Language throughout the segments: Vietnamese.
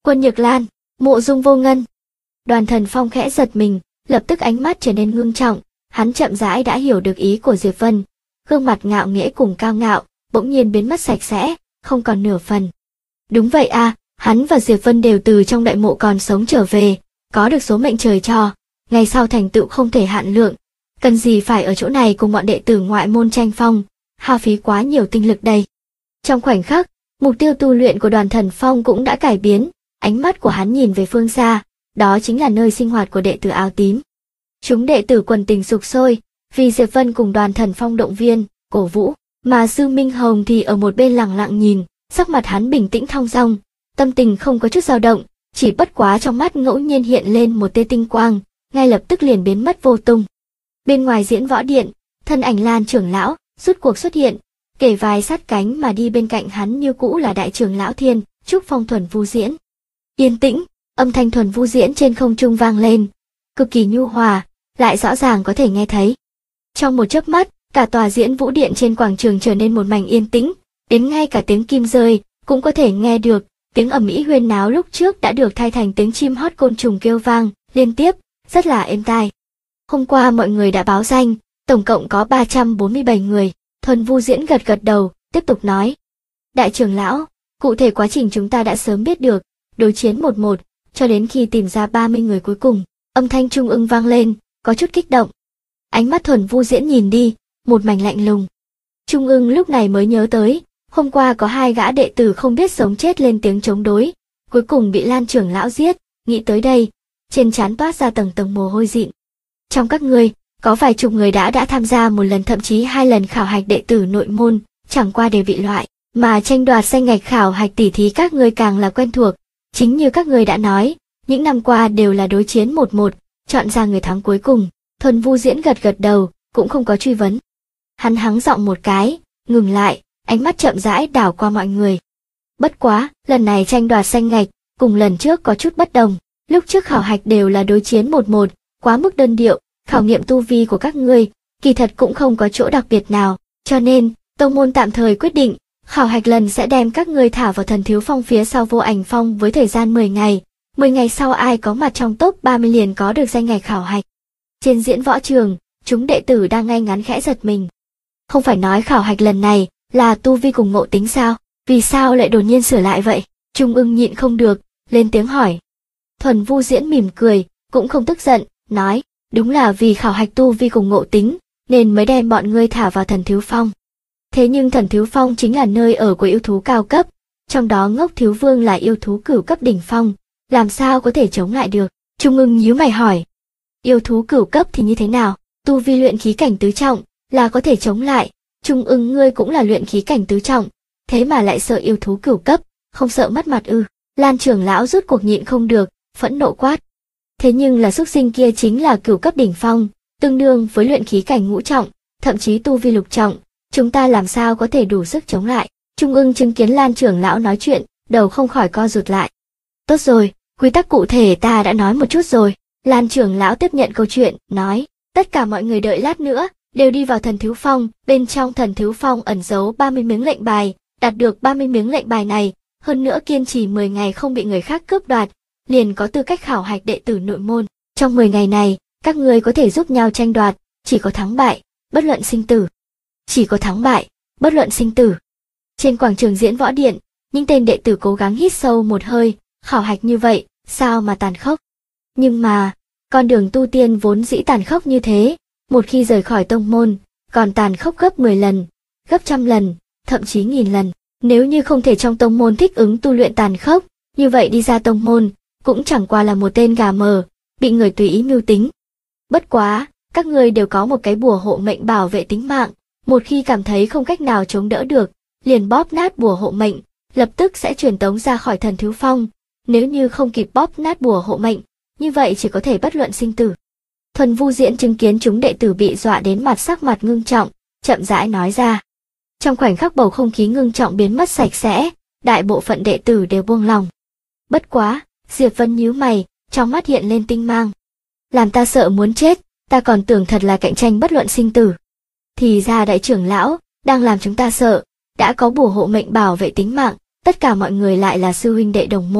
Quân Nhược Lan, Mộ Dung Vô Ngân. Đoàn Thần Phong khẽ giật mình, lập tức ánh mắt trở nên ngưng trọng, hắn chậm rãi đã hiểu được ý của Diệp Vân. Gương mặt ngạo nghễ cùng cao ngạo, bỗng nhiên biến mất sạch sẽ, không còn nửa phần. Đúng vậy à, hắn và Diệp Vân đều từ trong đại mộ còn sống trở về, có được số mệnh trời cho, ngày sau thành tựu không thể hạn lượng. Cần gì phải ở chỗ này cùng bọn đệ tử ngoại môn tranh phong, hao phí quá nhiều tinh lực đây. Trong khoảnh khắc, mục tiêu tu luyện của Đoàn Thần Phong cũng đã cải biến, ánh mắt của hắn nhìn về phương xa, đó chính là nơi sinh hoạt của đệ tử áo tím. Chúng đệ tử quần tình sục sôi, vì Diệp Vân cùng Đoàn Thần Phong động viên, cổ vũ, mà Sư Minh Hồng thì ở một bên lặng lặng nhìn, sắc mặt hắn bình tĩnh thong dong, tâm tình không có chút dao động, chỉ bất quá trong mắt ngẫu nhiên hiện lên một tia tinh quang, ngay lập tức liền biến mất vô tung. Bên ngoài diễn võ điện, thân ảnh Lan trưởng lão rút cuộc xuất hiện, kể vai sát cánh mà đi bên cạnh hắn như cũ là đại trưởng lão Thiên Trúc Phong Thuần Vu Diễn. Yên tĩnh, âm thanh Thuần Vu Diễn trên không trung vang lên, cực kỳ nhu hòa, lại rõ ràng có thể nghe thấy. Trong một chớp mắt, cả tòa diễn vũ điện trên quảng trường trở nên một mảnh yên tĩnh, đến ngay cả tiếng kim rơi cũng có thể nghe được, tiếng ầm ĩ huyên náo lúc trước đã được thay thành tiếng chim hót côn trùng kêu vang liên tiếp, rất là êm tai. Hôm qua mọi người đã báo danh, tổng cộng có 347 người. Thuần Vu Diễn gật gật đầu, tiếp tục nói. Đại trưởng lão, cụ thể quá trình chúng ta đã sớm biết được, đối chiến 1-1, cho đến khi tìm ra 30 người cuối cùng. Âm thanh Trung Ưng vang lên, có chút kích động. Ánh mắt Thuần Vu Diễn nhìn đi, một mảnh lạnh lùng. Trung Ưng lúc này mới nhớ tới, hôm qua có 2 gã đệ tử không biết sống chết lên tiếng chống đối, cuối cùng bị Lan trưởng lão giết, nghĩ tới đây, trên trán toát ra tầng tầng mồ hôi dịn. Trong các ngươi, có vài chục người đã tham gia một lần thậm chí 2 lần khảo hạch đệ tử nội môn, chẳng qua đều bị loại, mà tranh đoạt danh ngạch khảo hạch tỉ thí các ngươi càng là quen thuộc. Chính như các ngươi đã nói, những năm qua đều là đối chiến 1-1, chọn ra người thắng cuối cùng. Thuần Vu Diễn gật gật đầu, cũng không có truy vấn. Hắn hắng giọng một cái, ngừng lại, ánh mắt chậm rãi đảo qua mọi người. Bất quá, lần này tranh đoạt danh ngạch, cùng lần trước có chút bất đồng. Lúc trước khảo hạch đều là đối chiến 1-1, quá mức đơn điệu, khảo nghiệm tu vi của các ngươi, kỳ thật cũng không có chỗ đặc biệt nào, cho nên, tông môn tạm thời quyết định, khảo hạch lần sẽ đem các ngươi thả vào Thần Thiếu Phong phía sau Vô Ảnh Phong với thời gian 10 ngày. 10 ngày sau ai có mặt trong top 30 liền có được danh ngạch khảo hạch. Trên diễn võ trường, chúng đệ tử đang ngay ngắn khẽ giật mình. Không phải nói khảo hạch lần này là tu vi cùng ngộ tính sao? Vì sao lại đột nhiên sửa lại vậy? Trung Ưng nhịn không được, lên tiếng hỏi. Thuần Vu Diễn mỉm cười, cũng không tức giận, nói, đúng là vì khảo hạch tu vi cùng ngộ tính, nên mới đem bọn ngươi thả vào Thần Thiếu Phong. Thế nhưng Thần Thiếu Phong chính là nơi ở của yêu thú cao cấp, trong đó Ngốc Thiếu Vương là yêu thú cửu cấp đỉnh phong, làm sao có thể chống lại được? Trung Ưng nhíu mày hỏi. Yêu thú cửu cấp thì như thế nào? Tu vi luyện khí cảnh tứ trọng là có thể chống lại. Trung Ưng ngươi cũng là luyện khí cảnh tứ trọng, thế mà lại sợ yêu thú cửu cấp, không sợ mất mặt ư? Lan trưởng lão rút cuộc nhịn không được, phẫn nộ quát. Thế nhưng là súc sinh kia chính là cửu cấp đỉnh phong, tương đương với luyện khí cảnh ngũ trọng, thậm chí tu vi lục trọng, chúng ta làm sao có thể đủ sức chống lại? Trung Ưng chứng kiến Lan trưởng lão nói chuyện, đầu không khỏi co rụt lại. Tốt rồi, quy tắc cụ thể ta đã nói một chút rồi. Lan trưởng lão tiếp nhận câu chuyện, nói, tất cả mọi người đợi lát nữa, đều đi vào Thần Thiếu Phong, bên trong Thần Thiếu Phong ẩn giấu 30 miếng lệnh bài, đạt được 30 miếng lệnh bài này, hơn nữa kiên trì 10 ngày không bị người khác cướp đoạt, liền có tư cách khảo hạch đệ tử nội môn. Trong 10 ngày này, các ngươi có thể giúp nhau tranh đoạt, chỉ có thắng bại, bất luận sinh tử. Chỉ có thắng bại, bất luận sinh tử. Trên quảng trường diễn võ điện, những tên đệ tử cố gắng hít sâu một hơi, khảo hạch như vậy, sao mà tàn khốc. Nhưng mà, con đường tu tiên vốn dĩ tàn khốc như thế, một khi rời khỏi tông môn, còn tàn khốc gấp 10 lần, gấp 100 lần, thậm chí 1000 lần. Nếu như không thể trong tông môn thích ứng tu luyện tàn khốc, như vậy đi ra tông môn, cũng chẳng qua là một tên gà mờ, bị người tùy ý mưu tính. Bất quá, các ngươi đều có một cái bùa hộ mệnh bảo vệ tính mạng, một khi cảm thấy không cách nào chống đỡ được, liền bóp nát bùa hộ mệnh, lập tức sẽ truyền tống ra khỏi Thần Thiếu Phong. Nếu như không kịp bóp nát bùa hộ mệnh, như vậy chỉ có thể bất luận sinh tử. Thuần Vu Diễn chứng kiến chúng đệ tử bị dọa đến sắc mặt ngưng trọng, chậm rãi nói ra. Trong khoảnh khắc bầu không khí ngưng trọng biến mất sạch sẽ, đại bộ phận đệ tử đều buông lòng. Bất quá, Diệp Vân nhíu mày, trong mắt hiện lên tinh mang. Làm ta sợ muốn chết, ta còn tưởng thật là cạnh tranh bất luận sinh tử. Thì ra đại trưởng lão, đang làm chúng ta sợ, đã có bùa hộ mệnh bảo vệ tính mạng, tất cả mọi người lại là sư huynh đệ đồng môn,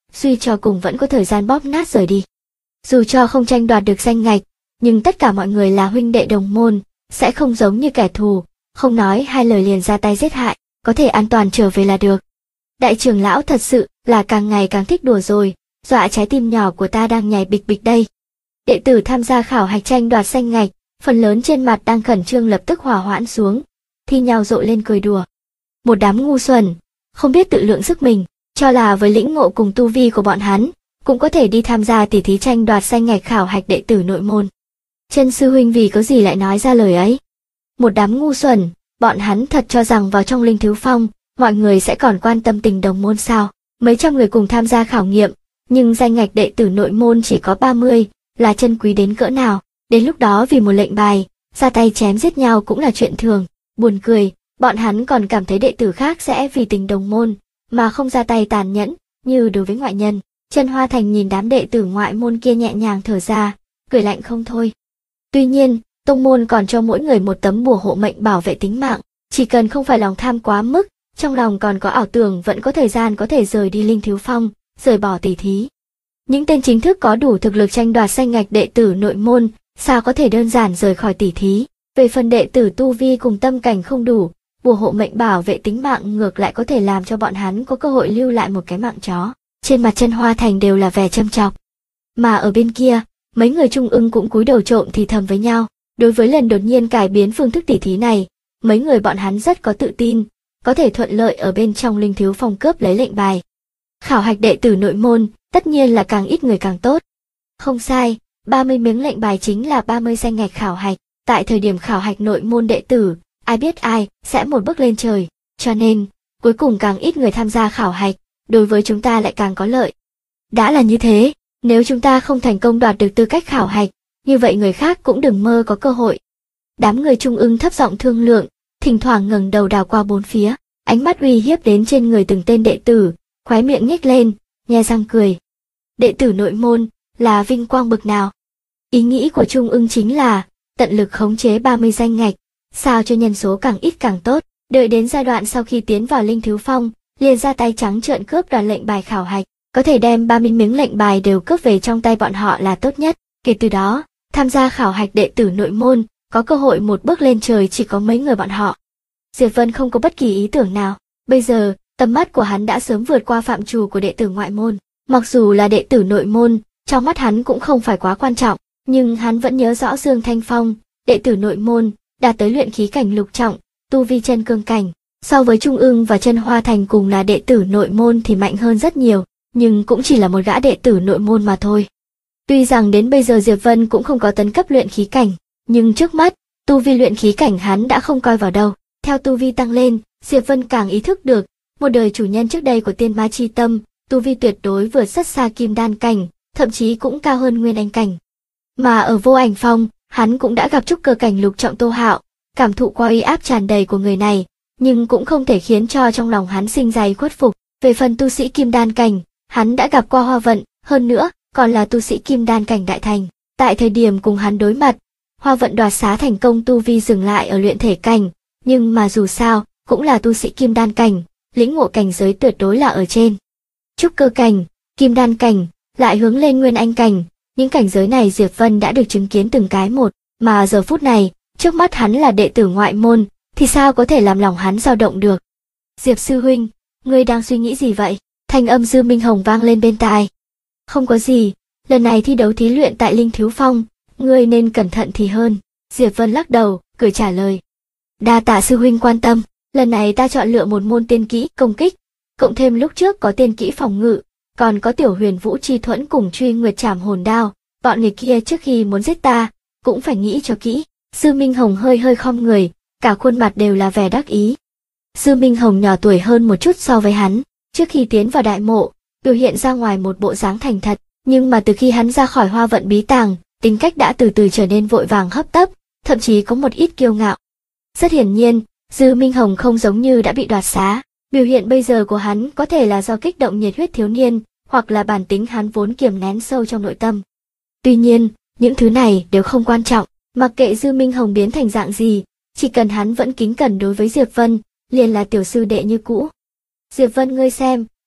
suy cho cùng vẫn có thời gian bóp nát rời đi. Dù cho không tranh đoạt được danh ngạch, nhưng tất cả mọi người là huynh đệ đồng môn, sẽ không giống như kẻ thù, không nói hai lời liền ra tay giết hại, có thể an toàn trở về là được. Đại trưởng lão thật sự là càng ngày càng thích đùa rồi, dọa trái tim nhỏ của ta đang nhảy bịch bịch đây. Đệ tử tham gia khảo hạch tranh đoạt danh ngạch, phần lớn trên mặt đang khẩn trương lập tức hòa hoãn xuống, thi nhau rộ lên cười đùa. Một đám ngu xuẩn, không biết tự lượng sức mình, cho là với lĩnh ngộ cùng tu vi của bọn hắn, cũng có thể đi tham gia tỉ thí tranh đoạt danh ngạch khảo hạch đệ tử nội môn. Chân sư huynh vì có gì lại nói ra lời ấy? Một đám ngu xuẩn, bọn hắn thật cho rằng vào trong Linh Thiếu Phong, mọi người sẽ còn quan tâm tình đồng môn sao? Mấy trăm người cùng tham gia khảo nghiệm, nhưng danh ngạch đệ tử nội môn chỉ có 30, là chân quý đến cỡ nào? Đến lúc đó vì một lệnh bài, ra tay chém giết nhau cũng là chuyện thường. Buồn cười, bọn hắn còn cảm thấy đệ tử khác sẽ vì tình đồng môn, mà không ra tay tàn nhẫn, như đối với ngoại nhân. Chân Hoa Thành nhìn đám đệ tử ngoại môn kia nhẹ nhàng thở ra, cười lạnh không thôi. Tuy nhiên, tông môn còn cho mỗi người một tấm bùa hộ mệnh bảo vệ tính mạng, chỉ cần không phải lòng tham quá mức, trong lòng còn có ảo tưởng vẫn có thời gian có thể rời đi Linh Thiếu Phong, rời bỏ tỉ thí. Những tên chính thức có đủ thực lực tranh đoạt danh ngạch đệ tử nội môn, sao có thể đơn giản rời khỏi tỉ thí. Về phần đệ tử tu vi cùng tâm cảnh không đủ, bùa hộ mệnh bảo vệ tính mạng ngược lại có thể làm cho bọn hắn có cơ hội lưu lại một cái mạng chó. Trên mặt Chân Hoa Thành đều là vẻ châm chọc. Mà ở bên kia, mấy người Trung Ưng cũng cúi đầu trộm thì thầm với nhau. Đối với lần đột nhiên cải biến phương thức tỉ thí này, mấy người bọn hắn rất có tự tin, có thể thuận lợi ở bên trong Linh Thiếu Phong cướp lấy lệnh bài. Khảo hạch đệ tử nội môn, tất nhiên là càng ít người càng tốt. Không sai, 30 miếng lệnh bài chính là 30 danh ngạch khảo hạch. Tại thời điểm khảo hạch nội môn đệ tử, ai biết ai sẽ một bước lên trời, cho nên, cuối cùng càng ít người tham gia khảo hạch, đối với chúng ta lại càng có lợi. Đã là như thế, nếu chúng ta không thành công đoạt được tư cách khảo hạch, như vậy người khác cũng đừng mơ có cơ hội. Đám người Trung Ưng thấp giọng thương lượng, thỉnh thoảng ngẩng đầu đào qua bốn phía, ánh mắt uy hiếp đến trên người từng tên đệ tử, khóe miệng nhếch lên, nhe răng cười. Đệ tử nội môn, là vinh quang bực nào? Ý nghĩ của Trung Ưng chính là tận lực khống chế 30 danh ngạch, sao cho nhân số càng ít càng tốt, đợi đến giai đoạn sau khi tiến vào Linh Thiếu Phong, liền ra tay trắng trợn cướp đoạt lệnh bài khảo hạch, có thể đem 30 miếng lệnh bài đều cướp về trong tay bọn họ là tốt nhất. Kể từ đó, tham gia khảo hạch đệ tử nội môn, có cơ hội một bước lên trời chỉ có mấy người bọn họ. Diệp Vân không có bất kỳ ý tưởng nào, bây giờ, tầm mắt của hắn đã sớm vượt qua phạm trù của đệ tử ngoại môn, mặc dù là đệ tử nội môn, trong mắt hắn cũng không phải quá quan trọng, nhưng hắn vẫn nhớ rõ Dương Thanh Phong, đệ tử nội môn, đạt tới luyện khí cảnh lục trọng, tu vi chân cương cảnh, so với Trung Ưng và Chân Hoa Thành cùng là đệ tử nội môn thì mạnh hơn rất nhiều, nhưng cũng chỉ là một gã đệ tử nội môn mà thôi. Tuy rằng đến bây giờ Diệp Vân cũng không có tấn cấp luyện khí cảnh, nhưng trước mắt, tu vi luyện khí cảnh hắn đã không coi vào đâu. Theo tu vi tăng lên, Diệp Vân càng ý thức được, một đời chủ nhân trước đây của Tiên Ma Chi Tâm, tu vi tuyệt đối vượt rất xa Kim Đan cảnh, thậm chí cũng cao hơn Nguyên Anh cảnh. Mà ở Vô Ảnh Phong, hắn cũng đã gặp trúc cơ cảnh lục trọng Tô Hạo, cảm thụ qua uy áp tràn đầy của người này, nhưng cũng không thể khiến cho trong lòng hắn sinh ra khuất phục. Về phần tu sĩ Kim Đan cảnh, hắn đã gặp qua Hoa Vận, hơn nữa, còn là tu sĩ Kim Đan cảnh đại thành. Tại thời điểm cùng hắn đối mặt, Hoa Vận đoạt xá thành công tu vi dừng lại ở luyện thể cảnh, nhưng mà dù sao, cũng là tu sĩ Kim Đan cảnh, lĩnh ngộ cảnh giới tuyệt đối là ở trên. Trúc cơ cảnh, Kim Đan cảnh, lại hướng lên Nguyên Anh cảnh, những cảnh giới này Diệp Vân đã được chứng kiến từng cái một, mà giờ phút này, trước mắt hắn là đệ tử ngoại môn, thì sao có thể làm lòng hắn dao động được. Diệp sư huynh, ngươi đang suy nghĩ gì vậy? Thanh âm Dư Minh Hồng vang lên bên tai. Không có gì, lần này thi đấu thí luyện tại Linh Thiếu Phong, ngươi nên cẩn thận thì hơn. Diệp Vân lắc đầu, cười trả lời. Đa tạ sư huynh quan tâm, lần này ta chọn lựa một môn tiên kỹ công kích, cộng thêm lúc trước có tiên kỹ phòng ngự, còn có Tiểu Huyền Vũ Chi Thuẫn cùng Truy Nguyệt Trảm Hồn Đao, bọn người kia trước khi muốn giết ta, cũng phải nghĩ cho kỹ. Dư Minh Hồng hơi hơi khom người, cả khuôn mặt đều là vẻ đắc ý. Dư Minh Hồng nhỏ tuổi hơn một chút so với hắn, trước khi tiến vào đại mộ, biểu hiện ra ngoài một bộ dáng thành thật, nhưng mà từ khi hắn ra khỏi Hoa Vận bí tàng, tính cách đã từ từ trở nên vội vàng hấp tấp, thậm chí có một ít kiêu ngạo. Rất hiển nhiên, Dư Minh Hồng không giống như đã bị đoạt xá, biểu hiện bây giờ của hắn có thể là do kích động nhiệt huyết thiếu niên, hoặc là bản tính hắn vốn kiềm nén sâu trong nội tâm. Tuy nhiên, những thứ này đều không quan trọng, mặc kệ Dư Minh Hồng biến thành dạng gì, chỉ cần hắn vẫn kính cẩn đối với Diệp Vân, liền là tiểu sư đệ như cũ. Diệp Vân ngươi xem,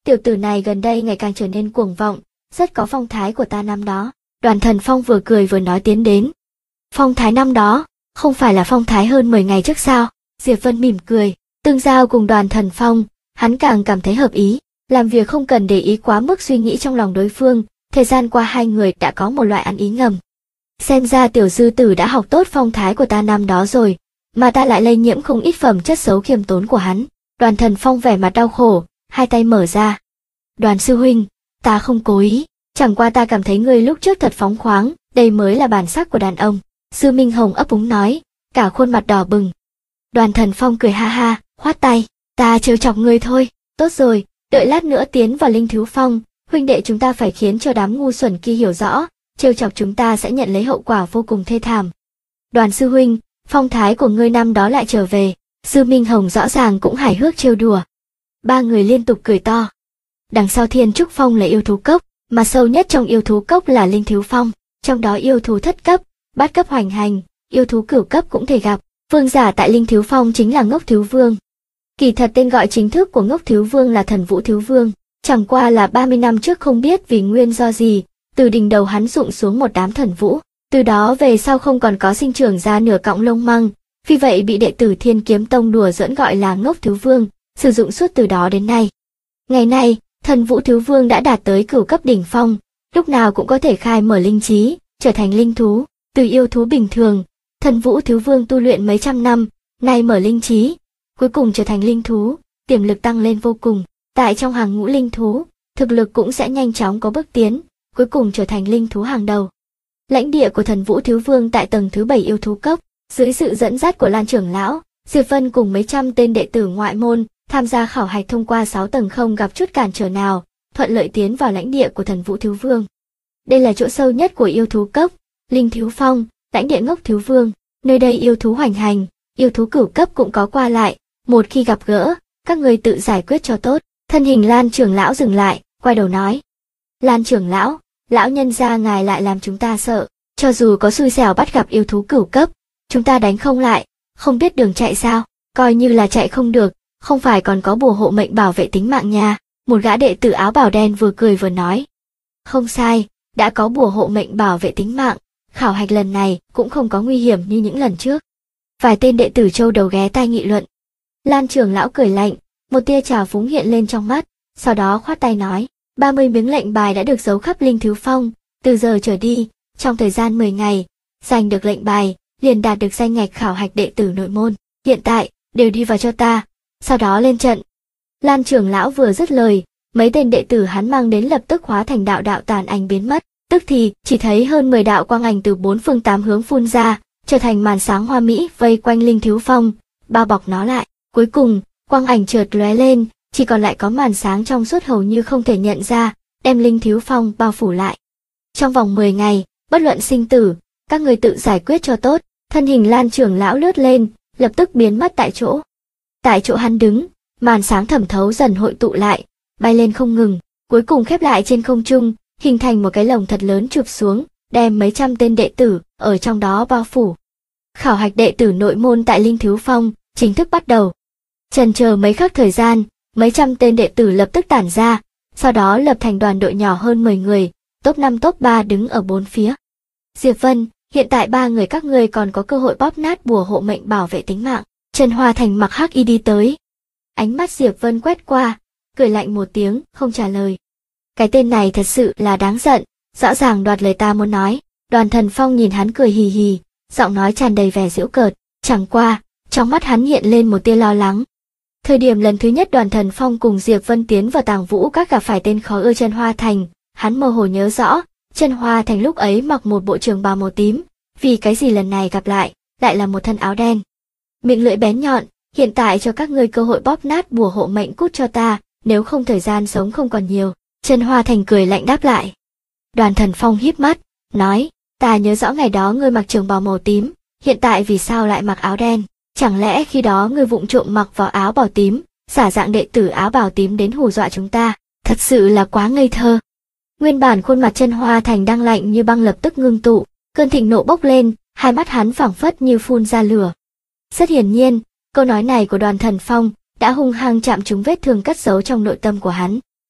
tiểu tử này gần đây ngày càng trở nên cuồng vọng, rất có phong thái của ta năm đó. Đoàn Thần Phong vừa cười vừa nói tiến đến. Phong thái năm đó, không phải là phong thái hơn 10 ngày trước sao? Diệp Vân mỉm cười, tương giao cùng Đoàn Thần Phong, hắn càng cảm thấy hợp ý, làm việc không cần để ý quá mức suy nghĩ trong lòng đối phương, thời gian qua hai người đã có một loại ăn ý ngầm. Xem ra tiểu sư tử đã học tốt phong thái của ta năm đó rồi, mà ta lại lây nhiễm không ít phẩm chất xấu khiêm tốn của hắn. Đoàn Thần Phong vẻ mặt đau khổ, hai tay mở ra. Đoàn sư huynh, ta không cố ý, chẳng qua ta cảm thấy ngươi lúc trước thật phóng khoáng, đây mới là bản sắc của đàn ông. Sư Minh Hồng ấp úng nói, cả khuôn mặt đỏ bừng. Đoàn Thần Phong cười ha ha, khoát tay, ta trêu chọc ngươi thôi, tốt rồi, đợi lát nữa tiến vào Linh Thiếu Phong, huynh đệ chúng ta phải khiến cho đám ngu xuẩn kia hiểu rõ, trêu chọc chúng ta sẽ nhận lấy hậu quả vô cùng thê thảm. Đoàn sư huynh, phong thái của ngươi năm đó lại trở về, Sư Minh Hồng rõ ràng cũng hài hước trêu đùa. Ba người liên tục cười to. Đằng sau Thiên Trúc Phong là yêu thú cốc, mà sâu nhất trong yêu thú cốc là Linh Thiếu Phong, trong đó yêu thú thất cấp, bát cấp hoành hành, yêu thú cửu cấp cũng thể gặp. Vương giả tại Linh Thiếu Phong chính là Ngốc Thiếu Vương. Kỳ thật tên gọi chính thức của Ngốc Thiếu Vương là Thần Vũ Thiếu Vương, chẳng qua là 30 năm trước không biết vì nguyên do gì, từ đỉnh đầu hắn rụng xuống một đám thần vũ, từ đó về sau không còn có sinh trưởng ra nửa cọng lông măng, vì vậy bị đệ tử Thiên Kiếm Tông đùa giỡn gọi là Ngốc Thiếu Vương, sử dụng suốt từ đó đến nay. Ngày nay, Thần Vũ Thiếu Vương đã đạt tới cửu cấp đỉnh phong, lúc nào cũng có thể khai mở linh trí, trở thành linh thú, từ yêu thú bình thường. Thần Vũ Thiếu Vương tu luyện mấy trăm năm, nay mở linh trí, cuối cùng trở thành linh thú, tiềm lực tăng lên vô cùng. Tại trong hàng ngũ linh thú, thực lực cũng sẽ nhanh chóng có bước tiến, cuối cùng trở thành linh thú hàng đầu. Lãnh địa của Thần Vũ Thiếu Vương tại tầng thứ 7 yêu thú cốc, dưới sự dẫn dắt của Lan trưởng lão, Diệp Vân cùng mấy trăm tên đệ tử ngoại môn tham gia khảo hạch thông qua 6 tầng không gặp chút cản trở nào, thuận lợi tiến vào lãnh địa của Thần Vũ Thiếu Vương. Đây là chỗ sâu nhất của yêu thú cốc, Linh Thiếu Phong, lãnh địa Ngốc Thiếu Vương, nơi đây yêu thú hoành hành, yêu thú cửu cấp cũng có qua lại, một khi gặp gỡ, các người tự giải quyết cho tốt. Thân hình Lan trưởng lão dừng lại, quay đầu nói. Lan trưởng lão, lão nhân gia ngài lại làm chúng ta sợ, cho dù có xui xẻo bắt gặp yêu thú cửu cấp, chúng ta đánh không lại, không biết đường chạy sao, coi như là chạy không được, không phải còn có bùa hộ mệnh bảo vệ tính mạng nha. Một gã đệ tử áo bào đen vừa cười vừa nói. Không sai, đã có bùa hộ mệnh bảo vệ tính mạng, khảo hạch lần này cũng không có nguy hiểm như những lần trước. Vài tên đệ tử châu đầu ghé tai nghị luận. Lan trưởng lão cười lạnh, một tia trào phúng hiện lên trong mắt, sau đó khoát tay nói, 30 miếng lệnh bài đã được giấu khắp Linh Thiếu Phong, từ giờ trở đi, trong thời gian 10 ngày, giành được lệnh bài, liền đạt được danh ngạch khảo hạch đệ tử nội môn, hiện tại, đều đi vào cho ta, sau đó lên trận. Lan trưởng lão vừa dứt lời, mấy tên đệ tử hắn mang đến lập tức hóa thành đạo đạo tàn ảnh biến mất, tức thì chỉ thấy hơn 10 đạo quang ảnh từ 4 phương 8 hướng phun ra, trở thành màn sáng hoa mỹ vây quanh Linh Thiếu Phong, bao bọc nó lại. Cuối cùng, quang ảnh chợt lóe lên, chỉ còn lại có màn sáng trong suốt hầu như không thể nhận ra, đem Linh Thiếu Phong bao phủ lại. Trong vòng 10 ngày, bất luận sinh tử, các người tự giải quyết cho tốt. Thân hình Lan trưởng lão lướt lên, lập tức biến mất tại chỗ. Tại chỗ hắn đứng, màn sáng thẩm thấu dần hội tụ lại, bay lên không ngừng, cuối cùng khép lại trên không trung, hình thành một cái lồng thật lớn chụp xuống, đem mấy trăm tên đệ tử ở trong đó bao phủ. Khảo hạch đệ tử nội môn tại Linh Thiếu Phong chính thức bắt đầu. Chần chờ mấy khắc thời gian, mấy trăm tên đệ tử lập tức tản ra, sau đó lập thành đoàn đội nhỏ hơn 10 người, top 5 top 3 đứng ở bốn phía. Diệp Vân, hiện tại 3 người các ngươi còn có cơ hội bóp nát bùa hộ mệnh bảo vệ tính mạng. Trần Hoa Thành mặc hắc y đi tới. Ánh mắt Diệp Vân quét qua, cười lạnh một tiếng, không trả lời. Cái tên này thật sự là đáng giận, rõ ràng đoạt lời ta muốn nói. Đoàn Thần Phong nhìn hắn cười hì hì, giọng nói tràn đầy vẻ giễu cợt, chẳng qua, trong mắt hắn hiện lên một tia lo lắng. Thời điểm lần thứ nhất Đoàn Thần Phong cùng Diệp Vân tiến vào Tàng Vũ Các gặp phải tên khó ưa Trần Hoa Thành, hắn mơ hồ nhớ rõ, Trần Hoa Thành lúc ấy mặc một bộ trường bào màu tím, vì cái gì lần này gặp lại là một thân áo đen. Miệng lưỡi bén nhọn, hiện tại cho các ngươi cơ hội bóp nát bùa hộ mệnh cút cho ta, nếu không thời gian sống không còn nhiều. Trần Hoa Thành cười lạnh đáp lại. Đoàn Thần Phong híp mắt, nói, ta nhớ rõ ngày đó ngươi mặc trường bào màu tím, hiện tại vì sao lại mặc áo đen? Chẳng lẽ khi đó ngươi vụng trộm mặc vào áo bào tím, giả dạng đệ tử áo bào tím đến hù dọa chúng ta? Thật sự là quá ngây thơ. Nguyên bản khuôn mặt Trần Hoa Thành đang lạnh như băng lập tức ngưng tụ, cơn thịnh nộ bốc lên, hai mắt hắn phảng phất như phun ra lửa. Rất hiển nhiên, câu nói này của Đoàn Thần Phong đã hung hăng chạm trúng vết thương cất giấu trong nội tâm của hắn.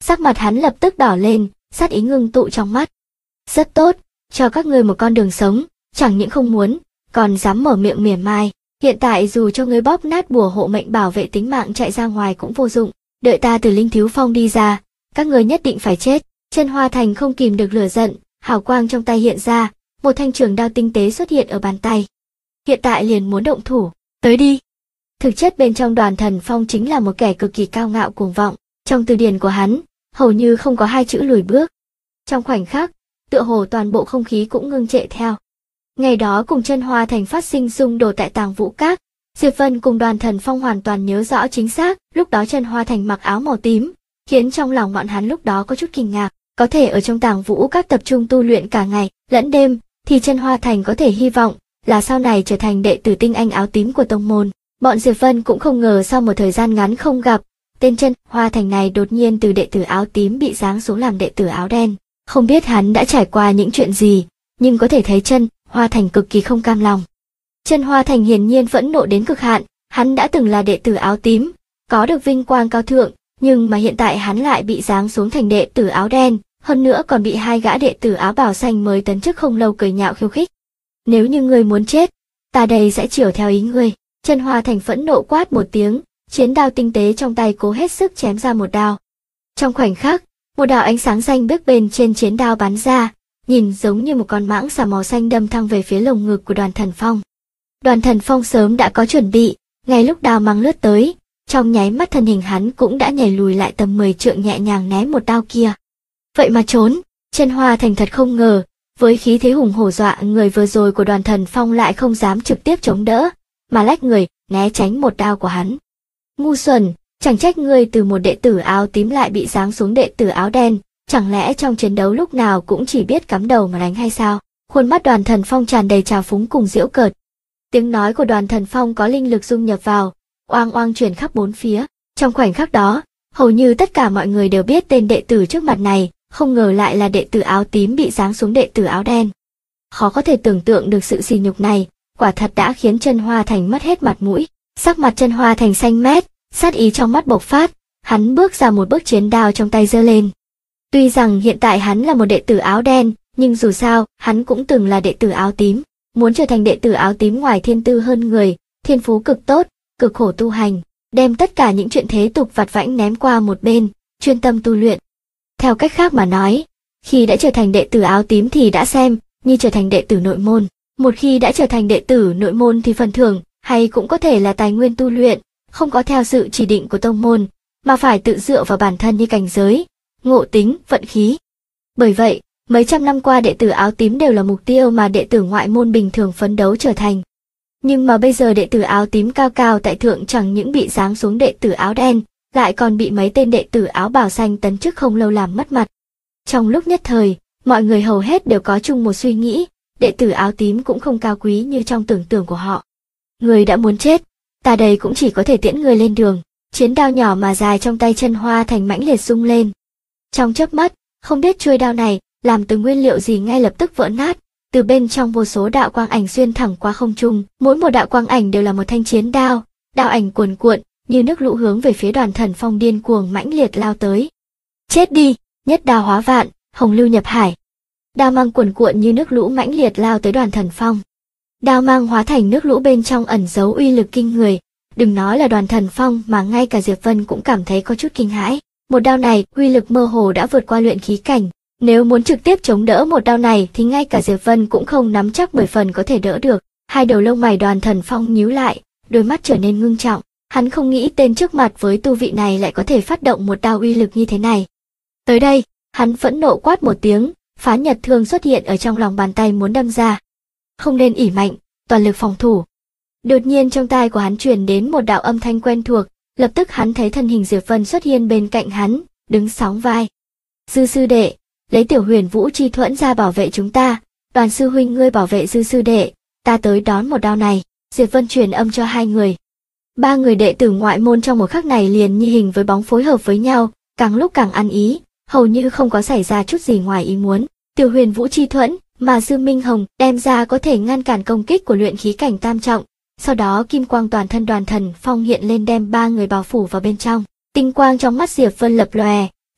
Sắc mặt hắn lập tức đỏ lên, sát ý ngưng tụ trong mắt. Rất tốt, cho các ngươi một con đường sống, chẳng những không muốn, còn dám mở miệng mỉa mai. Hiện tại dù cho ngươi bóp nát bùa hộ mệnh bảo vệ tính mạng chạy ra ngoài cũng vô dụng, đợi ta từ Linh Thiếu Phong đi ra, các ngươi nhất định phải chết. Chân Hoa Thành không kìm được lửa giận, hào quang trong tay hiện ra, một thanh trường đao tinh tế xuất hiện ở bàn tay. Hiện tại liền muốn động thủ, tới đi. Thực chất bên trong Đoàn Thần Phong chính là một kẻ cực kỳ cao ngạo cuồng vọng, trong từ điển của hắn, hầu như không có hai chữ lùi bước. Trong khoảnh khắc, tựa hồ toàn bộ không khí cũng ngưng trệ theo. Ngày đó cùng Chân Hoa Thành phát sinh xung đột tại Tàng Vũ Các, Diệp Vân cùng Đoàn Thần Phong hoàn toàn nhớ rõ chính xác, lúc đó Chân Hoa Thành mặc áo màu tím, khiến trong lòng bọn hắn lúc đó có chút kinh ngạc, có thể ở trong Tàng Vũ Các tập trung tu luyện cả ngày, lẫn đêm, thì Chân Hoa Thành có thể hy vọng là sau này trở thành đệ tử tinh anh áo tím của tông môn. Bọn Diệp Vân cũng không ngờ sau một thời gian ngắn không gặp, tên Chân Hoa Thành này đột nhiên từ đệ tử áo tím bị giáng xuống làm đệ tử áo đen. Không biết hắn đã trải qua những chuyện gì, nhưng có thể thấy Chân Hoa Thành cực kỳ không cam lòng. Chân Hoa Thành hiển nhiên phẫn nộ đến cực hạn, hắn đã từng là đệ tử áo tím, có được vinh quang cao thượng, nhưng mà hiện tại hắn lại bị giáng xuống thành đệ tử áo đen, hơn nữa còn bị hai gã đệ tử áo bào xanh mới tấn chức không lâu cười nhạo khiêu khích. Nếu như ngươi muốn chết, ta đây sẽ chiều theo ý ngươi. Chân Hoa Thành phẫn nộ quát một tiếng, chiến đao tinh tế trong tay cố hết sức chém ra một đao. Trong khoảnh khắc, một đạo ánh sáng xanh bước bên trên chiến đao bắn ra, nhìn giống như một con mãng xà màu xanh đâm thẳng về phía lồng ngực của Đoàn Thần Phong. Đoàn Thần Phong sớm đã có chuẩn bị, ngay lúc đao mang lướt tới, trong nháy mắt thân hình hắn cũng đã nhảy lùi lại tầm 10 trượng nhẹ nhàng né một đao kia. Vậy mà trốn, Chân Hoa Thành thật không ngờ, với khí thế hùng hổ dọa người vừa rồi của Đoàn Thần Phong lại không dám trực tiếp chống đỡ, mà lách người, né tránh một đao của hắn. Ngu xuẩn, chẳng trách ngươi từ một đệ tử áo tím lại bị giáng xuống đệ tử áo đen, chẳng lẽ trong chiến đấu lúc nào cũng chỉ biết cắm đầu mà đánh hay sao? Khuôn mắt Đoàn Thần Phong tràn đầy trào phúng cùng giễu cợt. Tiếng nói của Đoàn Thần Phong có linh lực dung nhập vào, oang oang truyền khắp bốn phía. Trong khoảnh khắc đó, hầu như tất cả mọi người đều biết tên đệ tử trước mặt này, không ngờ lại là đệ tử áo tím bị giáng xuống đệ tử áo đen. Khó có thể tưởng tượng được sự sỉ nhục này, quả thật đã khiến Chân Hoa Thành mất hết mặt mũi. Sắc mặt Chân Hoa Thành xanh mét, sát ý trong mắt bộc phát, hắn bước ra một bước, chiến đao trong tay giơ lên. Tuy rằng hiện tại hắn là một đệ tử áo đen, nhưng dù sao, hắn cũng từng là đệ tử áo tím. Muốn trở thành đệ tử áo tím ngoài thiên tư hơn người, thiên phú cực tốt, cực khổ tu hành, đem tất cả những chuyện thế tục vặt vãnh ném qua một bên, chuyên tâm tu luyện. Theo cách khác mà nói, khi đã trở thành đệ tử áo tím thì đã xem như trở thành đệ tử nội môn. Một khi đã trở thành đệ tử nội môn thì phần thưởng hay cũng có thể là tài nguyên tu luyện, không có theo sự chỉ định của tông môn, mà phải tự dựa vào bản thân như cảnh giới, ngộ tính, vận khí. Bởi vậy, mấy trăm năm qua đệ tử áo tím đều là mục tiêu mà đệ tử ngoại môn bình thường phấn đấu trở thành. Nhưng mà bây giờ đệ tử áo tím cao cao tại thượng chẳng những bị giáng xuống đệ tử áo đen, lại còn bị mấy tên đệ tử áo bào xanh tấn chức không lâu làm mất mặt. Trong lúc nhất thời, mọi người hầu hết đều có chung một suy nghĩ, đệ tử áo tím cũng không cao quý như trong tưởng tượng của họ. Người đã muốn chết, ta đây cũng chỉ có thể tiễn người lên đường. Chiến đao nhỏ mà dài trong tay Chân Hoa Thành mãnh liệt rung lên. Trong chớp mắt, không biết chuôi đao này làm từ nguyên liệu gì ngay lập tức vỡ nát, từ bên trong vô số đạo quang ảnh xuyên thẳng qua không trung, mỗi một đạo quang ảnh đều là một thanh chiến đao, đạo ảnh cuồn cuộn như nước lũ hướng về phía Đoàn Thần Phong điên cuồng mãnh liệt lao tới. Chết đi, nhất đao hóa vạn, hồng lưu nhập hải. Đao mang cuồn cuộn như nước lũ mãnh liệt lao tới Đoàn Thần Phong. Đao mang hóa thành nước lũ bên trong ẩn giấu uy lực kinh người, đừng nói là Đoàn Thần Phong mà ngay cả Diệp Vân cũng cảm thấy có chút kinh hãi. Một đao này, uy lực mơ hồ đã vượt qua luyện khí cảnh, nếu muốn trực tiếp chống đỡ một đao này thì ngay cả Diệp Vân cũng không nắm chắc 10 phần có thể đỡ được. Hai đầu lông mày Đoàn Thần Phong nhíu lại, đôi mắt trở nên ngưng trọng, hắn không nghĩ tên trước mặt với tu vị này lại có thể phát động một đao uy lực như thế này. Tới đây, hắn phẫn nộ quát một tiếng, Phá Nhật Thương xuất hiện ở trong lòng bàn tay muốn đâm ra. Không nên ỷ mạnh, toàn lực phòng thủ. Đột nhiên trong tai của hắn truyền đến một đạo âm thanh quen thuộc, lập tức hắn thấy thân hình Diệp Vân xuất hiện bên cạnh hắn, đứng sóng vai. Dư sư đệ, lấy Tiểu Huyền Vũ chi thuẫn ra bảo vệ chúng ta, Đoàn sư huynh ngươi bảo vệ Dư sư đệ, ta tới đón một đao này. Diệp Vân truyền âm cho hai người. Ba người đệ tử ngoại môn trong một khắc này liền như hình với bóng phối hợp với nhau, càng lúc càng ăn ý, hầu như không có xảy ra chút gì ngoài ý muốn. Tiểu Huyền Vũ chi thuẫn mà Dư Minh Hồng đem ra có thể ngăn cản công kích của luyện khí cảnh tam trọng. Sau đó kim quang toàn thân Đoàn Thần Phong hiện lên đem ba người bao phủ vào bên trong. Tinh quang trong mắt Diệp Vân lập lòe,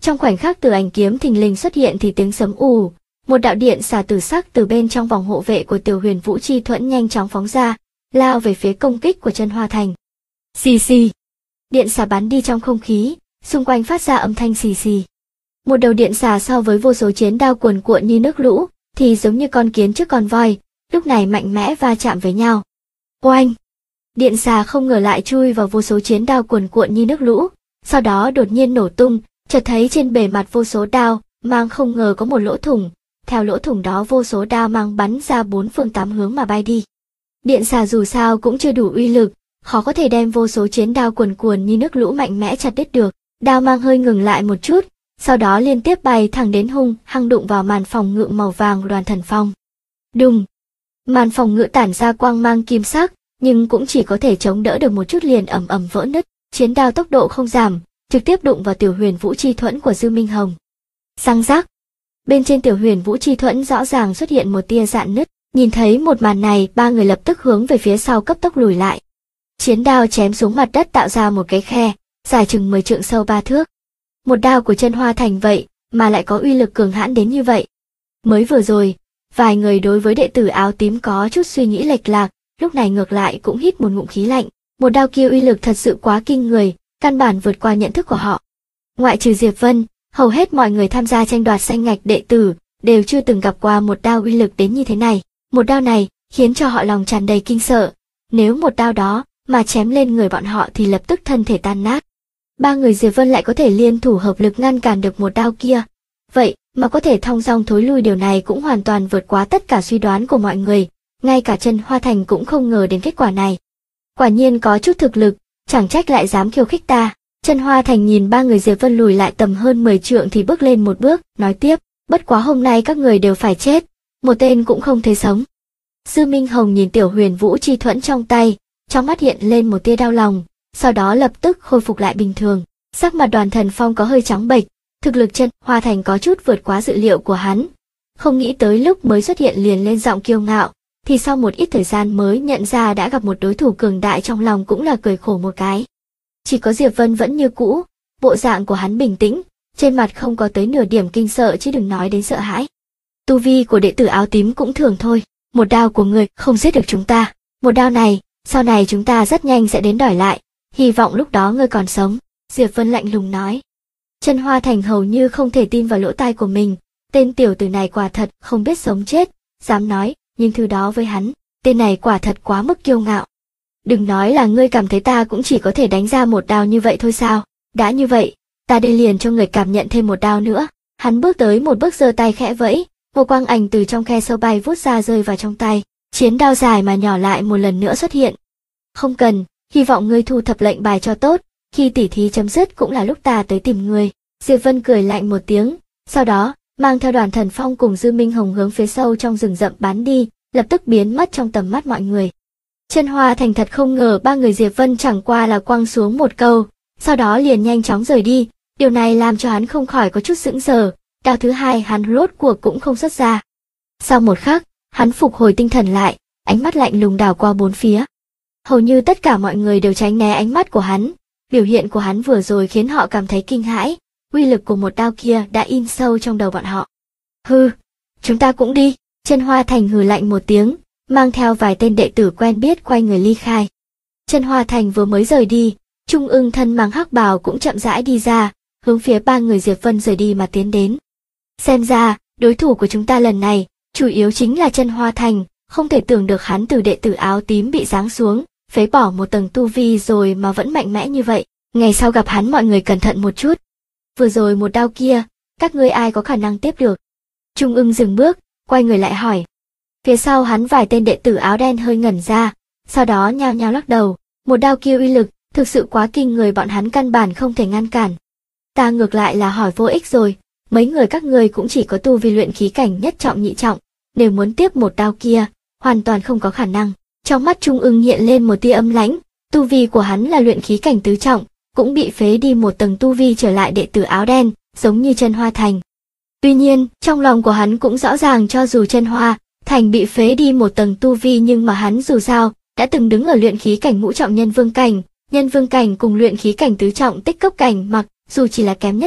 Trong khoảnh khắc Tử Ảnh kiếm thình lình xuất hiện thì tiếng sấm ù, một đạo điện xà tử sắc từ bên trong vòng hộ vệ của Tiểu Huyền Vũ Chi Thuẫn nhanh chóng phóng ra, lao về phía công kích của Chân Hoa Thành. Xì xì. Điện xà bắn đi trong không khí, xung quanh phát ra âm thanh xì xì. Một đầu điện xà so với vô số chiến đao cuồn cuộn như nước lũ, thì giống như con kiến trước con voi, lúc này mạnh mẽ va chạm với nhau. Oanh! Điện xà không ngờ lại chui vào vô số chiến đao cuồn cuộn như nước lũ, sau đó đột nhiên nổ tung, chợt thấy trên bề mặt vô số đao mang không ngờ có một lỗ thủng, theo lỗ thủng đó vô số đao mang bắn ra bốn phương tám hướng mà bay đi. Điện xà dù sao cũng chưa đủ uy lực, khó có thể đem vô số chiến đao cuồn cuộn như nước lũ mạnh mẽ chặt đứt được. Đao mang hơi ngừng lại một chút, sau đó liên tiếp bay thẳng đến hung hăng đụng vào màn phòng ngự màu vàng Đoàn Thần Phong. Đùng! Màn phòng ngự tản ra quang mang kim sắc, nhưng cũng chỉ có thể chống đỡ được một chút liền ầm ầm vỡ nứt. Chiến đao tốc độ không giảm, trực tiếp đụng vào Tiểu Huyền Vũ Chi Thuẫn của Dư Minh Hồng. Răng rắc! Bên trên Tiểu Huyền Vũ Chi Thuẫn rõ ràng xuất hiện một tia rạn nứt. Nhìn thấy một màn này, ba người lập tức hướng về phía sau cấp tốc lùi lại. Chiến đao chém xuống mặt đất tạo ra một cái khe, dài chừng 10 trượng sâu 3 thước. Một đao của Chân Hoa Thành vậy mà lại có uy lực cường hãn đến như vậy. Mới vừa rồi, vài người đối với đệ tử áo tím có chút suy nghĩ lệch lạc, lúc này ngược lại cũng hít một ngụm khí lạnh. Một đao kia uy lực thật sự quá kinh người, căn bản vượt qua nhận thức của họ. Ngoại trừ Diệp Vân, hầu hết mọi người tham gia tranh đoạt danh ngạch đệ tử đều chưa từng gặp qua một đao uy lực đến như thế này. Một đao này khiến cho họ lòng tràn đầy kinh sợ. Nếu một đao đó mà chém lên người bọn họ thì lập tức thân thể tan nát. Ba người Diệp Vân lại có thể liên thủ hợp lực ngăn cản được một đao kia. Vậy mà có thể thong dong thối lui, điều này cũng hoàn toàn vượt quá tất cả suy đoán của mọi người. Ngay cả Chân Hoa Thành cũng không ngờ đến kết quả này. Quả nhiên có chút thực lực, chẳng trách lại dám khiêu khích ta. Chân Hoa Thành nhìn ba người Diệp Vân lùi lại tầm hơn 10 trượng thì bước lên một bước, nói tiếp, bất quá hôm nay các người đều phải chết, một tên cũng không thể sống. Dư Minh Hồng nhìn Tiểu Huyền Vũ Chi Thuẫn trong tay, trong mắt hiện lên một tia đau lòng, sau đó lập tức khôi phục lại bình thường. Sắc mặt Đoàn Thần Phong có hơi trắng bệch, thực lực Chân Hoa Thành có chút vượt quá dự liệu của hắn. Không nghĩ tới lúc mới xuất hiện liền lên giọng kiêu ngạo, thì sau một ít thời gian mới nhận ra đã gặp một đối thủ cường đại, trong lòng cũng là cười khổ một cái. Chỉ có Diệp Vân vẫn như cũ, bộ dạng của hắn bình tĩnh, trên mặt không có tới nửa điểm kinh sợ, chứ đừng nói đến sợ hãi. Tu vi của đệ tử áo tím cũng thường thôi, một đao của người không giết được chúng ta, một đao này, sau này chúng ta rất nhanh sẽ đến đòi lại, hy vọng lúc đó ngươi còn sống, Diệp Vân lạnh lùng nói. Chân Hoa Thành hầu như không thể tin vào lỗ tai của mình, tên tiểu tử này quả thật không biết sống chết, dám nói, nhưng thứ đó với hắn, tên này quả thật quá mức kiêu ngạo. Đừng nói là ngươi cảm thấy ta cũng chỉ có thể đánh ra một đao như vậy thôi sao, đã như vậy, ta đây liền cho người cảm nhận thêm một đao nữa. Hắn bước tới một bước giơ tay khẽ vẫy, một quang ảnh từ trong khe sâu bay vút ra rơi vào trong tay, chiến đao dài mà nhỏ lại một lần nữa xuất hiện. Không cần, hy vọng ngươi thu thập lệnh bài cho tốt, khi tỉ thí chấm dứt cũng là lúc ta tới tìm ngươi. Diệp Vân cười lạnh một tiếng, sau đó, mang theo Đoàn Thần Phong cùng Dư Minh Hồng hướng phía sâu trong rừng rậm bắn đi, lập tức biến mất trong tầm mắt mọi người. Chân Hoa Thành thật không ngờ ba người Diệp Vân chẳng qua là quăng xuống một câu, sau đó liền nhanh chóng rời đi, điều này làm cho hắn không khỏi có chút sững sờ, đao thứ hai hắn rốt cuộc cũng không xuất ra. Sau một khắc, hắn phục hồi tinh thần lại, ánh mắt lạnh lùng đảo qua bốn phía. Hầu như tất cả mọi người đều tránh né ánh mắt của hắn, biểu hiện của hắn vừa rồi khiến họ cảm thấy kinh hãi, uy lực của một đao kia đã in sâu trong đầu bọn họ. Hừ, chúng ta cũng đi, Chân Hoa Thành hừ lạnh một tiếng, mang theo vài tên đệ tử quen biết quay người ly khai. Chân Hoa Thành vừa mới rời đi, Trung Ưng thân mang hắc bào cũng chậm rãi đi ra, hướng phía ba người Diệp Vân rời đi mà tiến đến. Xem ra, đối thủ của chúng ta lần này, chủ yếu chính là Chân Hoa Thành, không thể tưởng được hắn từ đệ tử áo tím bị giáng xuống, phế bỏ một tầng tu vi rồi mà vẫn mạnh mẽ như vậy. Ngày sau gặp hắn mọi người cẩn thận một chút. Vừa rồi một đao kia, các ngươi ai có khả năng tiếp được? Trung Ưng dừng bước, quay người lại hỏi. Phía sau hắn vài tên đệ tử áo đen hơi ngẩn ra, sau đó nhao nhao lắc đầu, một đao kia uy lực, thực sự quá kinh người, bọn hắn căn bản không thể ngăn cản. Ta ngược lại là hỏi vô ích rồi, mấy người các ngươi cũng chỉ có tu vi luyện khí cảnh nhất trọng nhị trọng, nếu muốn tiếp một đao kia, hoàn toàn không có khả năng. Trong mắt Trung Ưng hiện lên một tia âm lãnh, tu vi của hắn là luyện khí cảnh tứ trọng, cũng bị phế đi một tầng tu vi trở lại đệ tử áo đen, giống như Chân Hoa Thành. Tuy nhiên, trong lòng của hắn cũng rõ ràng cho dù Chân Hoa Thành bị phế đi một tầng tu vi nhưng mà hắn dù sao đã từng đứng ở luyện khí cảnh ngũ trọng nhân vương cảnh cùng luyện khí cảnh tứ trọng tích cốc cảnh, mặc dù chỉ là kém nhất trọng,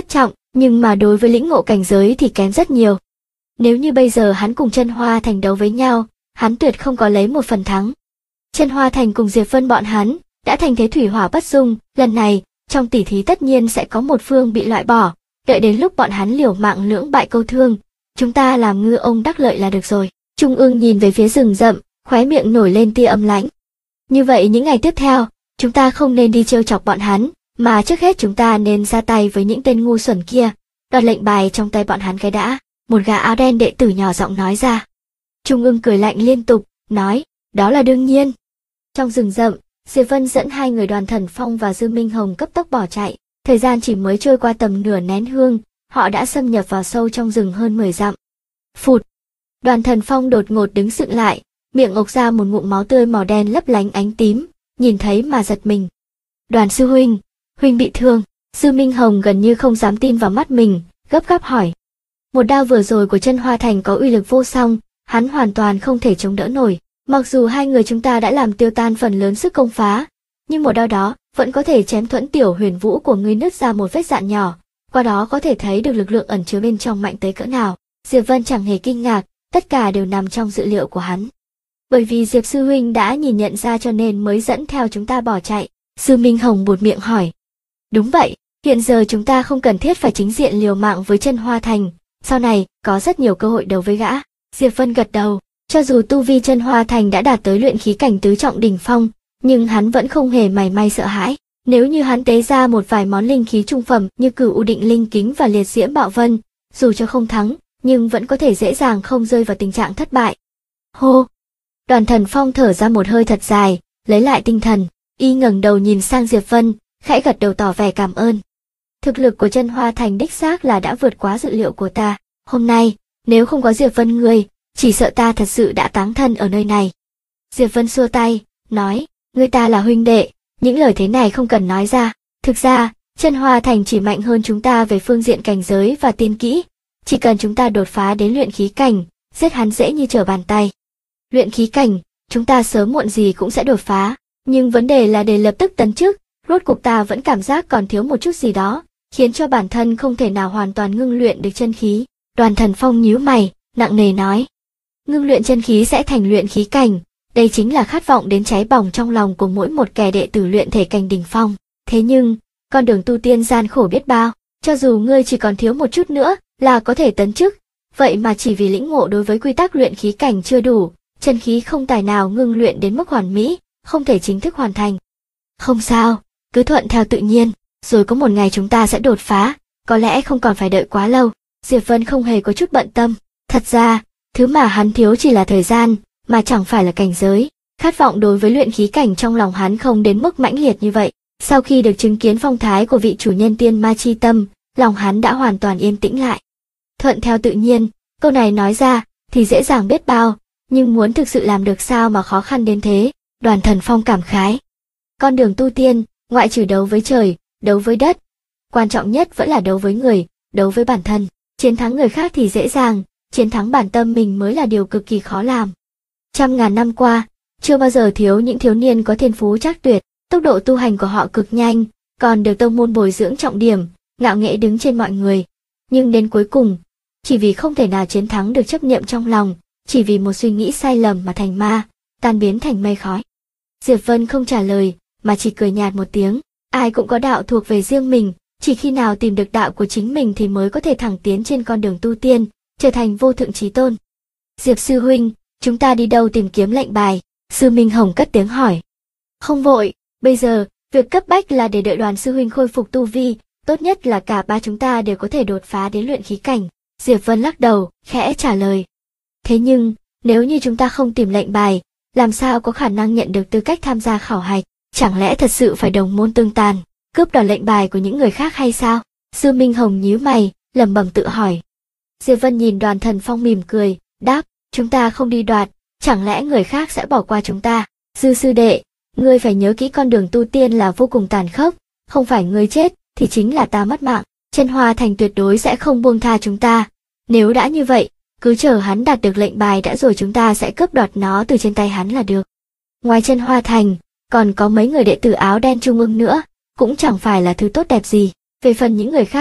nhưng mà đối với lĩnh ngộ cảnh giới thì kém rất nhiều. Nếu như bây giờ hắn cùng Chân Hoa Thành đấu với nhau, hắn tuyệt không có lấy một phần thắng. Chân Hoa Thành cùng Diệp Vân bọn hắn đã thành thế thủy hỏa bất dung, lần này trong tỷ thí tất nhiên sẽ có một phương bị loại bỏ, đợi đến lúc bọn hắn liều mạng lưỡng bại câu thương, chúng ta làm ngư ông đắc lợi là được rồi. Trung ương nhìn về phía rừng rậm, khóe miệng nổi lên tia âm lãnh. Như vậy những ngày tiếp theo, chúng ta không nên đi trêu chọc bọn hắn, mà trước hết chúng ta nên ra tay với những tên ngu xuẩn kia, đoạt lệnh bài trong tay bọn hắn cái đã. Một gã áo đen đệ tử nhỏ giọng nói ra. Trung ương cười lạnh liên tục, nói, đó là đương nhiên. Trong rừng rậm, Diệp Vân dẫn hai người Đoàn Thần Phong và Dư Minh Hồng cấp tốc bỏ chạy. Thời gian chỉ mới trôi qua tầm nửa nén hương, họ đã xâm nhập vào sâu trong rừng hơn 10 dặm. Phụt! Đoàn Thần Phong đột ngột đứng dựng lại, miệng ộc ra một ngụm máu tươi màu đen lấp lánh ánh tím, nhìn thấy mà giật mình. Đoàn sư huynh, huynh bị thương. Dư Minh Hồng gần như không dám tin vào mắt mình, gấp gáp hỏi. Một đao vừa rồi của Chân Hoa Thành có uy lực vô song, hắn hoàn toàn không thể chống đỡ nổi. Mặc dù hai người chúng ta đã làm tiêu tan phần lớn sức công phá, nhưng một đao đó vẫn có thể chém thuẫn tiểu huyền vũ của ngươi nứt ra một vết dạn nhỏ, qua đó có thể thấy được lực lượng ẩn chứa bên trong mạnh tới cỡ nào. Diệp Vân chẳng hề kinh ngạc, tất cả đều nằm trong dự liệu của hắn. Bởi vì Diệp sư huynh đã nhìn nhận ra cho nên mới dẫn theo chúng ta bỏ chạy. Dư Minh Hồng buột miệng hỏi. Đúng vậy, hiện giờ chúng ta không cần thiết phải chính diện liều mạng với Chân Hoa Thành, sau này có rất nhiều cơ hội đấu với gã. Diệp Vân gật đầu, cho dù tu vi Chân Hoa Thành đã đạt tới luyện khí cảnh tứ trọng đỉnh phong, nhưng hắn vẫn không hề mảy may sợ hãi. Nếu như hắn tế ra một vài món linh khí trung phẩm như Cửu U Định Linh Kính và Liệt Diễm Bạo Vân, dù cho không thắng, nhưng vẫn có thể dễ dàng không rơi vào tình trạng thất bại. Hô! Đoàn Thần Phong thở ra một hơi thật dài, lấy lại tinh thần, y ngẩng đầu nhìn sang Diệp Vân, khẽ gật đầu tỏ vẻ cảm ơn. Thực lực của Chân Hoa Thành đích xác là đã vượt quá dự liệu của ta. Hôm nay, nếu không có Diệp Vân ngươi, chỉ sợ ta thật sự đã táng thân ở nơi này. Diệp Vân xua tay, nói, ngươi ta là huynh đệ, những lời thế này không cần nói ra. Thực ra, Chân Hoa Thành chỉ mạnh hơn chúng ta về phương diện cảnh giới và tiên kỹ. Chỉ cần chúng ta đột phá đến luyện khí cảnh, giết hắn dễ như trở bàn tay. Luyện khí cảnh, chúng ta sớm muộn gì cũng sẽ đột phá, nhưng vấn đề là để lập tức tấn chức, rốt cuộc ta vẫn cảm giác còn thiếu một chút gì đó, khiến cho bản thân không thể nào hoàn toàn ngưng luyện được chân khí. Đoàn Thần Phong nhíu mày, nặng nề nói. Ngưng luyện chân khí sẽ thành luyện khí cảnh, đây chính là khát vọng đến cháy bỏng trong lòng của mỗi một kẻ đệ tử luyện thể cảnh đỉnh phong. Thế nhưng, con đường tu tiên gian khổ biết bao, cho dù ngươi chỉ còn thiếu một chút nữa là có thể tấn chức, vậy mà chỉ vì lĩnh ngộ đối với quy tắc luyện khí cảnh chưa đủ, chân khí không tài nào ngưng luyện đến mức hoàn mỹ, không thể chính thức hoàn thành. Không sao, cứ thuận theo tự nhiên, rồi có một ngày chúng ta sẽ đột phá, có lẽ không còn phải đợi quá lâu. Diệp Vân không hề có chút bận tâm, thật ra, thứ mà hắn thiếu chỉ là thời gian, mà chẳng phải là cảnh giới. Khát vọng đối với luyện khí cảnh trong lòng hắn không đến mức mãnh liệt như vậy. Sau khi được chứng kiến phong thái của vị chủ nhân tiên ma chi tâm, lòng hắn đã hoàn toàn yên tĩnh lại. Thuận theo tự nhiên, câu này nói ra thì dễ dàng biết bao, nhưng muốn thực sự làm được sao mà khó khăn đến thế. Đoàn Thần Phong cảm khái. Con đường tu tiên, ngoại trừ đấu với trời, đấu với đất, quan trọng nhất vẫn là đấu với người, đấu với bản thân. Chiến thắng người khác thì dễ dàng, chiến thắng bản tâm mình mới là điều cực kỳ khó làm. Trăm ngàn năm qua, chưa bao giờ thiếu những thiếu niên có thiên phú trác tuyệt, tốc độ tu hành của họ cực nhanh, còn được tông môn bồi dưỡng trọng điểm, ngạo nghễ đứng trên mọi người. Nhưng đến cuối cùng, chỉ vì không thể nào chiến thắng được chấp niệm trong lòng, chỉ vì một suy nghĩ sai lầm mà thành ma, tan biến thành mây khói. Diệp Vân không trả lời, mà chỉ cười nhạt một tiếng. Ai cũng có đạo thuộc về riêng mình, chỉ khi nào tìm được đạo của chính mình thì mới có thể thẳng tiến trên con đường tu tiên, trở thành vô thượng chí tôn. Diệp sư huynh, chúng ta đi đâu tìm kiếm lệnh bài? Sư Minh Hồng cất tiếng hỏi. Không vội, bây giờ, việc cấp bách là để đợi Đoàn sư huynh khôi phục tu vi, tốt nhất là cả ba chúng ta đều có thể đột phá đến luyện khí cảnh. Diệp Vân lắc đầu, khẽ trả lời. Thế nhưng, nếu như chúng ta không tìm lệnh bài, làm sao có khả năng nhận được tư cách tham gia khảo hạch? Chẳng lẽ thật sự phải đồng môn tương tàn, cướp đoạt lệnh bài của những người khác hay sao? Sư Minh Hồng nhíu mày, lẩm bẩm tự hỏi. Diệp Vân nhìn Đoàn Thần Phong mỉm cười, đáp, chúng ta không đi đoạt, chẳng lẽ người khác sẽ bỏ qua chúng ta? Dư sư đệ, ngươi phải nhớ kỹ con đường tu tiên là vô cùng tàn khốc, không phải ngươi chết, thì chính là ta mất mạng. Chân Hoa Thành tuyệt đối sẽ không buông tha chúng ta. Nếu đã như vậy, cứ chờ hắn đạt được lệnh bài đã rồi chúng ta sẽ cướp đoạt nó từ trên tay hắn là được. Ngoài Chân Hoa Thành, còn có mấy người đệ tử áo đen trung ương nữa, cũng chẳng phải là thứ tốt đẹp gì. Về phần những người khác,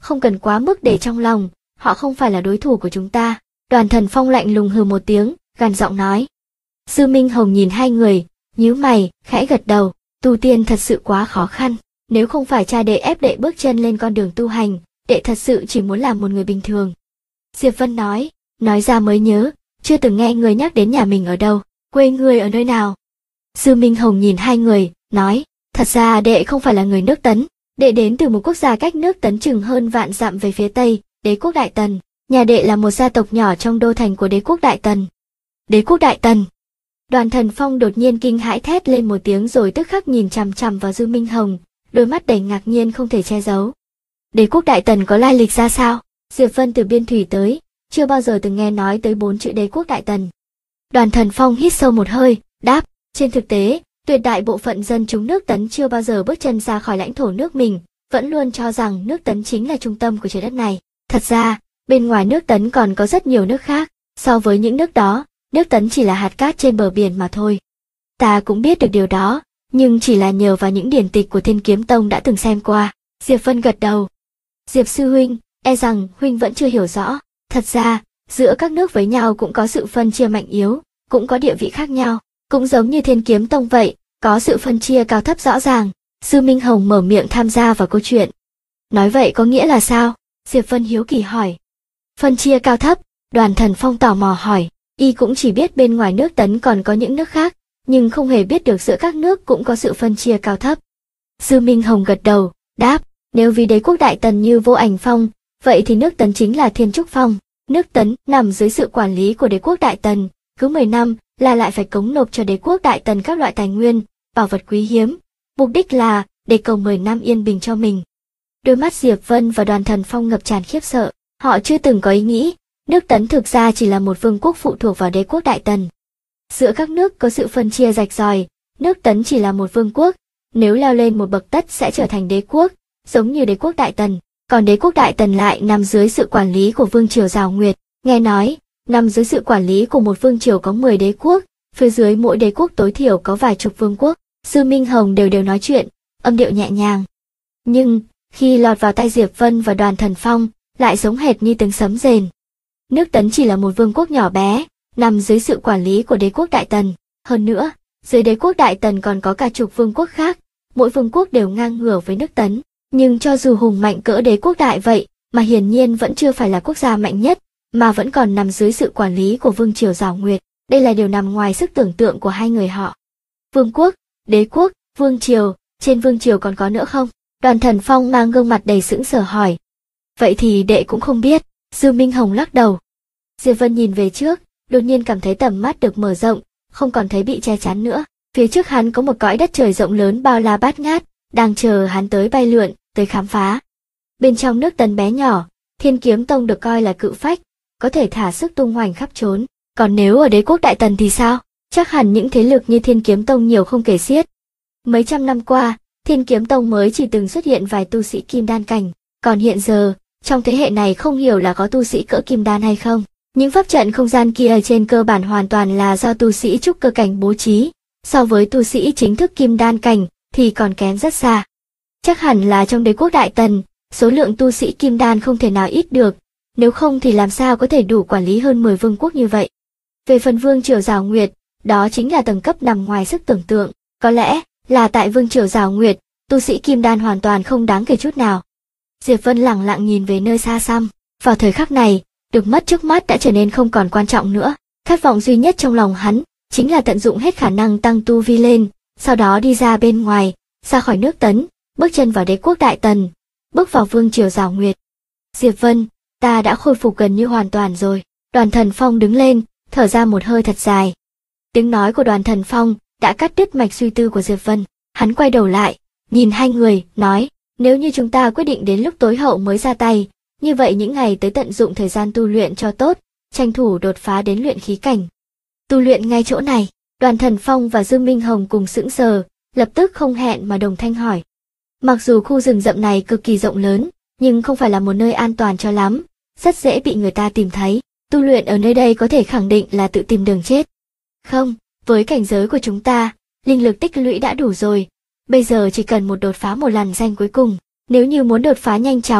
không cần quá mức để trong lòng, họ không phải là đối thủ của chúng ta. Đoàn Thần Phong lạnh lùng hừ một tiếng, gằn giọng nói. Dư Minh Hồng nhìn hai người, nhíu mày, khẽ gật đầu, tu tiên thật sự quá khó khăn, nếu không phải cha đệ ép đệ bước chân lên con đường tu hành, đệ thật sự chỉ muốn làm một người bình thường. Diệp Vân nói ra mới nhớ, chưa từng nghe người nhắc đến nhà mình ở đâu, quê người ở nơi nào. Dư Minh Hồng nhìn hai người, nói, thật ra đệ không phải là người nước Tấn, đệ đến từ một quốc gia cách nước Tấn chừng hơn vạn dặm về phía tây, đế quốc Đại Tần, nhà đệ là một gia tộc nhỏ trong đô thành của đế quốc Đại Tần. Đế quốc Đại Tần. Đoàn Thần Phong đột nhiên kinh hãi thét lên một tiếng rồi tức khắc nhìn chằm chằm vào Dư Minh Hồng, đôi mắt đầy ngạc nhiên không thể che giấu. Đế quốc Đại Tần có lai lịch ra sao? Diệp Vân từ biên thủy tới, chưa bao giờ từng nghe nói tới 4 chữ đế quốc Đại Tần. Đoàn Thần Phong hít sâu một hơi, đáp, trên thực tế, tuyệt đại bộ phận dân chúng nước Tấn chưa bao giờ bước chân ra khỏi lãnh thổ nước mình, vẫn luôn cho rằng nước Tấn chính là trung tâm của trái đất này. Thật ra, bên ngoài nước Tấn còn có rất nhiều nước khác, so với những nước đó, nước Tấn chỉ là hạt cát trên bờ biển mà thôi. Ta cũng biết được điều đó, nhưng chỉ là nhờ vào những điển tịch của Thiên Kiếm Tông đã từng xem qua. Diệp Vân gật đầu. Diệp sư huynh, e rằng huynh vẫn chưa hiểu rõ. Thật ra, giữa các nước với nhau cũng có sự phân chia mạnh yếu, cũng có địa vị khác nhau, cũng giống như Thiên Kiếm Tông vậy, có sự phân chia cao thấp rõ ràng. Dư Minh Hồng mở miệng tham gia vào câu chuyện. Nói vậy có nghĩa là sao? Diệp Vân hiếu kỳ hỏi. Phân chia cao thấp, Đoàn Thần Phong tò mò hỏi, y cũng chỉ biết bên ngoài nước Tấn còn có những nước khác, nhưng không hề biết được giữa các nước cũng có sự phân chia cao thấp. Dư Minh Hồng gật đầu, đáp, nếu vì đế quốc Đại Tần như Vô Ảnh Phong, vậy thì nước Tấn chính là Thiên Trúc Phong. Nước Tấn nằm dưới sự quản lý của đế quốc Đại Tần, cứ 10 năm là lại phải cống nộp cho đế quốc Đại Tần các loại tài nguyên, bảo vật quý hiếm, mục đích là để cầu 10 năm yên bình cho mình. Đôi mắt Diệp Vân và Đoàn Thần Phong ngập tràn khiếp sợ, họ chưa từng có ý nghĩ, nước Tấn thực ra chỉ là một vương quốc phụ thuộc vào đế quốc Đại Tần. Giữa các nước có sự phân chia rạch ròi, nước Tấn chỉ là một vương quốc, nếu leo lên một bậc tất sẽ trở thành đế quốc, giống như đế quốc Đại Tần, còn đế quốc Đại Tần lại nằm dưới sự quản lý của vương triều Giảo Nguyệt, nghe nói, nằm dưới sự quản lý của một vương triều có 10 đế quốc, phía dưới mỗi đế quốc tối thiểu có vài chục vương quốc. Dư Minh Hồng đều nói chuyện, âm điệu nhẹ nhàng. Nhưng, khi lọt vào tay Diệp Vân và Đoàn Thần Phong, lại giống hệt như tiếng sấm rền. Nước Tấn chỉ là một vương quốc nhỏ bé, nằm dưới sự quản lý của đế quốc Đại Tần. Hơn nữa, dưới đế quốc Đại Tần còn có cả chục vương quốc khác, mỗi vương quốc đều ngang ngửa với nước Tấn. Nhưng cho dù hùng mạnh cỡ đế quốc Đại vậy, mà hiển nhiên vẫn chưa phải là quốc gia mạnh nhất, mà vẫn còn nằm dưới sự quản lý của vương triều Giảo Nguyệt. Đây là điều nằm ngoài sức tưởng tượng của hai người họ. Vương quốc, đế quốc, vương triều, trên vương triều còn có nữa không? Đoàn Thần Phong mang gương mặt đầy sững sờ hỏi. Vậy thì đệ cũng không biết. Dư Minh Hồng lắc đầu. Diệp Vân nhìn về trước, đột nhiên cảm thấy tầm mắt được mở rộng, không còn thấy bị che chắn nữa. Phía trước hắn có một cõi đất trời rộng lớn bao la bát ngát, đang chờ hắn tới bay lượn, tới khám phá. Bên trong nước Tấn bé nhỏ, Thiên Kiếm Tông được coi là cự phách, có thể thả sức tung hoành khắp trốn. Còn nếu ở đế quốc Đại Tần thì sao? Chắc hẳn những thế lực như Thiên Kiếm Tông nhiều không kể xiết. Mấy trăm năm qua, Thiên Kiếm Tông mới chỉ từng xuất hiện vài tu sĩ kim đan cảnh, còn hiện giờ, trong thế hệ này không hiểu là có tu sĩ cỡ kim đan hay không. Những pháp trận không gian kia trên cơ bản hoàn toàn là do tu sĩ trúc cơ cảnh bố trí, so với tu sĩ chính thức kim đan cảnh thì còn kém rất xa. Chắc hẳn là trong đế quốc Đại Tần, số lượng tu sĩ kim đan không thể nào ít được, nếu không thì làm sao có thể đủ quản lý hơn 10 vương quốc như vậy. Về phần vương triều Giảo Nguyệt, đó chính là tầng cấp nằm ngoài sức tưởng tượng, có lẽ là tại vương triều Giảo Nguyệt, tu sĩ kim đan hoàn toàn không đáng kể chút nào. Diệp Vân lẳng lặng nhìn về nơi xa xăm, vào thời khắc này, được mất trước mắt đã trở nên không còn quan trọng nữa, khát vọng duy nhất trong lòng hắn chính là tận dụng hết khả năng tăng tu vi lên, sau đó đi ra bên ngoài, ra khỏi nước Tấn, bước chân vào đế quốc Đại Tần, bước vào vương triều Giảo Nguyệt. Diệp Vân, ta đã khôi phục gần như hoàn toàn rồi. Đoàn Thần Phong đứng lên, thở ra một hơi thật dài. Tiếng nói của Đoàn Thần Phong đã cắt đứt mạch suy tư của Diệp Vân. Hắn quay đầu lại, nhìn hai người, nói, nếu như chúng ta quyết định đến lúc tối hậu mới ra tay, như vậy những ngày tới tận dụng thời gian tu luyện cho tốt, tranh thủ đột phá đến luyện khí cảnh. Tu luyện ngay chỗ này. Đoàn Thần Phong và Dương Minh Hồng cùng sững sờ, lập tức không hẹn mà đồng thanh hỏi. Mặc dù khu rừng rậm này cực kỳ rộng lớn, nhưng không phải là một nơi an toàn cho lắm, rất dễ bị người ta tìm thấy. Tu luyện ở nơi đây có thể khẳng định là tự tìm đường chết. Không, với cảnh giới của chúng ta, linh lực tích lũy đã đủ rồi, bây giờ chỉ cần một đột phá một làn danh cuối cùng. Nếu như muốn đột phá nhanh chóng,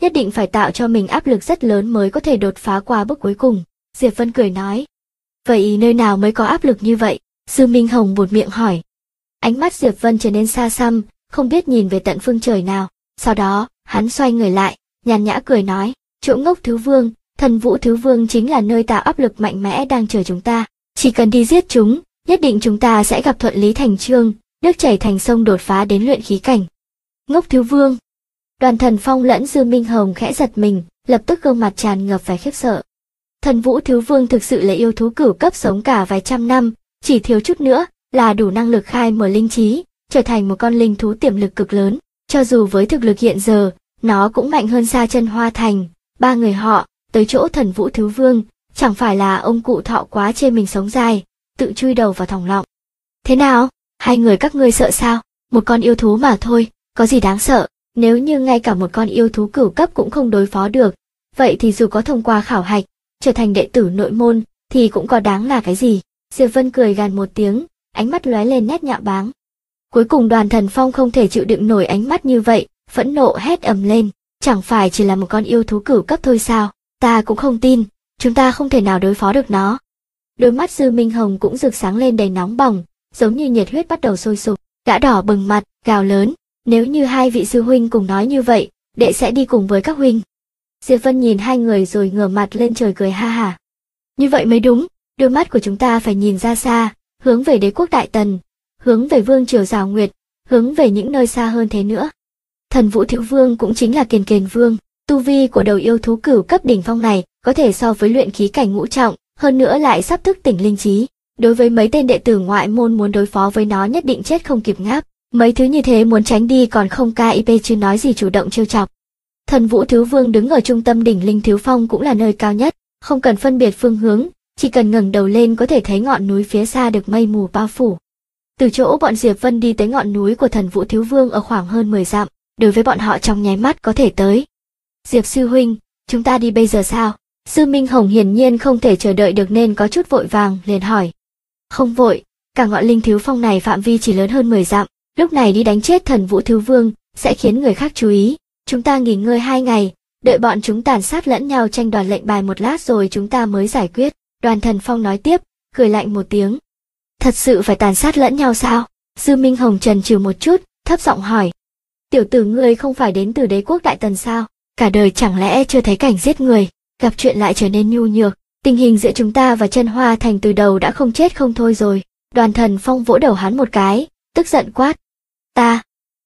nhất định phải tạo cho mình áp lực rất lớn mới có thể đột phá qua bước cuối cùng. Diệp Vân cười nói. Vậy nơi nào mới có áp lực như vậy? Dư Minh Hồng buột miệng hỏi. Ánh mắt Diệp Vân trở nên xa xăm, không biết nhìn về tận phương trời nào. Sau đó, hắn xoay người lại, nhàn nhã cười nói, chỗ Ngốc Thứ Vương, Thần Vũ Thứ Vương chính là nơi tạo áp lực mạnh mẽ đang chờ chúng ta. Chỉ cần đi giết chúng, nhất định chúng ta sẽ gặp thuận lý thành chương, nước chảy thành sông đột phá đến luyện khí cảnh. Ngốc Thứ Vương. Đoàn Thần Phong lẫn Dư Minh Hồng khẽ giật mình, lập tức gương mặt tràn ngập vẻ khiếp sợ. Thần Vũ Thứ Vương thực sự là yêu thú cửu cấp sống cả vài trăm năm, chỉ thiếu chút nữa là đủ năng lực khai mở linh trí, trở thành một con linh thú tiềm lực cực lớn. Cho dù với thực lực hiện giờ, nó cũng mạnh hơn xa Chân Hoa Thành. Ba người họ tới chỗ Thần Vũ Thứ Vương, chẳng phải là ông cụ thọ quá chê mình sống dài, tự chui đầu vào thòng lọng. Thế nào, hai người các ngươi sợ sao? Một con yêu thú mà thôi, có gì đáng sợ? Nếu như ngay cả một con yêu thú cửu cấp cũng không đối phó được, vậy thì dù có thông qua khảo hạch, trở thành đệ tử nội môn, thì cũng có đáng là cái gì? Diệp Vân cười gằn một tiếng, ánh mắt lóe lên nét nhạo báng. Cuối cùng Đoàn Thần Phong không thể chịu đựng nổi ánh mắt như vậy, phẫn nộ hét ầm lên, chẳng phải chỉ là một con yêu thú cửu cấp thôi sao? Ta cũng không tin, chúng ta không thể nào đối phó được nó. Đôi mắt Dư Minh Hồng cũng rực sáng lên đầy nóng bỏng, giống như nhiệt huyết bắt đầu sôi sục, gã đỏ bừng mặt, gào lớn, nếu như hai vị sư huynh cùng nói như vậy, đệ sẽ đi cùng với các huynh. Diệp Vân nhìn hai người rồi ngửa mặt lên trời cười ha hả. Như vậy mới đúng, đôi mắt của chúng ta phải nhìn ra xa, hướng về đế quốc Đại Tần, hướng về vương triều Giảo Nguyệt, hướng về những nơi xa hơn thế nữa. Thần Vũ Thiếu Vương cũng chính là Kiền Kiền Vương, tu vi của đầu yêu thú cửu cấp đỉnh phong này có thể so với luyện khí cảnh ngũ trọng, hơn nữa lại sắp thức tỉnh linh trí. Đối với mấy tên đệ tử ngoại môn muốn đối phó với nó nhất định chết không kịp ngáp, mấy thứ như thế muốn tránh đi còn không KIP chứ nói gì chủ động trêu chọc. Thần Vũ Thiếu Vương đứng ở trung tâm đỉnh Linh Thiếu Phong cũng là nơi cao nhất, không cần phân biệt phương hướng, chỉ cần ngẩng đầu lên có thể thấy ngọn núi phía xa được mây mù bao phủ. Từ chỗ bọn Diệp Vân đi tới ngọn núi của Thần Vũ Thiếu Vương ở khoảng hơn 10 dặm, đối với bọn họ trong nháy mắt có thể tới. Diệp sư huynh, chúng ta đi bây giờ sao? Dư Minh Hồng hiển nhiên không thể chờ đợi được nên có chút vội vàng, liền hỏi. Không vội, cả ngọn Linh Thiếu Phong này phạm vi chỉ lớn hơn 10 dặm, lúc này đi đánh chết Thần Vũ Thiếu Vương sẽ khiến người khác chú ý. Chúng ta nghỉ ngơi 2 ngày, đợi bọn chúng tàn sát lẫn nhau tranh đoạt lệnh bài một lát rồi chúng ta mới giải quyết. Đoàn Thần Phong nói tiếp, cười lạnh một tiếng. Thật sự phải tàn sát lẫn nhau sao? Dư Minh Hồng chần chừ một chút, thấp giọng hỏi. Tiểu tử ngươi không phải đến từ đế quốc Đại Tần sao? Cả đời chẳng lẽ chưa thấy cảnh giết người, gặp chuyện lại trở nên nhu nhược. Tình hình giữa chúng ta và Chân Hoa Thành từ đầu đã không chết không thôi rồi. Đoàn Thần Phong vỗ đầu hắn một cái, tức giận quát. Ta.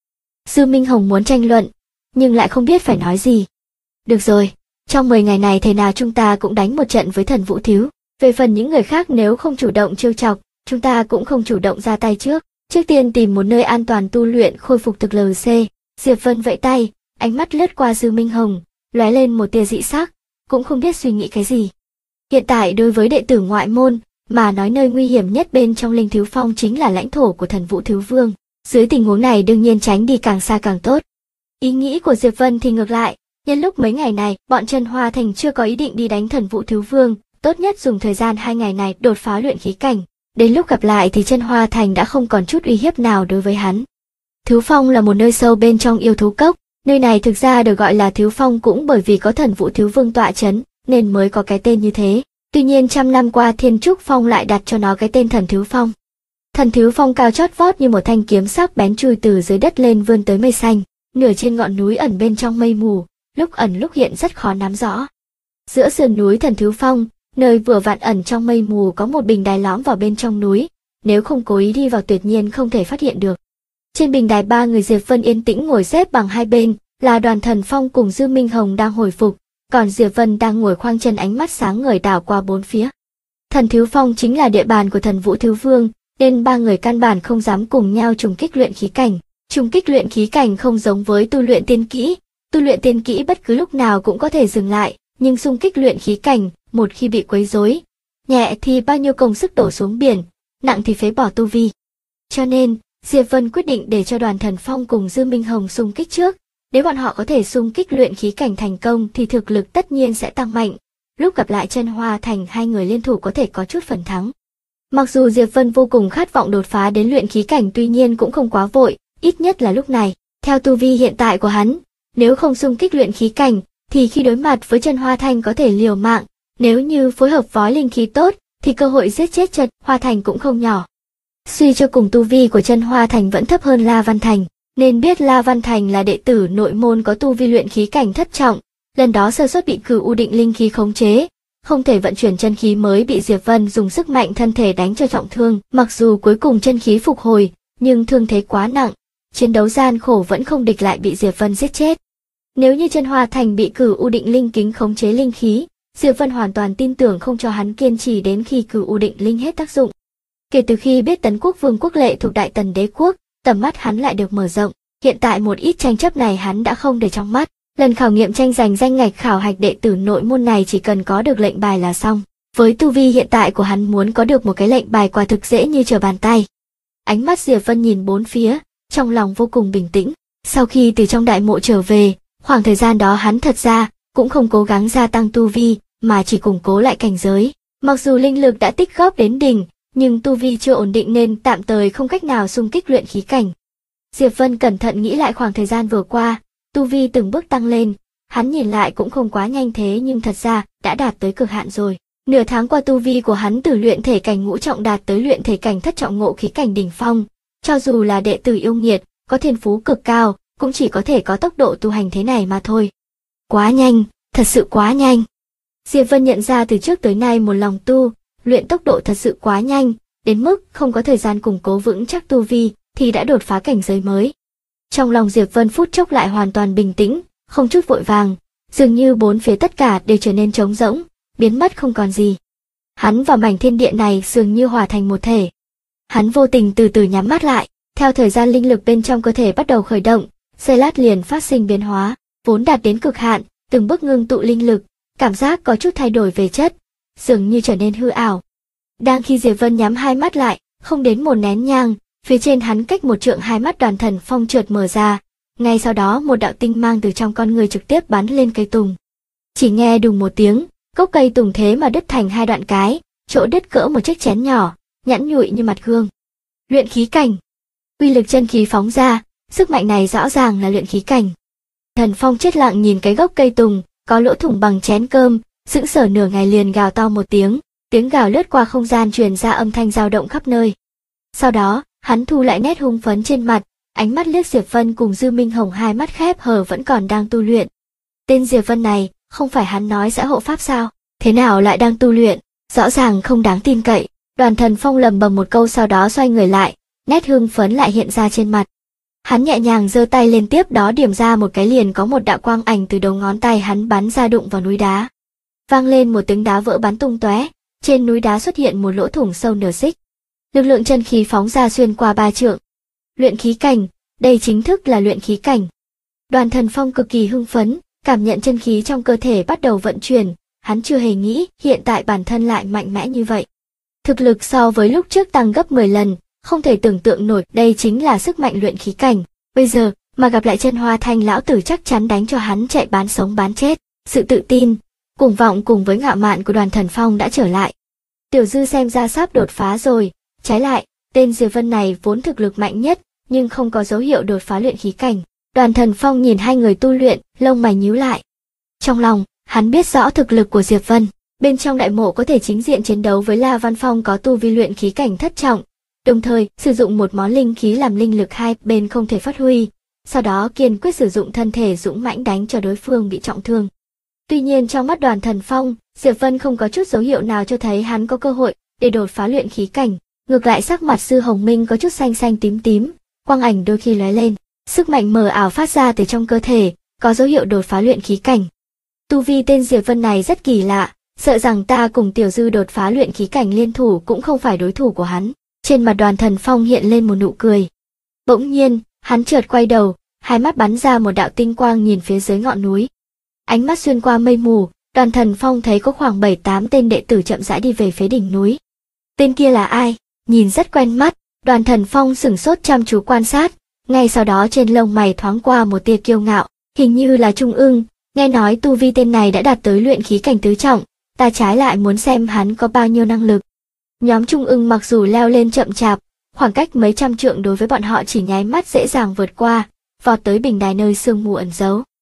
Dư Minh Hồng muốn tranh luận, nhưng lại không biết phải nói gì. Được rồi, trong 10 ngày này thế nào chúng ta cũng đánh một trận với Thần Vũ Thiếu. Về phần những người khác nếu không chủ động trêu chọc, chúng ta cũng không chủ động ra tay trước. Trước tiên tìm một nơi an toàn tu luyện khôi phục thực lực LC. Diệp Vân vẫy tay, ánh mắt lướt qua Dư Minh Hồng, lóe lên một tia dị sắc, cũng không biết suy nghĩ cái gì. Hiện tại đối với đệ tử ngoại môn, mà nói nơi nguy hiểm nhất bên trong Linh Thiếu Phong chính là lãnh thổ của Thần Vũ Thiếu Vương. Dưới tình huống này đương nhiên tránh đi càng xa càng tốt. Ý nghĩ của Diệp Vân thì ngược lại, nhân lúc mấy ngày này bọn Chân Hoa Thành chưa có ý định đi đánh Thần Vũ Thiếu Vương, tốt nhất dùng thời gian 2 ngày này đột phá luyện khí cảnh. Đến lúc gặp lại thì Chân Hoa Thành đã không còn chút uy hiếp nào đối với hắn. Thiếu Phong là một nơi sâu bên trong yêu thú cốc, nơi này thực ra được gọi là Thiếu Phong cũng bởi vì có Thần Vũ Thiếu Vương tọa chấn, nên mới có cái tên như thế. Tuy nhiên trăm năm qua Thiên Trúc Phong lại đặt cho nó cái tên Thần Thiếu Phong. Thần Thiếu Phong cao chót vót như một thanh kiếm sắc bén chui từ dưới đất lên vươn tới mây xanh, nửa trên ngọn núi ẩn bên trong mây mù, lúc ẩn lúc hiện rất khó nắm rõ. Giữa sườn núi Thần Thiếu Phong, nơi vừa vặn ẩn trong mây mù có một bình đài lõm vào bên trong núi, nếu không cố ý đi vào tuyệt nhiên không thể phát hiện được. Trên bình đài 3 người Diệp Vân yên tĩnh ngồi xếp bằng hai bên, là Đoàn Thần Phong cùng Dư Minh Hồng đang hồi phục, còn Diệp Vân đang ngồi khoanh chân ánh mắt sáng ngời đảo qua bốn phía. Thần Thiếu Phong chính là địa bàn của Thần Vũ Thiếu Vương, nên 3 người căn bản không dám cùng nhau trùng kích luyện khí cảnh. Trùng kích luyện khí cảnh không giống với tu luyện tiên kỹ bất cứ lúc nào cũng có thể dừng lại, nhưng xung kích luyện khí cảnh, một khi bị quấy rối, nhẹ thì bao nhiêu công sức đổ xuống biển, nặng thì phế bỏ tu vi. Cho nên, Diệp Vân quyết định để cho Đoàn Thần Phong cùng Dư Minh Hồng xung kích trước, nếu bọn họ có thể xung kích luyện khí cảnh thành công thì thực lực tất nhiên sẽ tăng mạnh. Lúc gặp lại Chân Hoa Thành hai người liên thủ có thể có chút phần thắng. Mặc dù Diệp Vân vô cùng khát vọng đột phá đến luyện khí cảnh tuy nhiên cũng không quá vội, ít nhất là lúc này. Theo tu vi hiện tại của hắn, Nếu không xung kích luyện khí cảnh, thì khi đối mặt với Chân Hoa Thành có thể liều mạng, nếu như phối hợp với linh khí tốt, thì cơ hội giết chết Chân Hoa Thành cũng không nhỏ. Suy cho cùng tu vi của Chân Hoa Thành vẫn thấp hơn La Văn Thành, nên biết La Văn Thành là đệ tử nội môn có tu vi luyện khí cảnh thất trọng, lần đó sơ suất bị Cửu U Định linh khí khống chế, không thể vận chuyển chân khí mới bị Diệp Vân dùng sức mạnh thân thể đánh cho trọng thương, mặc dù cuối cùng chân khí phục hồi, nhưng thương thế quá nặng, chiến đấu gian khổ vẫn không địch lại bị Diệp Vân giết chết. Nếu như Chân Hoa Thành bị Cửu U Định linh kính khống chế linh khí, Diệp Vân hoàn toàn tin tưởng không cho hắn kiên trì đến khi Cửu U Định linh hết tác dụng. Kể từ khi biết Tấn Quốc Vương quốc lệ thuộc Đại Tần Đế quốc, tầm mắt hắn lại được mở rộng, hiện tại một ít tranh chấp này hắn đã không để trong mắt. Lần khảo nghiệm tranh giành danh ngạch khảo hạch đệ tử nội môn này chỉ cần có được lệnh bài là xong. Với tu vi hiện tại của hắn muốn có được một cái lệnh bài quả thực dễ như trở bàn tay. Ánh mắt Diệp Vân nhìn bốn phía, trong lòng vô cùng bình tĩnh. Sau khi từ trong đại mộ trở về, khoảng thời gian đó hắn thật ra cũng không cố gắng gia tăng tu vi, mà chỉ củng cố lại cảnh giới. Mặc dù linh lực đã tích góp đến đỉnh, nhưng tu vi chưa ổn định nên tạm thời không cách nào xung kích luyện khí cảnh. Diệp Vân cẩn thận nghĩ lại khoảng thời gian vừa qua, tu vi từng bước tăng lên, hắn nhìn lại cũng không quá nhanh thế nhưng thật ra đã đạt tới cực hạn rồi. Nửa tháng qua tu vi của hắn từ luyện thể cảnh ngũ trọng đạt tới luyện thể cảnh thất trọng ngộ khí cảnh đỉnh phong, cho dù là đệ tử yêu nghiệt, có thiên phú cực cao, cũng chỉ có thể có tốc độ tu hành thế này mà thôi. Quá nhanh, thật sự quá nhanh. Diệp Vân nhận ra từ trước tới nay một lòng tu, luyện tốc độ thật sự quá nhanh, đến mức không có thời gian củng cố vững chắc tu vi thì đã đột phá cảnh giới mới. Trong lòng Diệp Vân phút chốc lại hoàn toàn bình tĩnh, không chút vội vàng, dường như bốn phía tất cả đều trở nên trống rỗng, biến mất không còn gì. Hắn và mảnh thiên địa này dường như hòa thành một thể. Hắn vô tình từ từ nhắm mắt lại, theo thời gian linh lực bên trong cơ thể bắt đầu khởi động, giây lát liền phát sinh biến hóa, vốn đạt đến cực hạn, từng bước ngưng tụ linh lực, cảm giác có chút thay đổi về chất, dường như trở nên hư ảo. Đang khi Diệp Vân nhắm hai mắt lại, không đến một nén nhang, phía trên hắn cách một trượng hai mắt Đoàn Thần Phong chợt mở ra, ngay sau đó một đạo tinh mang từ trong con người trực tiếp bắn lên cây tùng. Chỉ nghe đùng một tiếng, gốc cây tùng thế mà đứt thành hai đoạn cái, chỗ đứt cỡ một chiếc chén nhỏ, nhẵn nhụi như mặt gương. Luyện khí cảnh. Uy lực chân khí phóng ra, sức mạnh này rõ ràng là luyện khí cảnh. Thần Phong chết lặng nhìn cái gốc cây tùng, có lỗ thủng bằng chén cơm, sững sờ nửa ngày liền gào to một tiếng, tiếng gào lướt qua không gian truyền ra âm thanh dao động khắp nơi. Sau đó, hắn thu lại nét hung phấn trên mặt, ánh mắt liếc Diệp Vân cùng Dư Minh Hồng hai mắt khép hờ vẫn còn đang tu luyện. Tên Diệp Vân này, không phải hắn nói sẽ hộ pháp sao? Thế nào lại đang tu luyện? Rõ ràng không đáng tin cậy. Đoàn Thần Phong lầm bầm một câu sau đó xoay người lại, nét hưng phấn lại hiện ra trên mặt. Hắn nhẹ nhàng giơ tay lên tiếp đó điểm ra một cái liền có một đạo quang ảnh từ đầu ngón tay hắn bắn ra đụng vào núi đá. Vang lên một tiếng đá vỡ bắn tung tóe, trên núi đá xuất hiện một lỗ thủng sâu nửa xích. Lực lượng chân khí phóng ra xuyên qua 3 trượng. Luyện khí cảnh, đây chính thức là luyện khí cảnh. Đoàn Thần Phong cực kỳ hưng phấn, cảm nhận chân khí trong cơ thể bắt đầu vận chuyển, hắn chưa hề nghĩ hiện tại bản thân lại mạnh mẽ như vậy. Thực lực so với lúc trước tăng gấp 10 lần, không thể tưởng tượng nổi, đây chính là sức mạnh luyện khí cảnh. Bây giờ, mà gặp lại Chân Hoa Thanh lão tử chắc chắn đánh cho hắn chạy bán sống bán chết. Sự tự tin, cuồng vọng cùng với ngạo mạn của Đoàn Thần Phong đã trở lại. Tiểu Dư xem ra sắp đột phá rồi, trái lại, tên Diệp Vân này vốn thực lực mạnh nhất, nhưng không có dấu hiệu đột phá luyện khí cảnh. Đoàn Thần Phong nhìn hai người tu luyện, lông mày nhíu lại. Trong lòng, hắn biết rõ thực lực của Diệp Vân, bên trong đại mộ có thể chính diện chiến đấu với La Văn Phong có tu vi luyện khí cảnh thất trọng, đồng thời sử dụng một món linh khí làm linh lực hai bên không thể phát huy, sau đó kiên quyết sử dụng thân thể dũng mãnh đánh cho đối phương bị trọng thương. Tuy nhiên trong mắt Đoàn Thần Phong, Diệp Vân không có chút dấu hiệu nào cho thấy hắn có cơ hội để đột phá luyện khí cảnh, ngược lại sắc mặt Sư Hồng Minh có chút xanh xanh tím tím, quang ảnh đôi khi lóe lên, sức mạnh mờ ảo phát ra từ trong cơ thể, có dấu hiệu đột phá luyện khí cảnh. Tu vi tên Diệp Vân này rất kỳ lạ, sợ rằng ta cùng Tiểu Dư đột phá luyện khí cảnh liên thủ cũng không phải đối thủ của hắn. Trên mặt Đoàn Thần Phong hiện lên một nụ cười. Bỗng nhiên, hắn chợt quay đầu, hai mắt bắn ra một đạo tinh quang nhìn phía dưới ngọn núi. Ánh mắt xuyên qua mây mù, Đoàn Thần Phong thấy có khoảng 7-8 tên đệ tử chậm rãi đi về phía đỉnh núi. Tên kia là ai? Nhìn rất quen mắt, Đoàn Thần Phong sửng sốt chăm chú quan sát, ngay sau đó trên lông mày thoáng qua một tia kiêu ngạo, hình như là Trung Ưng, nghe nói tu vi tên này đã đạt tới luyện khí cảnh tứ trọng, ta trái lại muốn xem hắn có bao nhiêu năng lực. Nhóm Trung Ưng mặc dù leo lên chậm chạp, khoảng cách mấy trăm trượng đối với bọn họ chỉ nháy mắt dễ dàng vượt qua, vọt tới bình đài nơi sương mù ẩn giấu.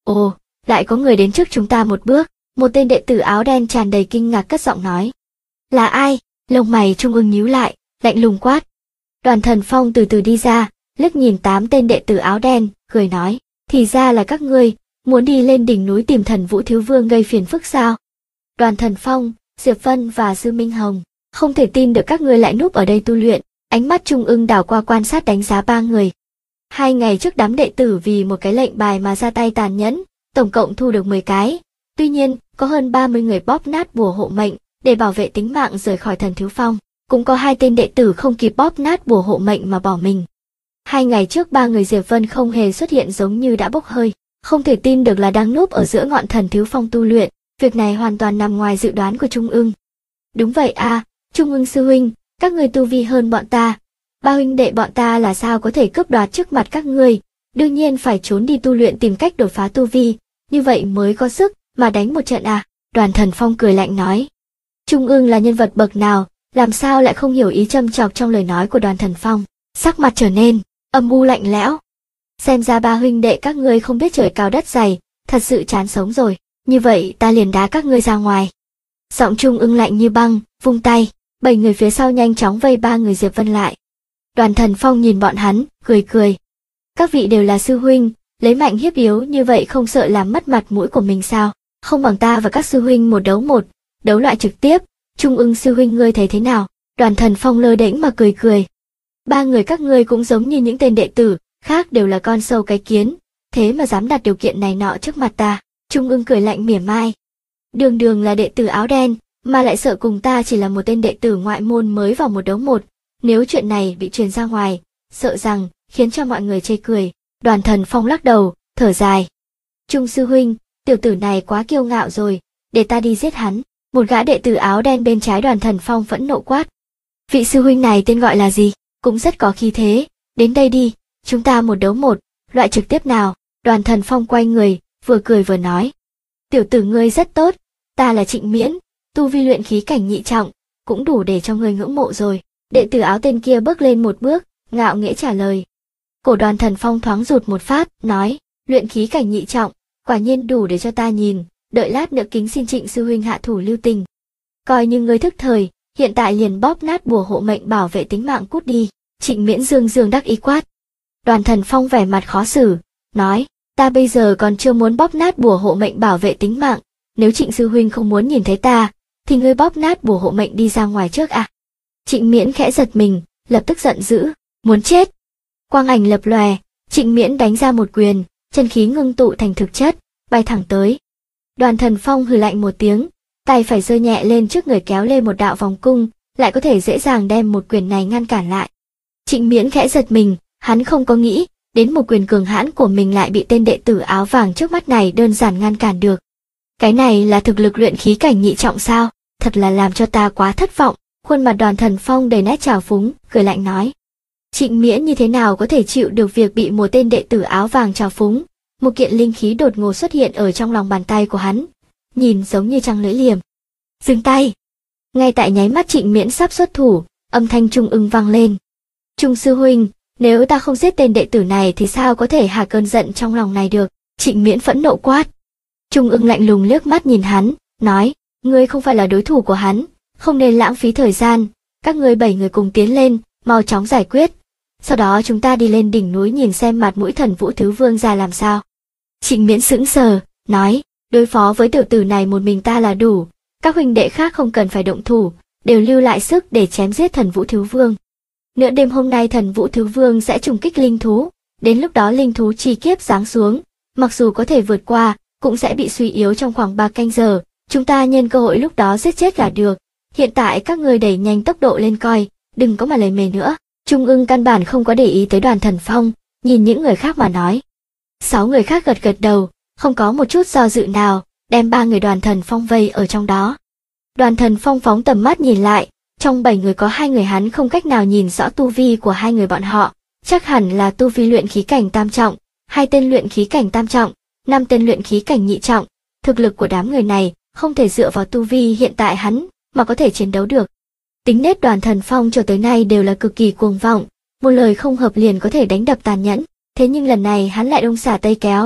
Ồ, lại có người đến trước chúng ta một bước, một tên đệ tử áo đen tràn đầy kinh ngạc cất giọng nói. Là ai? Lông mày Trung Ưng nhíu lại, lạnh lùng quát. Đoàn Thần Phong từ từ đi ra, liếc nhìn 8 tên đệ tử áo đen, cười nói, thì ra là các ngươi, muốn đi lên đỉnh núi tìm Thần Vũ Thiếu Vương gây phiền phức sao? Đoàn Thần Phong, Diệp Vân và Dư Minh Hồng, không thể tin được các ngươi lại núp ở đây tu luyện, ánh mắt Trung Ưng đảo qua quan sát đánh giá 3 người. 2 ngày trước đám đệ tử vì một cái lệnh bài mà ra tay tàn nhẫn, tổng cộng thu được 10 cái. Tuy nhiên, có hơn 30 người bóp nát bùa hộ mệnh để bảo vệ tính mạng rời khỏi Thần Thiếu Phong, cũng có 2 tên đệ tử không kịp bóp nát bùa hộ mệnh mà bỏ mình. 2 ngày trước 3 người Diệp Vân không hề xuất hiện giống như đã bốc hơi, không thể tin được là đang núp ở giữa ngọn Thần Thiếu Phong tu luyện, việc này hoàn toàn nằm ngoài dự đoán của Trung Ưng. Đúng vậy à, Trung Ưng sư huynh, các người tu vi hơn bọn ta. 3 huynh đệ bọn ta là sao có thể cướp đoạt trước mặt các ngươi, đương nhiên phải trốn đi tu luyện tìm cách đột phá tu vi, như vậy mới có sức mà đánh một trận à? Đoàn Thần Phong cười lạnh nói. Trung Ưng là nhân vật bậc nào, làm sao lại không hiểu ý châm chọc trong lời nói của Đoàn Thần Phong, sắc mặt trở nên âm u lạnh lẽo. Xem ra 3 huynh đệ các ngươi không biết trời cao đất dày, thật sự chán sống rồi, như vậy ta liền đá các ngươi ra ngoài. Giọng Trung Ưng lạnh như băng, vung tay, 7 người phía sau nhanh chóng vây 3 người Diệp Vân lại. Đoàn Thần Phong nhìn bọn hắn, cười cười. Các vị đều là sư huynh, lấy mạnh hiếp yếu như vậy không sợ làm mất mặt mũi của mình sao? Không bằng ta và các sư huynh một, đấu loại trực tiếp. Trung Ưng sư huynh ngươi thấy thế nào? Đoàn Thần Phong lơ đễnh mà cười cười. 3 người các ngươi cũng giống như những tên đệ tử khác, đều là con sâu cái kiến, thế mà dám đặt điều kiện này nọ trước mặt ta. Trung Ưng cười lạnh mỉa mai. Đường đường là đệ tử áo đen, mà lại sợ cùng ta chỉ là một tên đệ tử ngoại môn mới vào một đấu một. Nếu chuyện này bị truyền ra ngoài, sợ rằng khiến cho mọi người chê cười. Đoàn Thần Phong lắc đầu, thở dài. Trung sư huynh, tiểu tử này quá kiêu ngạo rồi, để ta đi giết hắn. Một gã đệ tử áo đen bên trái Đoàn Thần Phong phẫn nộ quát. Vị sư huynh này tên gọi là gì? Cũng rất có khí thế, đến đây đi, chúng ta một đấu một, loại trực tiếp nào? Đoàn Thần Phong quay người, vừa cười vừa nói. Tiểu tử ngươi rất tốt, ta là Trịnh Miễn, tu vi luyện khí cảnh nhị trọng, cũng đủ để cho ngươi ngưỡng mộ rồi. Đệ tử áo tên kia bước lên một bước, ngạo nghễ trả lời. Cổ Đoàn Thần Phong thoáng rụt một phát, nói, luyện khí cảnh nhị trọng, quả nhiên đủ để cho ta nhìn, đợi lát nữa kính xin Trịnh sư huynh hạ thủ lưu tình. Coi như ngươi thức thời, hiện tại liền bóp nát bùa hộ mệnh bảo vệ tính mạng cút đi. Trịnh Miễn dương đắc ý quát. Đoàn Thần Phong vẻ mặt khó xử, nói, ta bây giờ còn chưa muốn bóp nát bùa hộ mệnh bảo vệ tính mạng, nếu Trịnh sư huynh không muốn nhìn thấy ta, thì ngươi bóp nát bùa hộ mệnh đi ra ngoài trước à? Trịnh Miễn khẽ giật mình, lập tức giận dữ, muốn chết. Quang ảnh lập lòe, Trịnh Miễn đánh ra một quyền, chân khí ngưng tụ thành thực chất, bay thẳng tới. Đoàn Thần Phong hừ lạnh một tiếng, tay phải giơ nhẹ lên trước người kéo lên một đạo vòng cung, lại có thể dễ dàng đem một quyền này ngăn cản lại. Trịnh Miễn khẽ giật mình, hắn không có nghĩ đến một quyền cường hãn của mình lại bị tên đệ tử áo vàng trước mắt này đơn giản ngăn cản được. Cái này là thực lực luyện khí cảnh nhị trọng sao? Thật là làm cho ta quá thất vọng. Khuôn mặt Đoàn Thần Phong đầy nét trào phúng, cười lạnh nói. Trịnh Miễn như thế nào có thể chịu được việc bị một tên đệ tử áo vàng trào phúng? Một kiện linh khí đột ngột xuất hiện ở trong lòng bàn tay của hắn, nhìn giống như trăng lưỡi liềm. Dừng tay! Ngay tại nháy mắt Trịnh Miễn sắp xuất thủ, âm thanh Trung Ưng vang lên. Trung sư huynh, nếu ta không giết tên đệ tử này thì sao có thể hạ cơn giận trong lòng này được? Trịnh Miễn phẫn nộ quát. Trung Ưng lạnh lùng liếc mắt nhìn hắn, nói, ngươi không phải là đối thủ của hắn, không nên lãng phí thời gian, các ngươi 7 người cùng tiến lên, mau chóng giải quyết. Sau đó chúng ta đi lên đỉnh núi nhìn xem mặt mũi Thần Vũ Thứ Vương ra làm sao. Trịnh Miễn sững sờ, nói, đối phó với tiểu tử này một mình ta là đủ, các huynh đệ khác không cần phải động thủ, đều lưu lại sức để chém giết Thần Vũ Thứ Vương. Nửa đêm hôm nay Thần Vũ Thứ Vương sẽ trùng kích linh thú, đến lúc đó linh thú chi kiếp giáng xuống, mặc dù có thể vượt qua, cũng sẽ bị suy yếu trong khoảng 3 canh giờ, chúng ta nhân cơ hội lúc đó giết chết là được. Hiện tại các ngươi đẩy nhanh tốc độ lên coi, đừng có mà lề mề nữa. Trung Ưng căn bản không có để ý tới Đoàn Thần Phong, nhìn những người khác mà nói. 6 người khác gật gật đầu, không có một chút do dự nào, đem 3 người Đoàn Thần Phong vây ở trong đó. Đoàn Thần Phong phóng tầm mắt nhìn lại, trong 7 người có 2 người hắn không cách nào nhìn rõ tu vi của 2 người bọn họ, chắc hẳn là tu vi luyện khí cảnh tam trọng, 2 tên luyện khí cảnh tam trọng, 5 tên luyện khí cảnh nhị trọng. Thực lực của đám người này không thể dựa vào tu vi hiện tại hắn mà có thể chiến đấu được. Tính nết Đoàn Thần Phong cho tới nay đều là cực kỳ cuồng vọng, một lời không hợp liền có thể đánh đập tàn nhẫn, thế nhưng lần này hắn lại đông xả tây kéo,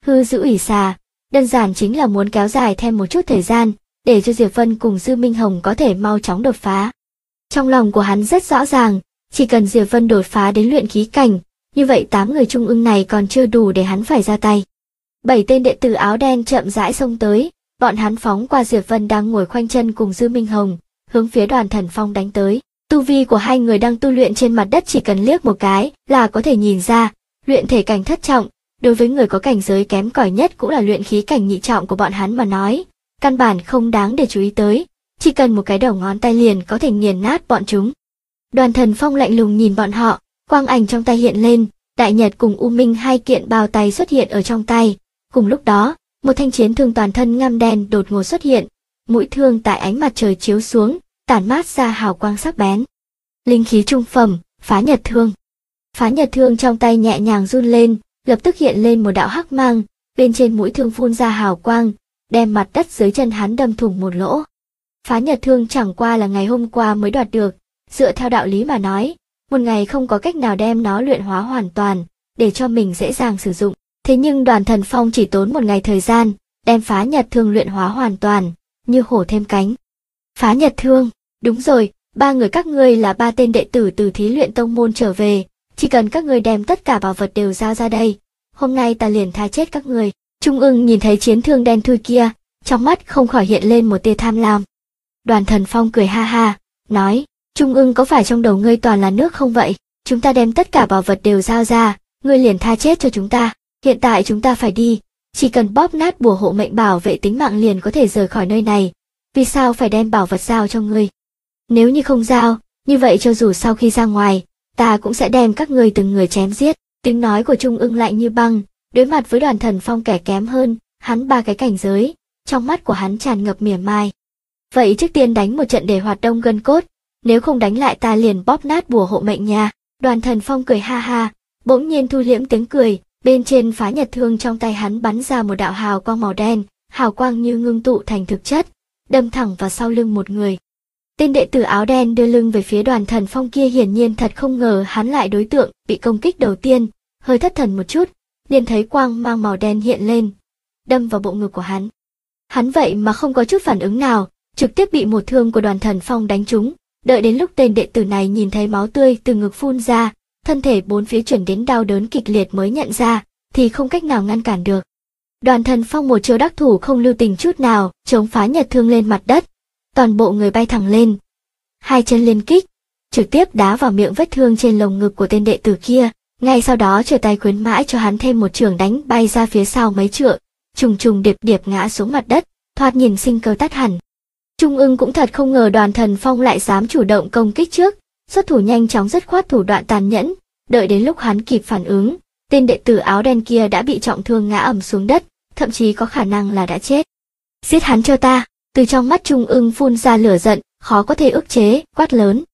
hư giữ ủy xà, đơn giản chính là muốn kéo dài thêm một chút thời gian, để cho Diệp Vân cùng Dư Minh Hồng có thể mau chóng đột phá. Trong lòng của hắn rất rõ ràng, chỉ cần Diệp Vân đột phá đến luyện khí cảnh, như vậy 8 người trung ương này còn chưa đủ để hắn phải ra tay. 7 tên đệ tử áo đen chậm rãi xông tới, bọn hắn phóng qua Diệp Vân đang ngồi khoanh chân cùng Dư Minh Hồng, hướng phía Đoàn Thần Phong đánh tới. Tu vi của hai người đang tu luyện trên mặt đất chỉ cần liếc một cái là có thể nhìn ra, luyện thể cảnh thất trọng, đối với người có cảnh giới kém cỏi nhất cũng là luyện khí cảnh nhị trọng của bọn hắn mà nói, căn bản không đáng để chú ý tới, chỉ cần một cái đầu ngón tay liền có thể nghiền nát bọn chúng. Đoàn Thần Phong lạnh lùng nhìn bọn họ, quang ảnh trong tay hiện lên, Đại Nhật cùng U Minh hai kiện bao tay xuất hiện ở trong tay. Cùng lúc đó, một thanh chiến thương toàn thân ngăm đen đột ngột xuất hiện, mũi thương tại ánh mặt trời chiếu xuống, tản mát ra hào quang sắc bén. Linh khí trung phẩm, Phá Nhật Thương. Phá Nhật Thương trong tay nhẹ nhàng run lên, lập tức hiện lên một đạo hắc mang, bên trên mũi thương phun ra hào quang, đem mặt đất dưới chân hắn đâm thủng một lỗ. Phá Nhật Thương chẳng qua là ngày hôm qua mới đoạt được, dựa theo đạo lý mà nói, một ngày không có cách nào đem nó luyện hóa hoàn toàn, để cho mình dễ dàng sử dụng. Thế nhưng Đoàn Thần Phong chỉ tốn một ngày thời gian, đem Phá Nhật Thương luyện hóa hoàn toàn, như hổ thêm cánh. Phá Nhật Thương, đúng rồi, 3 người các ngươi là 3 tên đệ tử từ thí luyện tông môn trở về, chỉ cần các ngươi đem tất cả bảo vật đều giao ra đây, hôm nay ta liền tha chết các ngươi. Trung Ưng nhìn thấy chiến thương đen thui kia, trong mắt không khỏi hiện lên một tia tham lam. Đoàn Thần Phong cười ha ha, nói, Trung Ưng có phải trong đầu ngươi toàn là nước không vậy? Chúng ta đem tất cả bảo vật đều giao ra, ngươi liền tha chết cho chúng ta. Hiện tại chúng ta phải đi, chỉ cần bóp nát bùa hộ mệnh bảo vệ tính mạng liền có thể rời khỏi nơi này. Vì sao phải đem bảo vật giao cho ngươi? Nếu như không giao, như vậy cho dù sau khi ra ngoài, ta cũng sẽ đem các ngươi từng người chém giết. Tiếng nói của Trung Ưng lạnh như băng, đối mặt với Đoàn Thần Phong kẻ kém hơn, hắn 3 cái cảnh giới, trong mắt của hắn tràn ngập mỉa mai. Vậy trước tiên đánh một trận để hoạt động gân cốt, nếu không đánh lại ta liền bóp nát bùa hộ mệnh nha. Đoàn Thần Phong cười ha ha, bỗng nhiên thu liễm tiếng cười, bên trên Phá Nhật Thương trong tay hắn bắn ra một đạo hào quang màu đen, hào quang như ngưng tụ thành thực chất, đâm thẳng vào sau lưng một người. Tên đệ tử áo đen đưa lưng về phía Đoàn Thần Phong kia hiển nhiên thật không ngờ hắn lại đối tượng bị công kích đầu tiên, hơi thất thần một chút, liền thấy quang mang màu đen hiện lên, đâm vào bộ ngực của hắn. Hắn vậy mà không có chút phản ứng nào, trực tiếp bị một thương của Đoàn Thần Phong đánh trúng, đợi đến lúc tên đệ tử này nhìn thấy máu tươi từ ngực phun ra, thân thể bốn phía chuyển đến đau đớn kịch liệt mới nhận ra, thì không cách nào ngăn cản được. Đoàn Thần Phong một chiêu đắc thủ không lưu tình chút nào, chống Phá Nhật Thương lên mặt đất, toàn bộ người bay thẳng lên. Hai chân liên kích, trực tiếp đá vào miệng vết thương trên lồng ngực của tên đệ tử kia, ngay sau đó trở tay khuyến mãi cho hắn thêm một chưởng đánh bay ra phía sau mấy trượng, trùng trùng điệp điệp ngã xuống mặt đất, thoạt nhìn sinh cơ tắt hẳn. Trung Ưng cũng thật không ngờ Đoàn Thần Phong lại dám chủ động công kích trước, xuất thủ nhanh chóng dứt khoát thủ đoạn tàn nhẫn, đợi đến lúc hắn kịp phản ứng, tên đệ tử áo đen kia đã bị trọng thương ngã ầm xuống đất, thậm chí có khả năng là đã chết. Giết hắn cho ta! Từ trong mắt Trung Ưng phun ra lửa giận, khó có thể ức chế, quát lớn.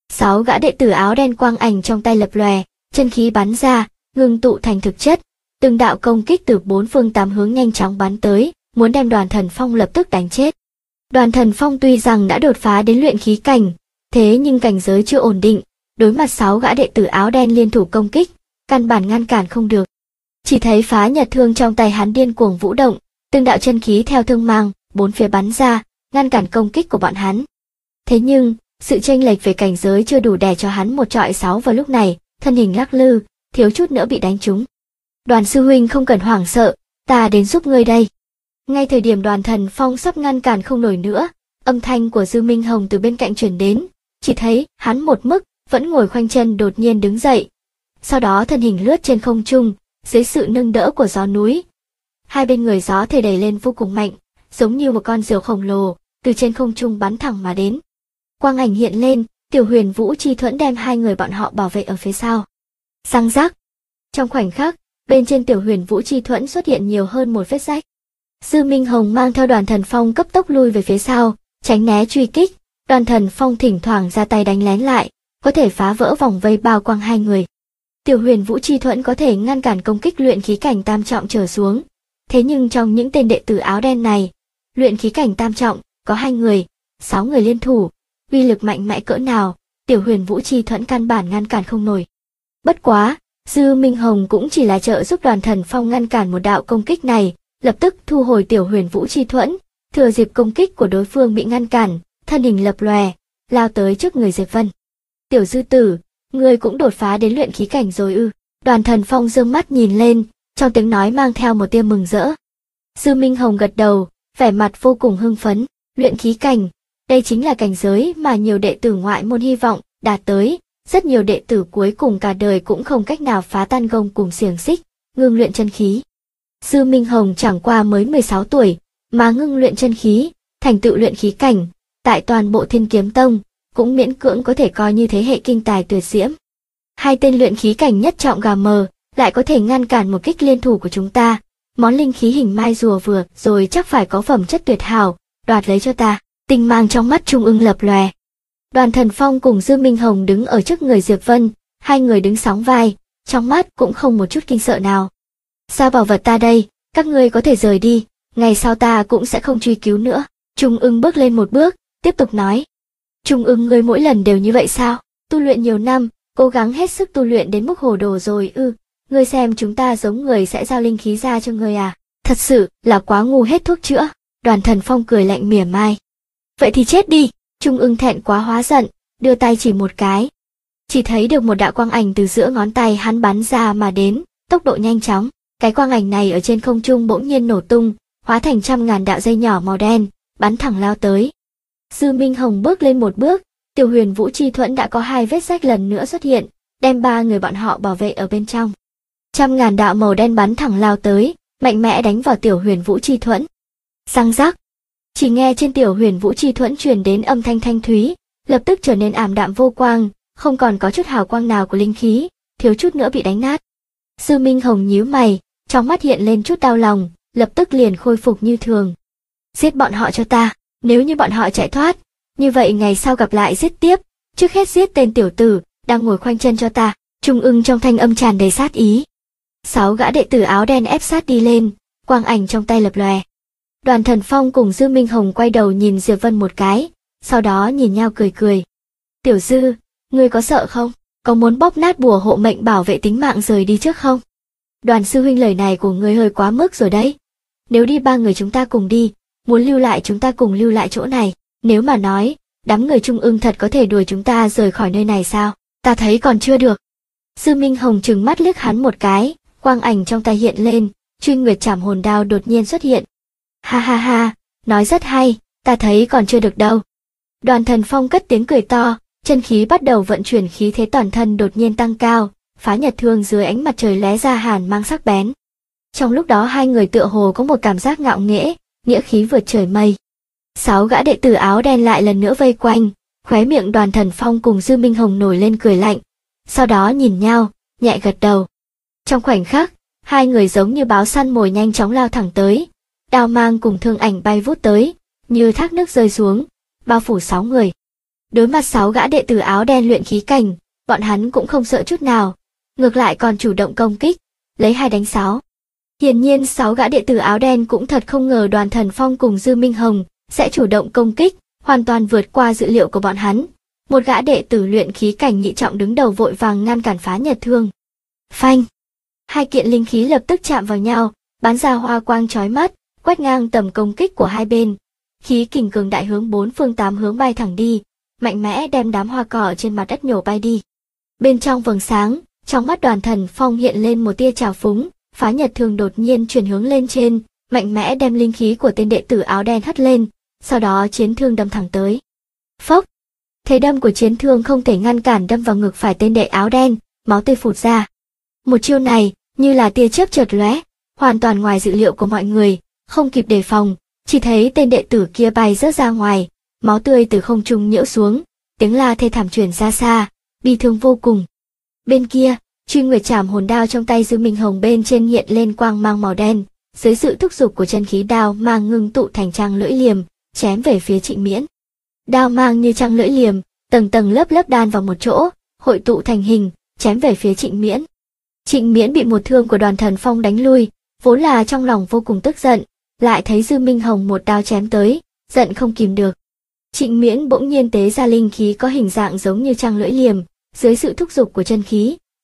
6 gã đệ tử áo đen quang ảnh trong tay lập lòe, chân khí bắn ra, ngưng tụ thành thực chất, từng đạo công kích từ 4 phương 8 hướng nhanh chóng bắn tới, muốn đem Đoàn Thần Phong lập tức đánh chết. Đoàn Thần Phong tuy rằng đã đột phá đến luyện khí cảnh, thế nhưng cảnh giới chưa ổn định, đối mặt 6 gã đệ tử áo đen liên thủ công kích, căn bản ngăn cản không được. Chỉ thấy Phá Nhật Thương trong tay hắn điên cuồng vũ động, từng đạo chân khí theo thương mang, bốn phía bắn ra, ngăn cản công kích của bọn hắn. Thế nhưng, sự chênh lệch về cảnh giới chưa đủ đè cho hắn một trọi 6 vào lúc này, thân hình lắc lư, thiếu chút nữa bị đánh trúng. Đoàn sư huynh không cần hoảng sợ, ta đến giúp ngươi đây. Ngay thời điểm Đoàn Thần Phong sắp ngăn cản không nổi nữa, âm thanh của Dư Minh Hồng từ bên cạnh truyền đến, chỉ thấy hắn một mức vẫn ngồi khoanh chân đột nhiên đứng dậy. Sau đó thân hình lướt trên không trung, dưới sự nâng đỡ của gió núi. Hai bên người gió thổi đẩy lên vô cùng mạnh, giống như một con diều khổng lồ, từ trên không trung bắn thẳng mà đến. Quang ảnh hiện lên, Tiểu Huyền Vũ Chi Thuẫn đem hai người bọn họ bảo vệ ở phía sau. Răng rắc. Trong khoảnh khắc, bên trên Tiểu Huyền Vũ Chi Thuẫn xuất hiện nhiều hơn một vết rách. Dư Minh Hồng mang theo Đoàn Thần Phong cấp tốc lui về phía sau, tránh né truy kích. Đoàn Thần Phong thỉnh thoảng ra tay đánh lén lại, có thể phá vỡ vòng vây bao quanh hai người. Tiểu Huyền Vũ Chi Thuẫn có thể ngăn cản công kích luyện khí cảnh tam trọng trở xuống. Thế nhưng trong những tên đệ tử áo đen này, luyện khí cảnh tam trọng có 2 người, 6 người liên thủ, uy lực mạnh mẽ cỡ nào, Tiểu Huyền Vũ Chi Thuẫn căn bản ngăn cản không nổi. Bất quá, Dư Minh Hồng cũng chỉ là trợ giúp Đoàn Thần Phong ngăn cản một đạo công kích này, lập tức thu hồi Tiểu Huyền Vũ Chi Thuẫn, thừa dịp công kích của đối phương bị ngăn cản, thân hình lập lòe, lao tới trước người Diệp Vân. Tiểu Dư tử, ngươi cũng đột phá đến luyện khí cảnh rồi ư? Đoàn Thần Phong dương mắt nhìn lên, trong tiếng nói mang theo một tia mừng rỡ. Dư Minh Hồng gật đầu, vẻ mặt vô cùng hưng phấn. Luyện khí cảnh, đây chính là cảnh giới mà nhiều đệ tử ngoại môn hy vọng đạt tới. Rất nhiều đệ tử cuối cùng cả đời cũng không cách nào phá tan gông cùng xiềng xích, ngưng luyện chân khí. Dư Minh Hồng chẳng qua mới 16 tuổi, mà ngưng luyện chân khí, thành tựu luyện khí cảnh, tại toàn bộ Thiên Kiếm Tông, cũng miễn cưỡng có thể coi như thế hệ kinh tài tuyệt diễm. Hai tên luyện khí cảnh nhất trọng gà mờ, lại có thể ngăn cản một kích liên thủ của chúng ta. Món linh khí hình mai rùa vừa rồi chắc phải có phẩm chất tuyệt hảo, đoạt lấy cho ta. Tinh mang trong mắt Trung Ưng lập lòe. Đoàn Thần Phong cùng Dư Minh Hồng đứng ở trước người Diệp Vân, hai người đứng sóng vai, trong mắt cũng không một chút kinh sợ nào. Sao bảo vật ta đây, các ngươi có thể rời đi, ngày sau ta cũng sẽ không truy cứu nữa. Trung Ưng bước lên một bước, tiếp tục nói. Trung Ưng, ngươi mỗi lần đều như vậy sao? Tu luyện nhiều năm, cố gắng hết sức tu luyện đến mức hồ đồ rồi ư? Ngươi xem chúng ta giống người sẽ giao linh khí ra cho ngươi à? Thật sự là quá ngu hết thuốc chữa. Đoàn Thần Phong cười lạnh mỉa mai. Vậy thì chết đi. Trung Ưng thẹn quá hóa giận, đưa tay chỉ một cái. Chỉ thấy được một đạo quang ảnh từ giữa ngón tay hắn bắn ra mà đến, tốc độ nhanh chóng. Cái quang ảnh này ở trên không trung bỗng nhiên nổ tung, hóa thành trăm ngàn đạo dây nhỏ màu đen, bắn thẳng lao tới. Dư Minh Hồng bước lên một bước, Tiểu Huyền Vũ Chi Thuẫn đã có hai vết rách lần nữa xuất hiện, đem ba người bọn họ bảo vệ ở bên trong. Trăm ngàn đạo màu đen bắn thẳng lao tới, mạnh mẽ đánh vào Tiểu Huyền Vũ Chi Thuẫn. Răng rắc. Chỉ nghe trên Tiểu Huyền Vũ Chi Thuẫn truyền đến âm thanh thanh thúy, lập tức trở nên ảm đạm vô quang, không còn có chút hào quang nào của linh khí, thiếu chút nữa bị đánh nát. Dư Minh Hồng nhíu mày, trong mắt hiện lên chút đau lòng, lập tức liền khôi phục như thường. Giết bọn họ cho ta, nếu như bọn họ chạy thoát, như vậy ngày sau gặp lại giết tiếp, trước hết giết tên tiểu tử đang ngồi khoanh chân cho ta. Trung Ưng trong thanh âm tràn đầy sát ý. 6 gã đệ tử áo đen ép sát đi lên, quang ảnh trong tay lập lòe. Đoàn Thần Phong cùng Dư Minh Hồng quay đầu nhìn Diệp Vân một cái, sau đó nhìn nhau cười cười. Tiểu Dư, ngươi có sợ không? Có muốn bóp nát bùa hộ mệnh bảo vệ tính mạng rời đi trước không? Đoàn sư huynh, lời này của ngươi hơi quá mức rồi đấy. Nếu đi ba người chúng ta cùng đi, muốn lưu lại chúng ta cùng lưu lại chỗ này. Nếu mà nói, đám người Trung Ưng thật có thể đuổi chúng ta rời khỏi nơi này sao? Ta thấy còn chưa được. Dư Minh Hồng trừng mắt liếc hắn một cái, quang ảnh trong tay hiện lên, Truy Nguyệt Trảm Hồn Đao đột nhiên xuất hiện. Ha ha ha, nói rất hay, ta thấy còn chưa được đâu. Đoàn Thần Phong cất tiếng cười to, chân khí bắt đầu vận chuyển, khí thế toàn thân đột nhiên tăng cao, phá nhật thương dưới ánh mặt trời lóe ra hàn mang sắc bén. Trong lúc đó hai người tựa hồ có một cảm giác ngạo nghễ, nghĩa khí vượt trời mây. 6 gã đệ tử áo đen lại lần nữa vây quanh, khóe miệng Đoàn Thần Phong cùng Dư Minh Hồng nổi lên cười lạnh, sau đó nhìn nhau, nhẹ gật đầu. Trong khoảnh khắc, hai người giống như báo săn mồi nhanh chóng lao thẳng tới, đao mang cùng thương ảnh bay vút tới, như thác nước rơi xuống, bao phủ 6 người. Đối mặt 6 gã đệ tử áo đen luyện khí cảnh, bọn hắn cũng không sợ chút nào, ngược lại còn chủ động công kích, lấy 2 đánh 6. Hiển nhiên 6 gã đệ tử áo đen cũng thật không ngờ Đoàn Thần Phong cùng Dư Minh Hồng sẽ chủ động công kích, hoàn toàn vượt qua dự liệu của bọn hắn. Một gã đệ tử luyện khí cảnh nhị trọng đứng đầu vội vàng ngăn cản phá nhật thương. Phanh! 2 kiện linh khí lập tức chạm vào nhau, bắn ra hoa quang chói mắt, quét ngang tầm công kích của hai bên. Khí kình cường đại hướng 4 phương 8 hướng bay thẳng đi, mạnh mẽ đem đám hoa cỏ trên mặt đất nhổ bay đi. Bên trong vầng sáng, trong mắt Đoàn Thần Phong hiện lên một tia trào phúng, phá nhật thương đột nhiên chuyển hướng lên trên, mạnh mẽ đem linh khí của tên đệ tử áo đen hất lên, sau đó chiến thương đâm thẳng tới. Phốc! Thế đâm của chiến thương không thể ngăn cản đâm vào ngực phải tên đệ áo đen, máu tươi phụt ra. Một chiêu này, như là tia chớp chợt lóe, hoàn toàn ngoài dự liệu của mọi người, không kịp đề phòng, chỉ thấy tên đệ tử kia bay rớt ra ngoài, máu tươi từ không trung nhiễu xuống, tiếng la thê thảm truyền ra xa, bi thương vô cùng. Bên kia, Truy Nguyệt Trảm Hồn Đao trong tay Dư Minh Hồng bên trên hiện lên quang mang màu đen, dưới sự thúc giục của chân khí đao mang ngưng tụ thành trăng lưỡi liềm, chém về phía Trịnh Miễn. Đao mang như trăng lưỡi liềm, tầng tầng lớp lớp đan vào một chỗ, hội tụ thành hình, chém về phía Trịnh Miễn. Trịnh Miễn bị một thương của Đoàn Thần Phong đánh lui, vốn là trong lòng vô cùng tức giận, lại thấy Dư Minh Hồng một đao chém tới, giận không kìm được. Trịnh Miễn bỗng nhiên tế ra linh khí có hình dạng giống như trăng lưỡi liềm, dưới sự thúc giục của chân khí,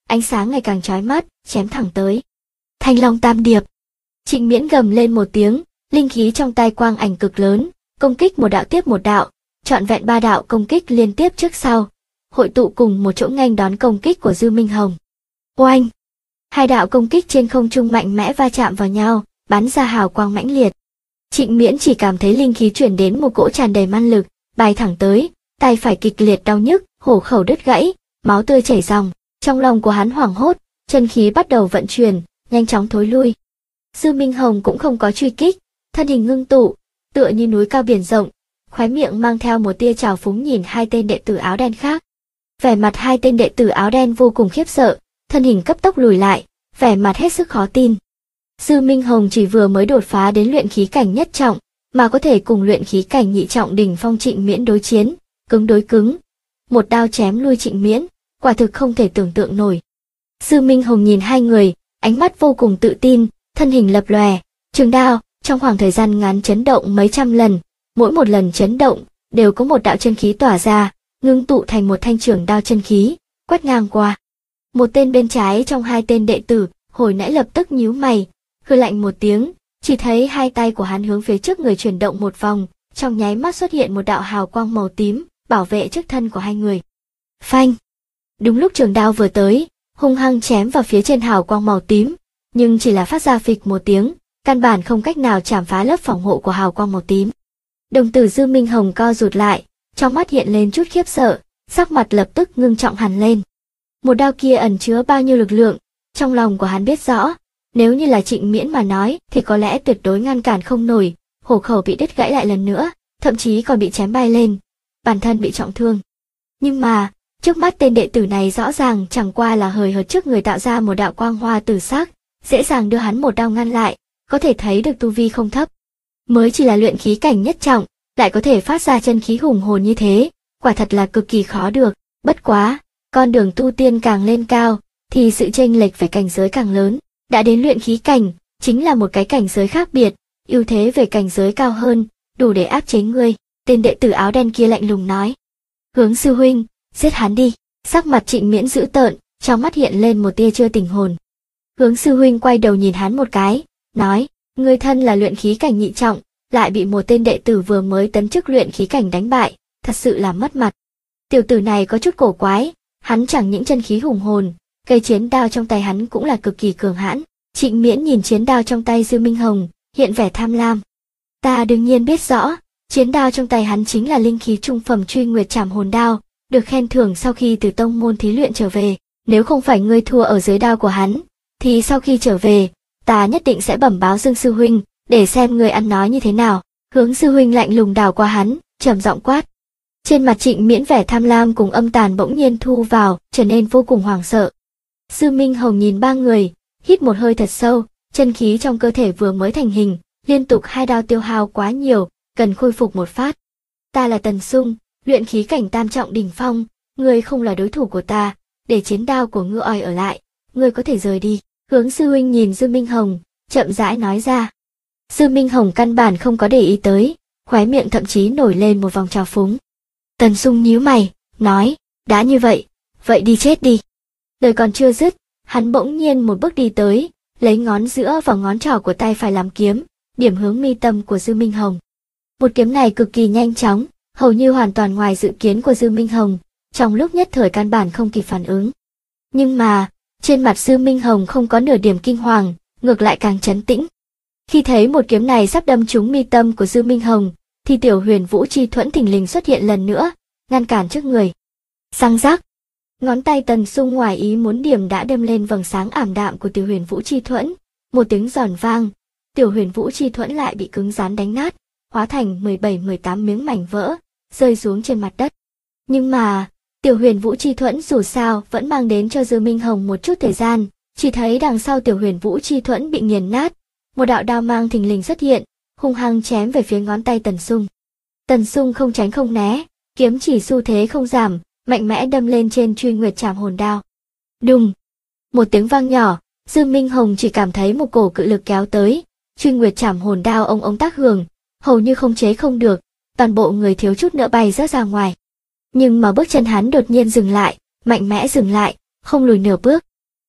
ánh sáng ngày càng chói mắt, chém thẳng tới. Thanh Long Tam Điệp. Trịnh Miễn gầm lên một tiếng, linh khí trong tay quang ảnh cực lớn, công kích một đạo tiếp một đạo, trọn vẹn 3 đạo công kích liên tiếp trước sau, hội tụ cùng một chỗ nghênh đón công kích của Dư Minh Hồng. Oanh! 2 đạo công kích trên không trung mạnh mẽ va chạm vào nhau, bắn ra hào quang mãnh liệt. Trịnh Miễn chỉ cảm thấy linh khí chuyển đến một cỗ tràn đầy man lực, bay thẳng tới, tay phải kịch liệt đau nhức, hổ khẩu đứt gãy, máu tươi chảy ròng, trong lòng của hắn hoảng hốt, chân khí bắt đầu vận chuyển, nhanh chóng thối lui. Dư Minh Hồng cũng không có truy kích, thân hình ngưng tụ, tựa như núi cao biển rộng, khóe miệng mang theo một tia trào phúng nhìn 2 tên đệ tử áo đen khác. Vẻ mặt 2 tên đệ tử áo đen vô cùng khiếp sợ, thân hình cấp tốc lùi lại, vẻ mặt hết sức khó tin. Dư Minh Hồng chỉ vừa mới đột phá đến luyện khí cảnh nhất trọng, mà có thể cùng luyện khí cảnh nhị trọng đỉnh phong Trịnh Miễn đối chiến, cứng đối cứng. Một đao chém lui Trịnh Miễn, quả thực không thể tưởng tượng nổi. Dư Minh Hồng nhìn 2 người, ánh mắt vô cùng tự tin, thân hình lập lòe, trường đao, trong khoảng thời gian ngắn chấn động mấy trăm lần, mỗi một lần chấn động, đều có một đạo chân khí tỏa ra, ngưng tụ thành một thanh trường đao chân khí, quét ngang qua. Một tên bên trái trong 2 tên đệ tử, hồi nãy lập tức nhíu mày, hừ lạnh một tiếng, chỉ thấy 2 tay của hắn hướng phía trước người chuyển động một vòng, trong nháy mắt xuất hiện một đạo hào quang màu tím, bảo vệ trước thân của 2 người. Phanh! Đúng lúc trường đao vừa tới, hung hăng chém vào phía trên hào quang màu tím, nhưng chỉ là phát ra phịch một tiếng, căn bản không cách nào chạm phá lớp phòng hộ của hào quang màu tím. Đồng tử Dư Minh Hồng co rụt lại, trong mắt hiện lên chút khiếp sợ, sắc mặt lập tức ngưng trọng hẳn lên. Một đao kia ẩn chứa bao nhiêu lực lượng, trong lòng của hắn biết rõ, nếu như là Trịnh Miễn mà nói thì có lẽ tuyệt đối ngăn cản không nổi, hổ khẩu bị đứt gãy lại lần nữa, thậm chí còn bị chém bay lên, bản thân bị trọng thương. Nhưng mà, trước mắt tên đệ tử này rõ ràng chẳng qua là hời hợt trước người tạo ra một đạo quang hoa tử sắc, dễ dàng đưa hắn một đao ngăn lại, có thể thấy được tu vi không thấp. Mới chỉ là luyện khí cảnh nhất trọng, lại có thể phát ra chân khí hùng hồn như thế, quả thật là cực kỳ khó được. Bất quá, con đường tu tiên càng lên cao, thì sự chênh lệch về cảnh giới càng lớn. Đã đến luyện khí cảnh, chính là một cái cảnh giới khác biệt, ưu thế về cảnh giới cao hơn, đủ để áp chế ngươi. Tên đệ tử áo đen kia lạnh lùng nói. Hướng sư huynh, giết hắn đi. Sắc mặt Trịnh Miễn dữ tợn, trong mắt hiện lên một tia chưa tỉnh hồn. Hướng sư huynh quay đầu nhìn hắn một cái, nói, ngươi thân là luyện khí cảnh nhị trọng, lại bị một tên đệ tử vừa mới tấn chức luyện khí cảnh đánh bại, thật sự là mất mặt. Tiểu tử này có chút cổ quái, hắn chẳng những chân khí hùng hồn, cây chiến đao trong tay hắn cũng là cực kỳ cường hãn. Trịnh Miễn nhìn chiến đao trong tay Dư Minh Hồng, hiện vẻ tham lam. Ta đương nhiên biết rõ, chiến đao trong tay hắn chính là linh khí trung phẩm Truy Nguyệt Trảm Hồn Đao, được khen thưởng sau khi từ tông môn thí luyện trở về. Nếu không phải ngươi thua ở dưới đao của hắn, thì sau khi trở về, ta nhất định sẽ bẩm báo Dương sư huynh, để xem ngươi ăn nói như thế nào. Hướng sư huynh lạnh lùng đảo qua hắn, trầm giọng quát. Trên mặt Trịnh Miễn vẻ tham lam cùng âm tàn bỗng nhiên thu vào, trở nên vô cùng hoảng sợ. Dư Minh Hồng nhìn 3 người, hít một hơi thật sâu, chân khí trong cơ thể vừa mới thành hình, liên tục 2 đao tiêu hao quá nhiều, cần khôi phục một phát. Ta là Tần Sung, luyện khí cảnh tam trọng đỉnh phong, ngươi không là đối thủ của ta, để chiến đao của ngươi oi ở lại, ngươi có thể rời đi. Hướng sư huynh nhìn Dư Minh Hồng, chậm rãi nói ra. Dư Minh Hồng căn bản không có để ý tới, khóe miệng thậm chí nổi lên một vòng trào phúng. Tần Sung nhíu mày, nói, đã như vậy, vậy đi chết đi. Lời còn chưa dứt, hắn bỗng nhiên một bước đi tới, lấy ngón giữa và ngón trỏ của tay phải làm kiếm, điểm hướng mi tâm của Dư Minh Hồng. Một kiếm này cực kỳ nhanh chóng, hầu như hoàn toàn ngoài dự kiến của Dư Minh Hồng, trong lúc nhất thời căn bản không kịp phản ứng. Nhưng mà, trên mặt Dư Minh Hồng không có nửa điểm kinh hoàng, ngược lại càng trấn tĩnh. Khi thấy một kiếm này sắp đâm trúng mi tâm của Dư Minh Hồng, thì Tiểu Huyền Vũ Chi Thuẫn thình lình xuất hiện lần nữa, ngăn cản trước người. Răng rắc, ngón tay Tần Sung ngoài ý muốn điểm đã đâm lên vầng sáng ảm đạm của Tiểu Huyền Vũ Chi Thuẫn, một tiếng giòn vang, Tiểu Huyền Vũ Chi Thuẫn lại bị cứng rắn đánh nát, hóa thành 17-18 miếng mảnh vỡ, rơi xuống trên mặt đất. Nhưng mà, Tiểu Huyền Vũ Chi Thuẫn dù sao vẫn mang đến cho Dư Minh Hồng một chút thời gian, chỉ thấy đằng sau Tiểu Huyền Vũ Chi Thuẫn bị nghiền nát, một đạo đao mang thình lình xuất hiện, hung hăng chém về phía ngón tay Tần Sung. Tần Sung không tránh không né, kiếm chỉ xu thế không giảm, mạnh mẽ đâm lên trên Truy Nguyệt Trảm Hồn Đao. Đùng! Một tiếng vang nhỏ, Dư Minh Hồng chỉ cảm thấy một cổ cự lực kéo tới, Truy Nguyệt Trảm Hồn Đao ông tác hưởng, hầu như không chế không được, toàn bộ người thiếu chút nữa bay rớt ra ngoài. Nhưng mà bước chân hắn đột nhiên dừng lại, mạnh mẽ dừng lại, không lùi nửa bước.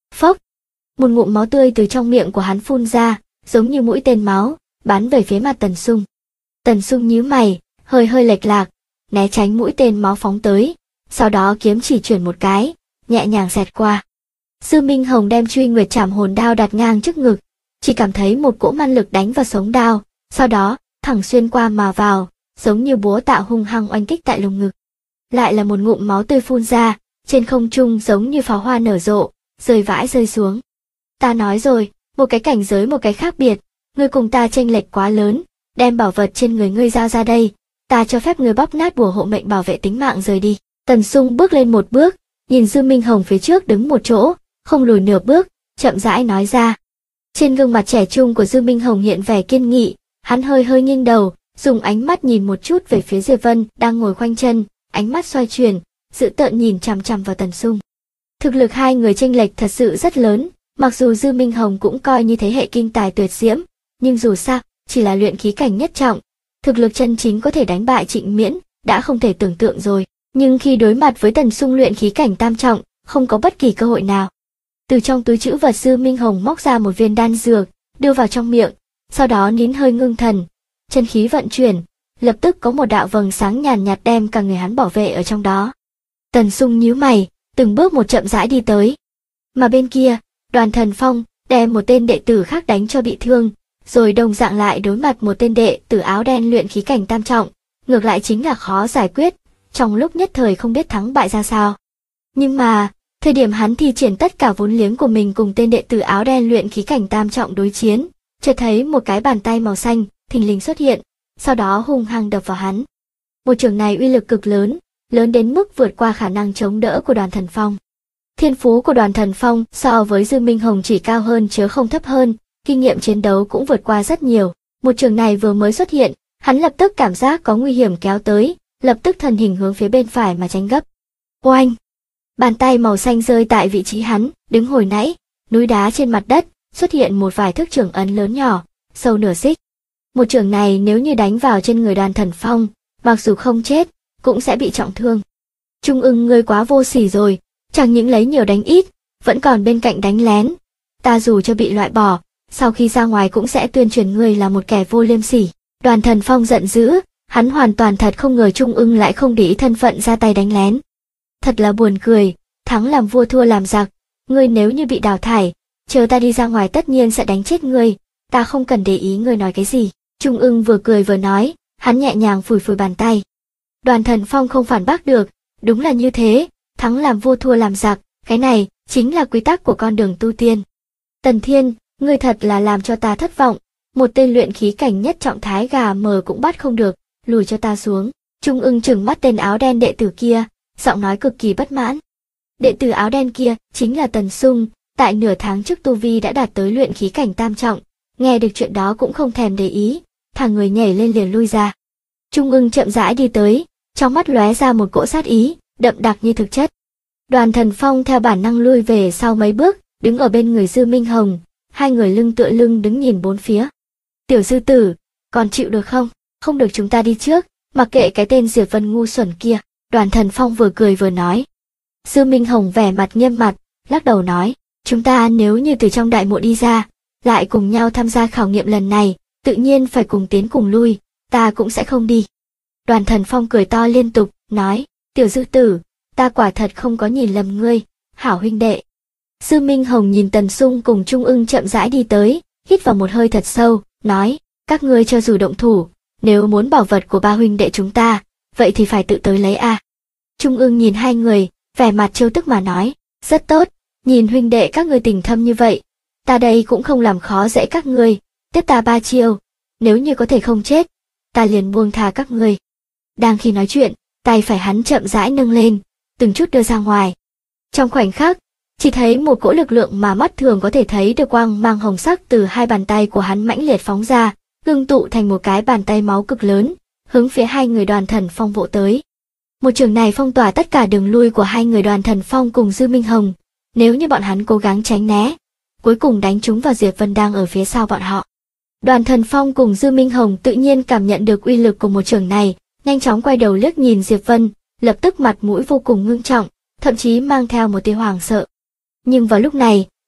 Phốc, một ngụm máu tươi từ trong miệng của hắn phun ra, giống như mũi tên máu, bắn về phía mặt Tần Sung. Tần Sung nhíu mày, hơi lệch lạc, né tránh mũi tên máu phóng tới, sau đó kiếm chỉ chuyển một cái, nhẹ nhàng xẹt qua. Dư Minh Hồng đem Truy Nguyệt Trảm Hồn Đao đặt ngang trước ngực, chỉ cảm thấy một cỗ man lực đánh vào sống đao, sau đó thẳng xuyên qua mà vào, giống như búa tạ hung hăng oanh kích tại lồng ngực. Lại là một ngụm máu tươi phun ra, trên không trung giống như pháo hoa nở rộ, rơi vãi rơi xuống. Ta nói rồi, một cái cảnh giới một cái khác biệt, ngươi cùng ta chênh lệch quá lớn, đem bảo vật trên người ngươi giao ra đây, ta cho phép ngươi bóp nát bùa hộ mệnh bảo vệ tính mạng rời đi. Tần Sung bước lên một bước, nhìn Dư Minh Hồng phía trước đứng một chỗ, không lùi nửa bước, chậm rãi nói ra. Trên gương mặt trẻ trung của Dư Minh Hồng hiện vẻ kiên nghị, hắn hơi nghiêng đầu, dùng ánh mắt nhìn một chút về phía Diệp Vân đang ngồi khoanh chân, ánh mắt xoay chuyển, dữ tợn nhìn chằm chằm vào Tần Sung. Thực lực hai người chênh lệch thật sự rất lớn, mặc dù Dư Minh Hồng cũng coi như thế hệ kinh tài tuyệt diễm, nhưng dù sao, chỉ là luyện khí cảnh nhất trọng, thực lực chân chính có thể đánh bại Trịnh Miễn, đã không thể tưởng tượng rồi, nhưng khi đối mặt với Tần Sung luyện khí cảnh tam trọng, không có bất kỳ cơ hội nào. Từ trong túi trữ vật Dư Minh Hồng móc ra một viên đan dược, đưa vào trong miệng, sau đó nín hơi ngưng thần, chân khí vận chuyển, lập tức có một đạo vầng sáng nhàn nhạt đem cả người hắn bảo vệ ở trong đó. Tần Sung nhíu mày, từng bước một chậm rãi đi tới. Mà bên kia, Đoàn Thần Phong đem một tên đệ tử khác đánh cho bị thương, rồi đồng dạng lại đối mặt một tên đệ tử áo đen luyện khí cảnh tam trọng, ngược lại chính là khó giải quyết, trong lúc nhất thời không biết thắng bại ra sao. Nhưng mà, thời điểm hắn thi triển tất cả vốn liếng của mình cùng tên đệ tử áo đen luyện khí cảnh tam trọng đối chiến, chợt thấy một cái bàn tay màu xanh thình lình xuất hiện, sau đó hung hăng đập vào hắn. Một chưởng này uy lực cực lớn, lớn đến mức vượt qua khả năng chống đỡ của Đoàn Thần Phong. Thiên phú của Đoàn Thần Phong so với Dư Minh Hồng chỉ cao hơn chứ không thấp hơn, kinh nghiệm chiến đấu cũng vượt qua rất nhiều. Một chưởng này vừa mới xuất hiện, hắn lập tức cảm giác có nguy hiểm kéo tới, lập tức thân hình hướng phía bên phải mà tránh gấp. Oanh! Bàn tay màu xanh rơi tại vị trí hắn đứng hồi nãy, núi đá trên mặt đất xuất hiện một vài thước chưởng ấn lớn nhỏ, sâu nửa xích. Một chưởng này nếu như đánh vào trên người Đoàn Thần Phong, mặc dù không chết, cũng sẽ bị trọng thương. Trung Ưng ngươi quá vô sỉ rồi, chẳng những lấy nhiều đánh ít, vẫn còn bên cạnh đánh lén. Ta dù cho bị loại bỏ, sau khi ra ngoài cũng sẽ tuyên truyền ngươi là một kẻ vô liêm sỉ. Đoàn Thần Phong giận dữ, hắn hoàn toàn thật không ngờ Trung Ưng lại không để ý thân phận ra tay đánh lén. Thật là buồn cười, thắng làm vua thua làm giặc, ngươi nếu như bị đào thải, chờ ta đi ra ngoài tất nhiên sẽ đánh chết ngươi, ta không cần để ý ngươi nói cái gì. Trung Ưng vừa cười vừa nói, hắn nhẹ nhàng phủi bàn tay. Đoàn Thần Phong không phản bác được, đúng là như thế, thắng làm vua thua làm giặc, cái này chính là quy tắc của con đường tu tiên. Tần Thiên, ngươi thật là làm cho ta thất vọng, một tên luyện khí cảnh nhất trọng thái gà mờ cũng bắt không được, lùi cho ta xuống. Trung Ưng trừng mắt tên áo đen đệ tử kia, giọng nói cực kỳ bất mãn. Đệ tử áo đen kia chính là Tần Sung, tại nửa tháng trước tu vi đã đạt tới luyện khí cảnh tam trọng, nghe được chuyện đó cũng không thèm để ý, thằng người nhảy lên liền lui ra. Trung Ưng chậm rãi đi tới, trong mắt lóe ra một cỗ sát ý, đậm đặc như thực chất. Đoàn Thần Phong theo bản năng lui về sau mấy bước, đứng ở bên người Dư Minh Hồng, hai người lưng tựa lưng đứng nhìn bốn phía. Tiểu sư tử, còn chịu được không? Không được chúng ta đi trước, mặc kệ cái tên Diệp Vân ngu xuẩn kia. Đoàn Thần Phong vừa cười vừa nói. Dư Minh Hồng vẻ mặt nghiêm mặt, lắc đầu nói, chúng ta nếu như từ trong đại mộ đi ra, lại cùng nhau tham gia khảo nghiệm lần này, tự nhiên phải cùng tiến cùng lui, ta cũng sẽ không đi. Đoàn Thần Phong cười to liên tục, nói, tiểu dư tử, ta quả thật không có nhìn lầm ngươi, hảo huynh đệ. Dư Minh Hồng nhìn Tần Sung cùng Trung Ưng chậm rãi đi tới, hít vào một hơi thật sâu, nói, các ngươi cho dù động thủ, nếu muốn bảo vật của ba huynh đệ chúng ta, vậy thì phải tự tới lấy a. Trung Ưng nhìn hai người, vẻ mặt trêu tức mà nói, rất tốt, nhìn huynh đệ các ngươi tình thâm như vậy, ta đây cũng không làm khó dễ các ngươi, tiếp ta 3 chiêu, nếu như có thể không chết, ta liền buông tha các ngươi. Đang khi nói chuyện, tay phải hắn chậm rãi nâng lên, từng chút đưa ra ngoài. Trong khoảnh khắc, chỉ thấy một cỗ lực lượng mà mắt thường có thể thấy được quang mang hồng sắc từ hai bàn tay của hắn mãnh liệt phóng ra, ngưng tụ thành một cái bàn tay máu cực lớn, hướng phía hai người Đoàn Thần Phong vỗ tới. Một trường này phong tỏa tất cả đường lui của hai người Đoàn Thần Phong cùng Dư Minh Hồng, nếu như bọn hắn cố gắng tránh né, cuối cùng đánh trúng vào Diệp Vân đang ở phía sau bọn họ. Đoàn Thần Phong cùng Dư Minh Hồng tự nhiên cảm nhận được uy lực của một trường này, nhanh chóng quay đầu liếc nhìn Diệp Vân, lập tức mặt mũi vô cùng ngưng trọng, thậm chí mang theo một tia hoảng sợ. Nhưng vào lúc này,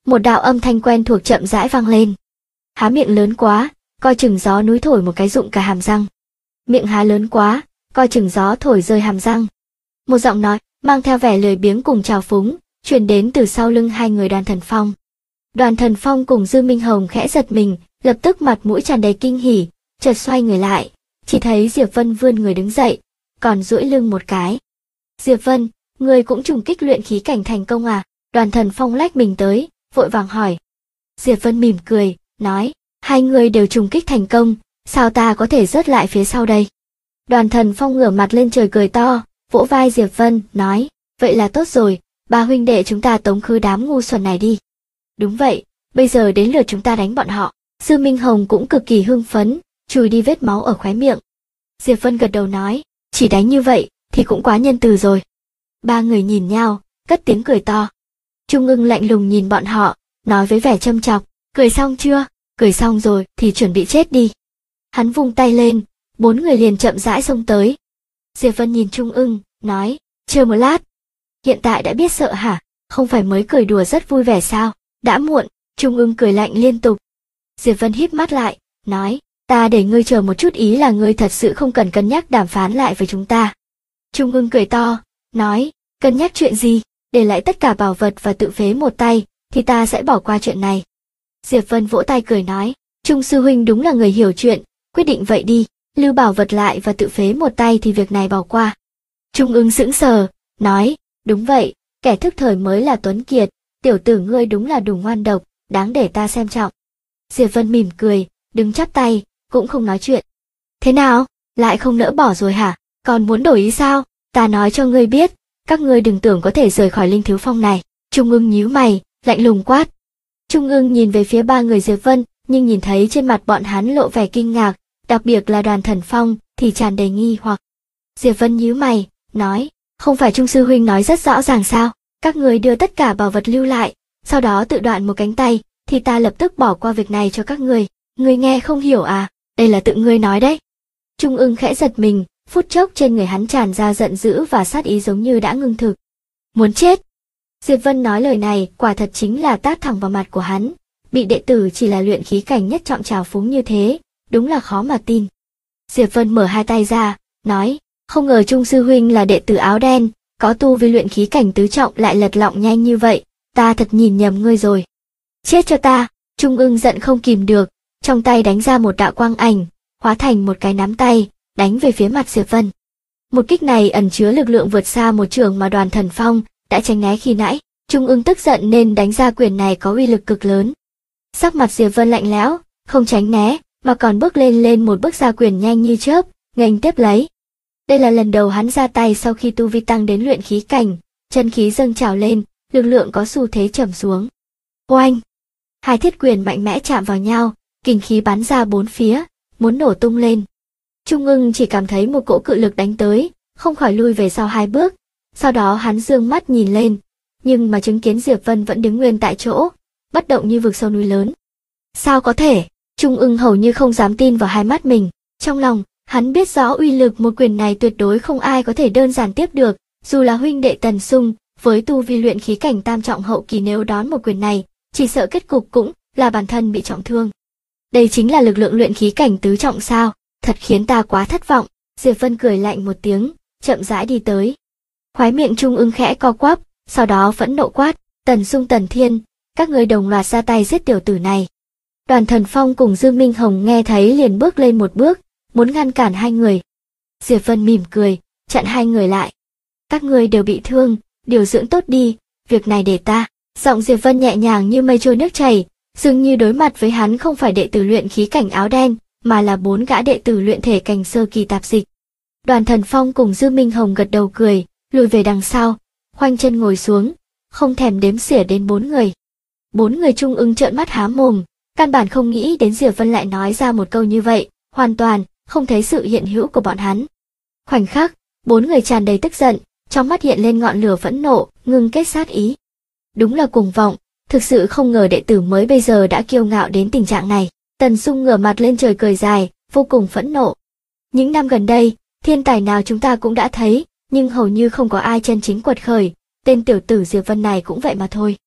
một đạo âm thanh quen thuộc chậm rãi vang lên. Há miệng lớn quá, coi chừng gió núi thổi một cái rụng cả hàm răng. Miệng há lớn quá, coi chừng gió thổi rơi hàm răng. Một giọng nói, mang theo vẻ lười biếng cùng trào phúng, truyền đến từ sau lưng hai người Đoàn Thần Phong. Đoàn Thần Phong cùng Dư Minh Hồng khẽ giật mình, lập tức mặt mũi tràn đầy kinh hỉ, chợt xoay người lại, chỉ thấy Diệp Vân vươn người đứng dậy, còn duỗi lưng một cái. Diệp Vân, ngươi cũng trùng kích luyện khí cảnh thành công à? Đoàn Thần Phong lách mình tới, vội vàng hỏi. Diệp Vân mỉm cười, nói, hai người đều trùng kích thành công, sao ta có thể rớt lại phía sau đây? Đoàn Thần Phong ngửa mặt lên trời cười to, vỗ vai Diệp Vân, nói, vậy là tốt rồi, ba huynh đệ chúng ta tống khứ đám ngu xuẩn này đi. Đúng vậy, bây giờ đến lượt chúng ta đánh bọn họ. Dư Minh Hồng cũng cực kỳ hưng phấn, chùi đi vết máu ở khóe miệng. Diệp Vân gật đầu nói, chỉ đánh như vậy thì cũng quá nhân từ rồi. Ba người nhìn nhau, cất tiếng cười to. Trung Ưng lạnh lùng nhìn bọn họ, nói với vẻ châm chọc, cười xong chưa? Cười xong rồi thì chuẩn bị chết đi. Hắn vung tay lên, bốn người liền chậm rãi xông tới. Diệp Vân nhìn Trung Ưng, nói, chờ một lát. Hiện tại đã biết sợ hả? Không phải mới cười đùa rất vui vẻ sao? Đã muộn. Trung Ưng cười lạnh liên tục. Diệp Vân híp mắt lại, nói, ta để ngươi chờ một chút, ý là ngươi thật sự không cần cân nhắc đàm phán lại với chúng ta. Trung Ưng cười to, nói, cân nhắc chuyện gì? Để lại tất cả bảo vật và tự phế một tay, thì ta sẽ bỏ qua chuyện này. Diệp Vân vỗ tay cười nói, Trung sư huynh đúng là người hiểu chuyện, quyết định vậy đi, lưu bảo vật lại và tự phế một tay thì việc này bỏ qua. Trung Ưng sững sờ, nói, đúng vậy, kẻ thức thời mới là tuấn kiệt, tiểu tử ngươi đúng là đủ ngoan độc, đáng để ta xem trọng. Diệp Vân mỉm cười, đứng chắp tay, cũng không nói chuyện. Thế nào, lại không nỡ bỏ rồi hả? Còn muốn đổi ý sao? Ta nói cho ngươi biết, các ngươi đừng tưởng có thể rời khỏi Linh Thiếu Phong này. Trung Ưng nhíu mày, lạnh lùng quát. Trung Ưng nhìn về phía ba người Diệp Vân, nhưng nhìn thấy trên mặt bọn hắn lộ vẻ kinh ngạc, đặc biệt là Đoàn Thần Phong thì tràn đầy nghi hoặc. Diệp Vân nhíu mày, nói, không phải Trung sư huynh nói rất rõ ràng sao? Các người đưa tất cả bảo vật lưu lại, sau đó tự đoạn một cánh tay, thì ta lập tức bỏ qua việc này cho các người. Ngươi nghe không hiểu à? Đây là tự ngươi nói đấy. Trung Ưng khẽ giật mình, phút chốc trên người hắn tràn ra giận dữ và sát ý giống như đã ngưng thực. Muốn chết! Diệp Vân nói lời này quả thật chính là tát thẳng vào mặt của hắn. Bị đệ tử chỉ là luyện khí cảnh nhất trọng trào phúng như thế, đúng là khó mà tin. Diệp Vân mở hai tay ra, nói, không ngờ Trung sư huynh là đệ tử áo đen, có tu vi luyện khí cảnh tứ trọng lại lật lọng nhanh như vậy, ta thật nhìn nhầm ngươi rồi. Chết cho ta! Trung Ưng giận không kìm được, trong tay đánh ra một đạo quang ảnh, hóa thành một cái nắm tay, đánh về phía mặt Diệp Vân. Một kích này ẩn chứa lực lượng vượt xa một trường mà Đoàn Thần Phong đã tránh né khi nãy. Trung Ưng tức giận nên đánh ra quyền này có uy lực cực lớn. Sắc mặt Diệp Vân lạnh lẽo, không tránh né, mà còn bước lên một bước ra quyền nhanh như chớp, nghênh tiếp lấy. Đây là lần đầu hắn ra tay sau khi tu vi tăng đến luyện khí cảnh, chân khí dâng trào lên, lực lượng có xu thế trầm xuống. Oanh! Hai thiết quyền mạnh mẽ chạm vào nhau, kình khí bắn ra bốn phía, muốn nổ tung lên. Trung Ưng chỉ cảm thấy một cỗ cự lực đánh tới, không khỏi lui về sau hai bước. Sau đó hắn dương mắt nhìn lên, nhưng mà chứng kiến Diệp Vân vẫn đứng nguyên tại chỗ, bất động như vực sâu núi lớn. Sao có thể? Trung Ưng hầu như không dám tin vào hai mắt mình. Trong lòng, hắn biết rõ uy lực một quyền này tuyệt đối không ai có thể đơn giản tiếp được, dù là huynh đệ Tần Sung, với tu vi luyện khí cảnh tam trọng hậu kỳ nếu đón một quyền này, chỉ sợ kết cục cũng là bản thân bị trọng thương. Đây chính là lực lượng luyện khí cảnh tứ trọng sao? Thật khiến ta quá thất vọng. Diệp Vân cười lạnh một tiếng, chậm rãi đi tới. Khóe miệng Trung Ưng khẽ co quắp, sau đó phẫn nộ quát, Tần Sung Tần Thiên, các ngươi đồng loạt ra tay giết tiểu tử này. Đoàn Thần Phong cùng Dương Minh Hồng nghe thấy liền bước lên một bước, muốn ngăn cản hai người. Diệp Vân mỉm cười, chặn hai người lại. Các ngươi đều bị thương, điều dưỡng tốt đi, việc này để ta. Giọng Diệp Vân nhẹ nhàng như mây trôi nước chảy, dường như đối mặt với hắn không phải đệ tử luyện khí cảnh áo đen, mà là bốn gã đệ tử luyện thể cảnh sơ kỳ tạp dịch. Đoàn Thần Phong cùng Dương Minh Hồng gật đầu cười, lùi về đằng sau, khoanh chân ngồi xuống, không thèm đếm xỉa đến bốn người. Bốn người Trung Ưng trợn mắt há mồm, căn bản không nghĩ đến Diệp Vân lại nói ra một câu như vậy, hoàn toàn không thấy sự hiện hữu của bọn hắn. Khoảnh khắc, bốn người tràn đầy tức giận, trong mắt hiện lên ngọn lửa phẫn nộ, ngưng kết sát ý. Đúng là cuồng vọng, thực sự không ngờ đệ tử mới bây giờ đã kiêu ngạo đến tình trạng này. Tần Sung ngửa mặt lên trời cười dài, vô cùng phẫn nộ. Những năm gần đây, thiên tài nào chúng ta cũng đã thấy, nhưng hầu như không có ai chân chính quật khởi, tên tiểu tử Diệp Vân này cũng vậy mà thôi.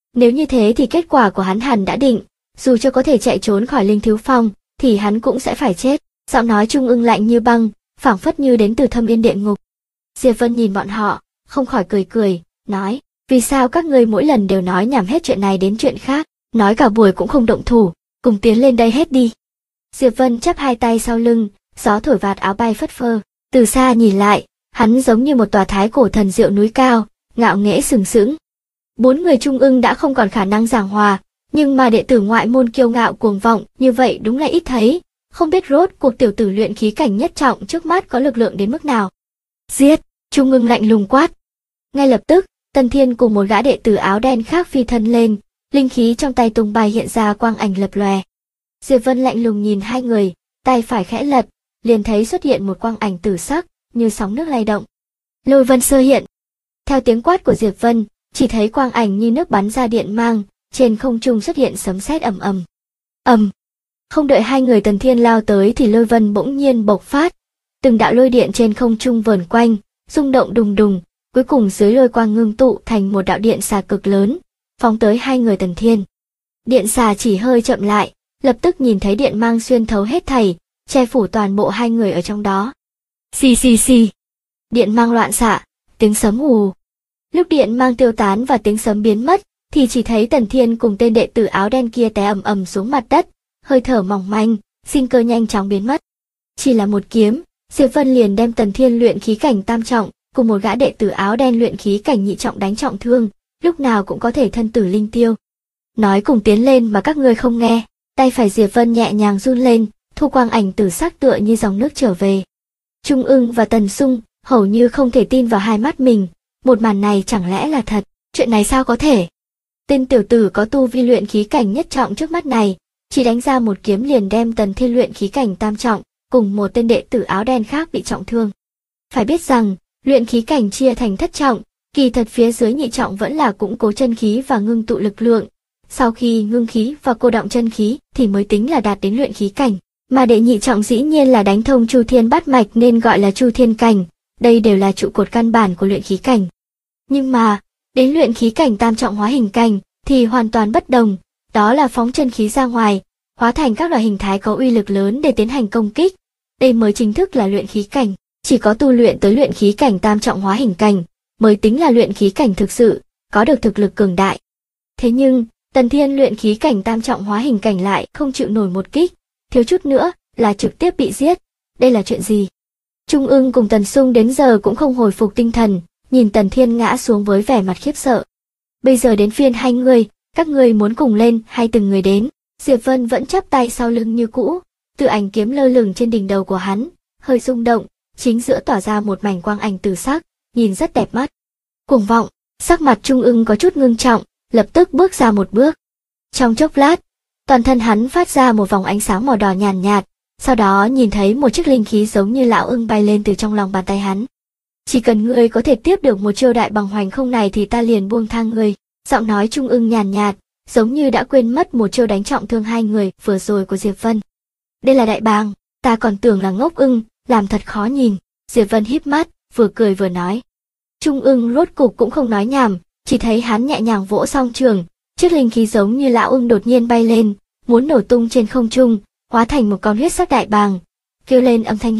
Nếu như thế thì kết quả của hắn hẳn đã định, dù cho có thể chạy trốn khỏi Linh Thiếu Phong, thì hắn cũng sẽ phải chết. Giọng nói Trung Ưng lạnh như băng, phảng phất như đến từ thâm yên địa ngục. Diệp Vân nhìn bọn họ, không khỏi cười cười, nói, vì sao các ngươi mỗi lần đều nói nhảm hết chuyện này đến chuyện khác, nói cả buổi cũng không động thủ, cùng tiến lên đây hết đi. Diệp Vân chắp hai tay sau lưng, gió thổi vạt áo bay phất phơ, từ xa nhìn lại, hắn giống như một tòa thái cổ thần diệu núi cao, ngạo nghễ sừng sững. Bốn người Trung Ưng đã không còn khả năng giảng hòa, nhưng mà đệ tử ngoại môn kiêu ngạo cuồng vọng như vậy đúng là ít thấy, không biết rốt cuộc tiểu tử luyện khí cảnh nhất trọng trước mắt có lực lượng đến mức nào. Giết! Trung Ưng lạnh lùng quát. Ngay lập tức, Tần Thiên cùng một gã đệ tử áo đen khác phi thân lên, linh khí trong tay tung bay hiện ra quang ảnh lập lòe. Diệp Vân lạnh lùng nhìn hai người, tay phải khẽ lật, liền thấy xuất hiện một quang ảnh tử sắc, như sóng nước lay động. Lôi vân sơ hiện. Theo tiếng quát của Diệp Vân, chỉ thấy quang ảnh như nước bắn ra điện mang, trên không trung xuất hiện sấm sét ầm ầm. Ầm. Không đợi hai người Tần Thiên lao tới thì lôi vân bỗng nhiên bộc phát, từng đạo lôi điện trên không trung vờn quanh, rung động đùng đùng, cuối cùng dưới lôi quang ngưng tụ thành một đạo điện xà cực lớn, phóng tới hai người Tần Thiên. Điện xà chỉ hơi chậm lại, lập tức nhìn thấy điện mang xuyên thấu hết thảy, che phủ toàn bộ hai người ở trong đó. Xì xì xì. Điện mang loạn xạ, tiếng sấm ù. Lúc điện mang tiêu tán và tiếng sấm biến mất, thì chỉ thấy Tần Thiên cùng tên đệ tử áo đen kia té ầm ầm xuống mặt đất, hơi thở mỏng manh, sinh cơ nhanh chóng biến mất. Chỉ là một kiếm, Diệp Vân liền đem Tần Thiên luyện khí cảnh tam trọng, cùng một gã đệ tử áo đen luyện khí cảnh nhị trọng đánh trọng thương, lúc nào cũng có thể thân tử linh tiêu. Nói cùng tiến lên mà các ngươi không nghe, tay phải Diệp Vân nhẹ nhàng run lên, thu quang ảnh tử sắc tựa như dòng nước trở về. Trung Ưng và Tần Sung hầu như không thể tin vào hai mắt mình, một màn này chẳng lẽ là thật, chuyện này sao có thể? Tên tiểu tử có tu vi luyện khí cảnh nhất trọng trước mắt này, chỉ đánh ra một kiếm liền đem Tần Thiên luyện khí cảnh tam trọng, cùng một tên đệ tử áo đen khác bị trọng thương. Phải biết rằng, luyện khí cảnh chia thành thất trọng, kỳ thật phía dưới nhị trọng vẫn là củng cố chân khí và ngưng tụ lực lượng. Sau khi ngưng khí và cô đọng chân khí thì mới tính là đạt đến luyện khí cảnh, mà đệ nhị trọng dĩ nhiên là đánh thông Chu Thiên bát mạch nên gọi là Chu Thiên cảnh, đây đều là trụ cột căn bản của luyện khí cảnh. Nhưng mà, đến luyện khí cảnh tam trọng hóa hình cảnh thì hoàn toàn bất đồng, đó là phóng chân khí ra ngoài, hóa thành các loại hình thái có uy lực lớn để tiến hành công kích. Đây mới chính thức là luyện khí cảnh, chỉ có tu luyện tới luyện khí cảnh tam trọng hóa hình cảnh mới tính là luyện khí cảnh thực sự, có được thực lực cường đại. Thế nhưng, Tần Thiên luyện khí cảnh tam trọng hóa hình cảnh lại không chịu nổi một kích, thiếu chút nữa là trực tiếp bị giết. Đây là chuyện gì? Trung Ưng cùng Tần Sung đến giờ cũng không hồi phục tinh thần, nhìn Tần Thiên ngã xuống với vẻ mặt khiếp sợ. Bây giờ đến phiên hai người, các ngươi muốn cùng lên hay từng người đến? Diệp Vân vẫn chắp tay sau lưng như cũ, tự ảnh kiếm lơ lửng trên đỉnh đầu của hắn, hơi rung động, chính giữa tỏa ra một mảnh quang ảnh tử sắc, nhìn rất đẹp mắt. Cuồng vọng, sắc mặt Trung Ưng có chút ngưng trọng, lập tức bước ra một bước. Trong chốc lát, toàn thân hắn phát ra một vòng ánh sáng màu đỏ nhàn nhạt, sau đó nhìn thấy một chiếc linh khí giống như lão ưng bay lên từ trong lòng bàn tay hắn. Chỉ cần ngươi có thể tiếp được một chiêu đại bằng hoành không này thì ta liền buông tha ngươi. Giọng nói Trung Ưng nhàn nhạt, giống như đã quên mất một chiêu đánh trọng thương hai người vừa rồi của Diệp Vân. Đây là đại bàng, ta còn tưởng là ngốc ưng, làm thật khó nhìn. Diệp Vân híp mắt, vừa cười vừa nói. Trung Ưng rốt cục cũng không nói nhảm, chỉ thấy hắn nhẹ nhàng vỗ song trường, chiếc linh khí giống như lão ưng đột nhiên bay lên, muốn nổ tung trên không trung, hóa thành một con huyết sắc đại bàng, kêu lên âm thanh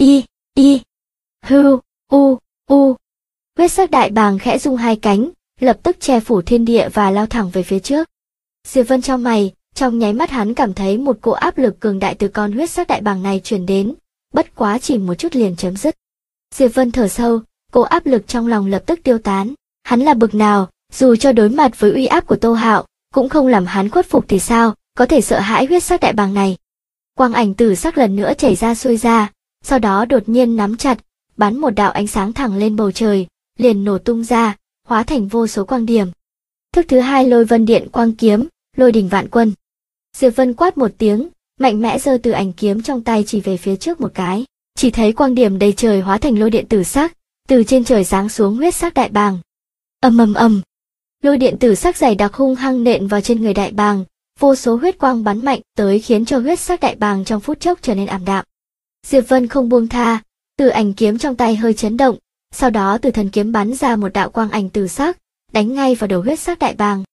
y, hưu, u. Huyết sắc đại bàng khẽ rung hai cánh, lập tức che phủ thiên địa và lao thẳng về phía trước. Diệp Vân chau mày, trong nháy mắt hắn cảm thấy một cỗ áp lực cường đại từ con huyết sắc đại bàng này truyền đến, bất quá chỉ một chút liền chấm dứt. Diệp Vân thở sâu, cỗ áp lực trong lòng lập tức tiêu tán. Hắn là bực nào, dù cho đối mặt với uy áp của Tô Hạo, cũng không làm hắn khuất phục thì sao, có thể sợ hãi huyết sắc đại bàng này. Quang ảnh tử sắc lần nữa chảy ra xuôi ra, sau đó đột nhiên nắm chặt, bắn một đạo ánh sáng thẳng lên bầu trời, liền nổ tung ra, hóa thành vô số quang điểm. Thức thứ hai lôi vân điện quang kiếm, lôi đỉnh vạn quân. Diệp Vân quát một tiếng, mạnh mẽ giơ từ ảnh kiếm trong tay chỉ về phía trước một cái, chỉ thấy quang điểm đầy trời hóa thành lôi điện tử sắc, từ trên trời giáng xuống huyết sắc đại bàng. Ầm. Lôi điện tử sắc dày đặc hung hăng nện vào trên người đại bàng, vô số huyết quang bắn mạnh tới khiến cho huyết sắc đại bàng trong phút chốc trở nên ảm đạm. Diệp Vân không buông tha, từ ảnh kiếm trong tay hơi chấn động, sau đó từ thần kiếm bắn ra một đạo quang ảnh tử sắc, đánh ngay vào đầu huyết sắc đại bàng.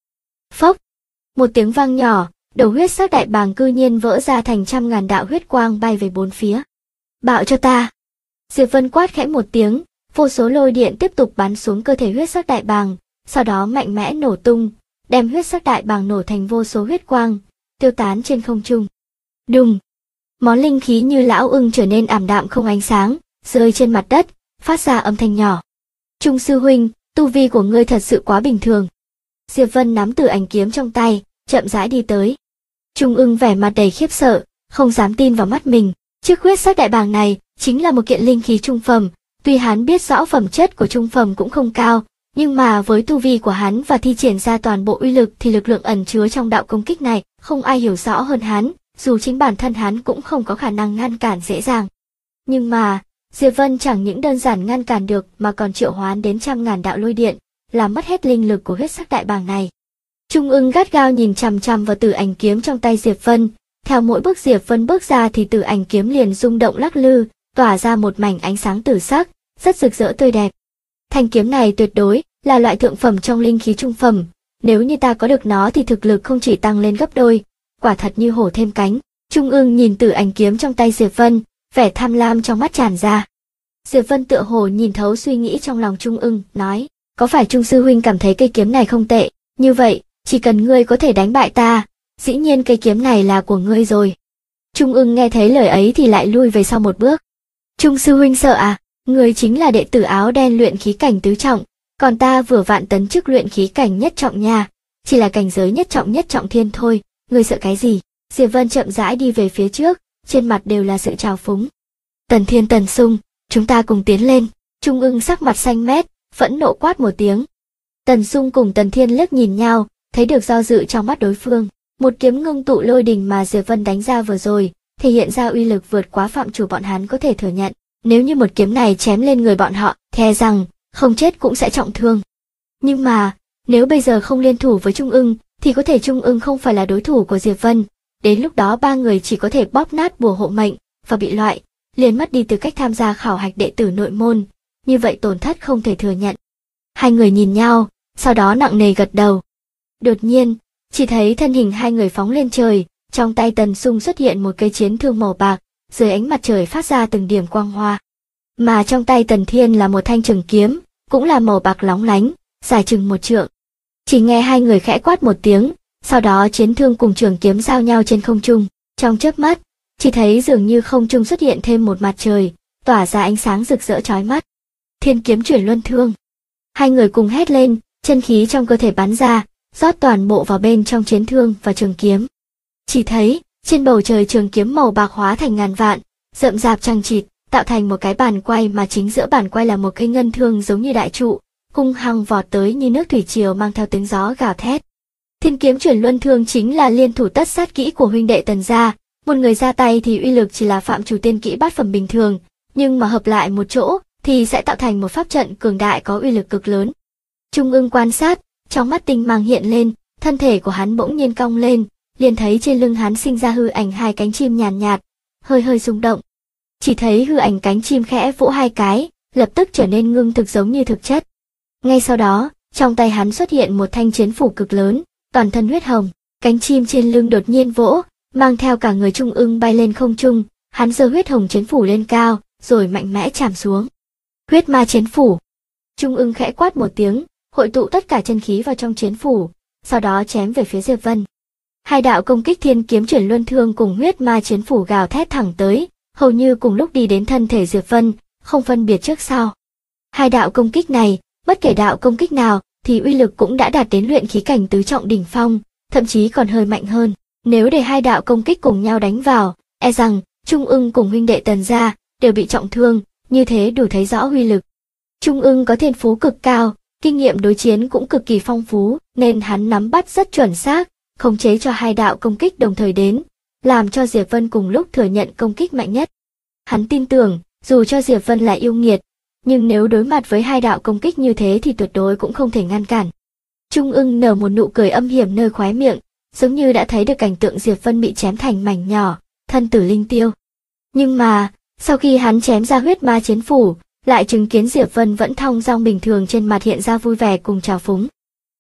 Phốc, một tiếng vang nhỏ, đầu huyết sắc đại bàng cư nhiên vỡ ra thành trăm ngàn đạo huyết quang bay về bốn phía. Bạo cho ta! Diệp Vân quát khẽ một tiếng, vô số lôi điện tiếp tục bắn xuống cơ thể huyết sắc đại bàng, sau đó mạnh mẽ nổ tung, đem huyết sắc đại bàng nổ thành vô số huyết quang, tiêu tán trên không trung. Đùng! Món linh khí như lão ưng trở nên ảm đạm không ánh sáng, rơi trên mặt đất, phát ra âm thanh nhỏ. Trung sư huynh, tu vi của ngươi thật sự quá bình thường. Diệp Vân nắm Tử Ảnh kiếm trong tay, chậm rãi đi tới. Trung ưng vẻ mặt đầy khiếp sợ, không dám tin vào mắt mình. Chiếc huyết sắc đại bàng này chính là một kiện linh khí trung phẩm. Tuy hắn biết rõ phẩm chất của trung phẩm cũng không cao, nhưng mà với tu vi của hắn và thi triển ra toàn bộ uy lực thì lực lượng ẩn chứa trong đạo công kích này không ai hiểu rõ hơn hắn, dù chính bản thân hắn cũng không có khả năng ngăn cản dễ dàng. Nhưng mà, Diệp Vân chẳng những đơn giản ngăn cản được mà còn triệu hoán đến trăm ngàn đạo lôi điện, làm mất hết linh lực của huyết sắc đại bàng này. Trung ưng gắt gao nhìn chằm chằm vào Tử Ảnh kiếm trong tay Diệp Vân, theo mỗi bước Diệp Vân bước ra thì Tử Ảnh kiếm liền rung động lắc lư, tỏa ra một mảnh ánh sáng tử sắc, rất rực rỡ tươi đẹp. Thanh kiếm này tuyệt đối là loại thượng phẩm trong linh khí trung phẩm, nếu như ta có được nó thì thực lực không chỉ tăng lên gấp đôi, quả thật như hổ thêm cánh. Trung ưng nhìn Tử Ảnh kiếm trong tay Diệp Vân, vẻ tham lam trong mắt tràn ra. Diệp Vân tựa hồ nhìn thấu suy nghĩ trong lòng Trung ưng, nói, có phải Trung sư huynh cảm thấy cây kiếm này không tệ, như vậy, chỉ cần ngươi có thể đánh bại ta, dĩ nhiên cây kiếm này là của ngươi rồi. Trung ưng nghe thấy lời ấy thì lại lui về sau một bước. Trung sư huynh sợ à, ngươi chính là đệ tử áo đen luyện khí cảnh tứ trọng, còn ta vừa vạn tấn chức luyện khí cảnh nhất trọng nha, chỉ là cảnh giới nhất trọng thiên thôi, ngươi sợ cái gì? Diệp Vân chậm rãi đi về phía trước, trên mặt đều là sự trào phúng. Tần Thiên Tần Sung, chúng ta cùng tiến lên. Trung ưng sắc mặt xanh mét, phẫn nộ quát một tiếng. Tần Sung cùng Tần Thiên liếc nhìn nhau, thấy được do dự trong mắt đối phương. Một kiếm ngưng tụ lôi đình mà Diệp Vân đánh ra vừa rồi, thể hiện ra uy lực vượt quá phạm chủ bọn hắn có thể thừa nhận. Nếu như một kiếm này chém lên người bọn họ, thề rằng không chết cũng sẽ trọng thương. Nhưng mà, nếu bây giờ không liên thủ với Trung ưng, thì có thể Trung ưng không phải là đối thủ của Diệp Vân. Đến lúc đó ba người chỉ có thể bóp nát bùa hộ mệnh và bị loại, liền mất đi tư cách tham gia khảo hạch đệ tử nội môn, như vậy tổn thất không thể thừa nhận. Hai người nhìn nhau, sau đó nặng nề gật đầu. Đột nhiên, chỉ thấy thân hình hai người phóng lên trời, trong tay Tần Sung xuất hiện một cây chiến thương màu bạc, dưới ánh mặt trời phát ra từng điểm quang hoa. Mà trong tay Tần Thiên là một thanh trường kiếm, cũng là màu bạc lóng lánh, dài chừng 1 trượng. Chỉ nghe hai người khẽ quát một tiếng, sau đó chiến thương cùng trường kiếm giao nhau trên không trung. Trong chớp mắt, chỉ thấy dường như không trung xuất hiện thêm một mặt trời, tỏa ra ánh sáng rực rỡ chói mắt. Thiên kiếm chuyển luân thương. Hai người cùng hét lên, chân khí trong cơ thể bắn ra, rót toàn bộ vào bên trong chiến thương và trường kiếm. Chỉ thấy, trên bầu trời trường kiếm màu bạc hóa thành ngàn vạn, rậm rạp chằng chịt, tạo thành một cái bàn quay mà chính giữa bàn quay là một cây ngân thương giống như đại trụ, hung hăng vọt tới như nước thủy triều mang theo tiếng gió gào thét. Thiên kiếm chuyển luân thương chính là liên thủ tất sát kỹ của huynh đệ Tần gia, một người ra tay thì uy lực chỉ là phạm chủ tiên kỹ bát phẩm bình thường, nhưng mà hợp lại một chỗ thì sẽ tạo thành một pháp trận cường đại có uy lực cực lớn. Trung ưng quan sát, trong mắt tinh mang hiện lên, thân thể của hắn bỗng nhiên cong lên, liền thấy trên lưng hắn sinh ra hư ảnh hai cánh chim nhàn nhạt, hơi hơi rung động. Chỉ thấy hư ảnh cánh chim khẽ vỗ hai cái, lập tức trở nên ngưng thực giống như thực chất. Ngay sau đó, trong tay hắn xuất hiện một thanh chiến phủ cực lớn, toàn thân huyết hồng, cánh chim trên lưng đột nhiên vỗ, mang theo cả người Trung ưng bay lên không trung, hắn giơ huyết hồng chiến phủ lên cao, rồi mạnh mẽ chạm xuống. Huyết ma chiến phủ. Trung ưng khẽ quát một tiếng, hội tụ tất cả chân khí vào trong chiến phủ, sau đó chém về phía Diệp Vân. Hai đạo công kích thiên kiếm chuyển luân thương cùng huyết ma chiến phủ gào thét thẳng tới, hầu như cùng lúc đi đến thân thể Diệp Vân, không phân biệt trước sau. Hai đạo công kích này, bất kể đạo công kích nào, thì uy lực cũng đã đạt đến luyện khí cảnh tứ trọng đỉnh phong, thậm chí còn hơi mạnh hơn. Nếu để hai đạo công kích cùng nhau đánh vào, e rằng Trung ưng cùng huynh đệ Tần gia đều bị trọng thương, như thế đủ thấy rõ uy lực. Trung ưng có thiên phú cực cao, kinh nghiệm đối chiến cũng cực kỳ phong phú, nên hắn nắm bắt rất chuẩn xác, khống chế cho hai đạo công kích đồng thời đến, làm cho Diệp Vân cùng lúc thừa nhận công kích mạnh nhất. Hắn tin tưởng, dù cho Diệp Vân là yêu nghiệt, nhưng nếu đối mặt với hai đạo công kích như thế thì tuyệt đối cũng không thể ngăn cản. Trung ưng nở một nụ cười âm hiểm nơi khóe miệng, giống như đã thấy được cảnh tượng Diệp Vân bị chém thành mảnh nhỏ, thân tử linh tiêu. Nhưng mà, sau khi hắn chém ra huyết ma chiến phủ, lại chứng kiến Diệp Vân vẫn thong dong bình thường, trên mặt hiện ra vui vẻ cùng trào phúng.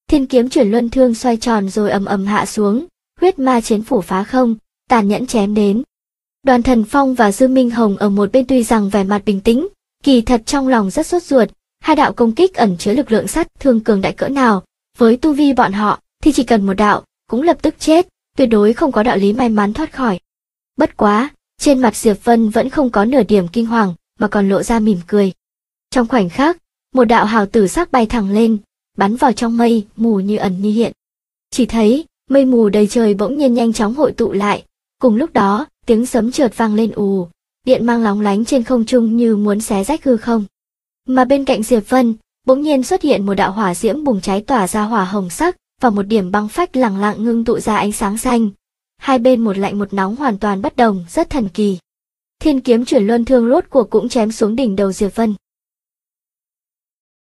Thiên kiếm chuyển luân thương xoay tròn rồi ầm ầm hạ xuống, huyết ma chiến phủ phá không, tàn nhẫn chém đến. Đoàn Thần Phong và Dư Minh Hồng ở một bên tuy rằng vẻ mặt bình tĩnh, kỳ thật trong lòng rất sốt ruột, hai đạo công kích ẩn chứa lực lượng sát thương cường đại cỡ nào, với tu vi bọn họ thì chỉ cần một đạo cũng lập tức chết, tuyệt đối không có đạo lý may mắn thoát khỏi. Bất quá, trên mặt Diệp Vân vẫn không có nửa điểm kinh hoàng, mà còn lộ ra mỉm cười. Trong khoảnh khắc, một đạo hào tử sắc bay thẳng lên, bắn vào trong mây mù như ẩn như hiện. Chỉ thấy mây mù đầy trời bỗng nhiên nhanh chóng hội tụ lại, cùng lúc đó tiếng sấm chợt vang lên ù, điện mang lóng lánh trên không trung như muốn xé rách hư không. Mà bên cạnh Diệp Vân, bỗng nhiên xuất hiện một đạo hỏa diễm bùng cháy tỏa ra hỏa hồng sắc, và một điểm băng phách lẳng lặng ngưng tụ ra ánh sáng xanh. Hai bên một lạnh một nóng hoàn toàn bất đồng, rất thần kỳ. Thiên kiếm chuyển luân thương rốt cuộc cũng chém xuống đỉnh đầu Diệp Vân.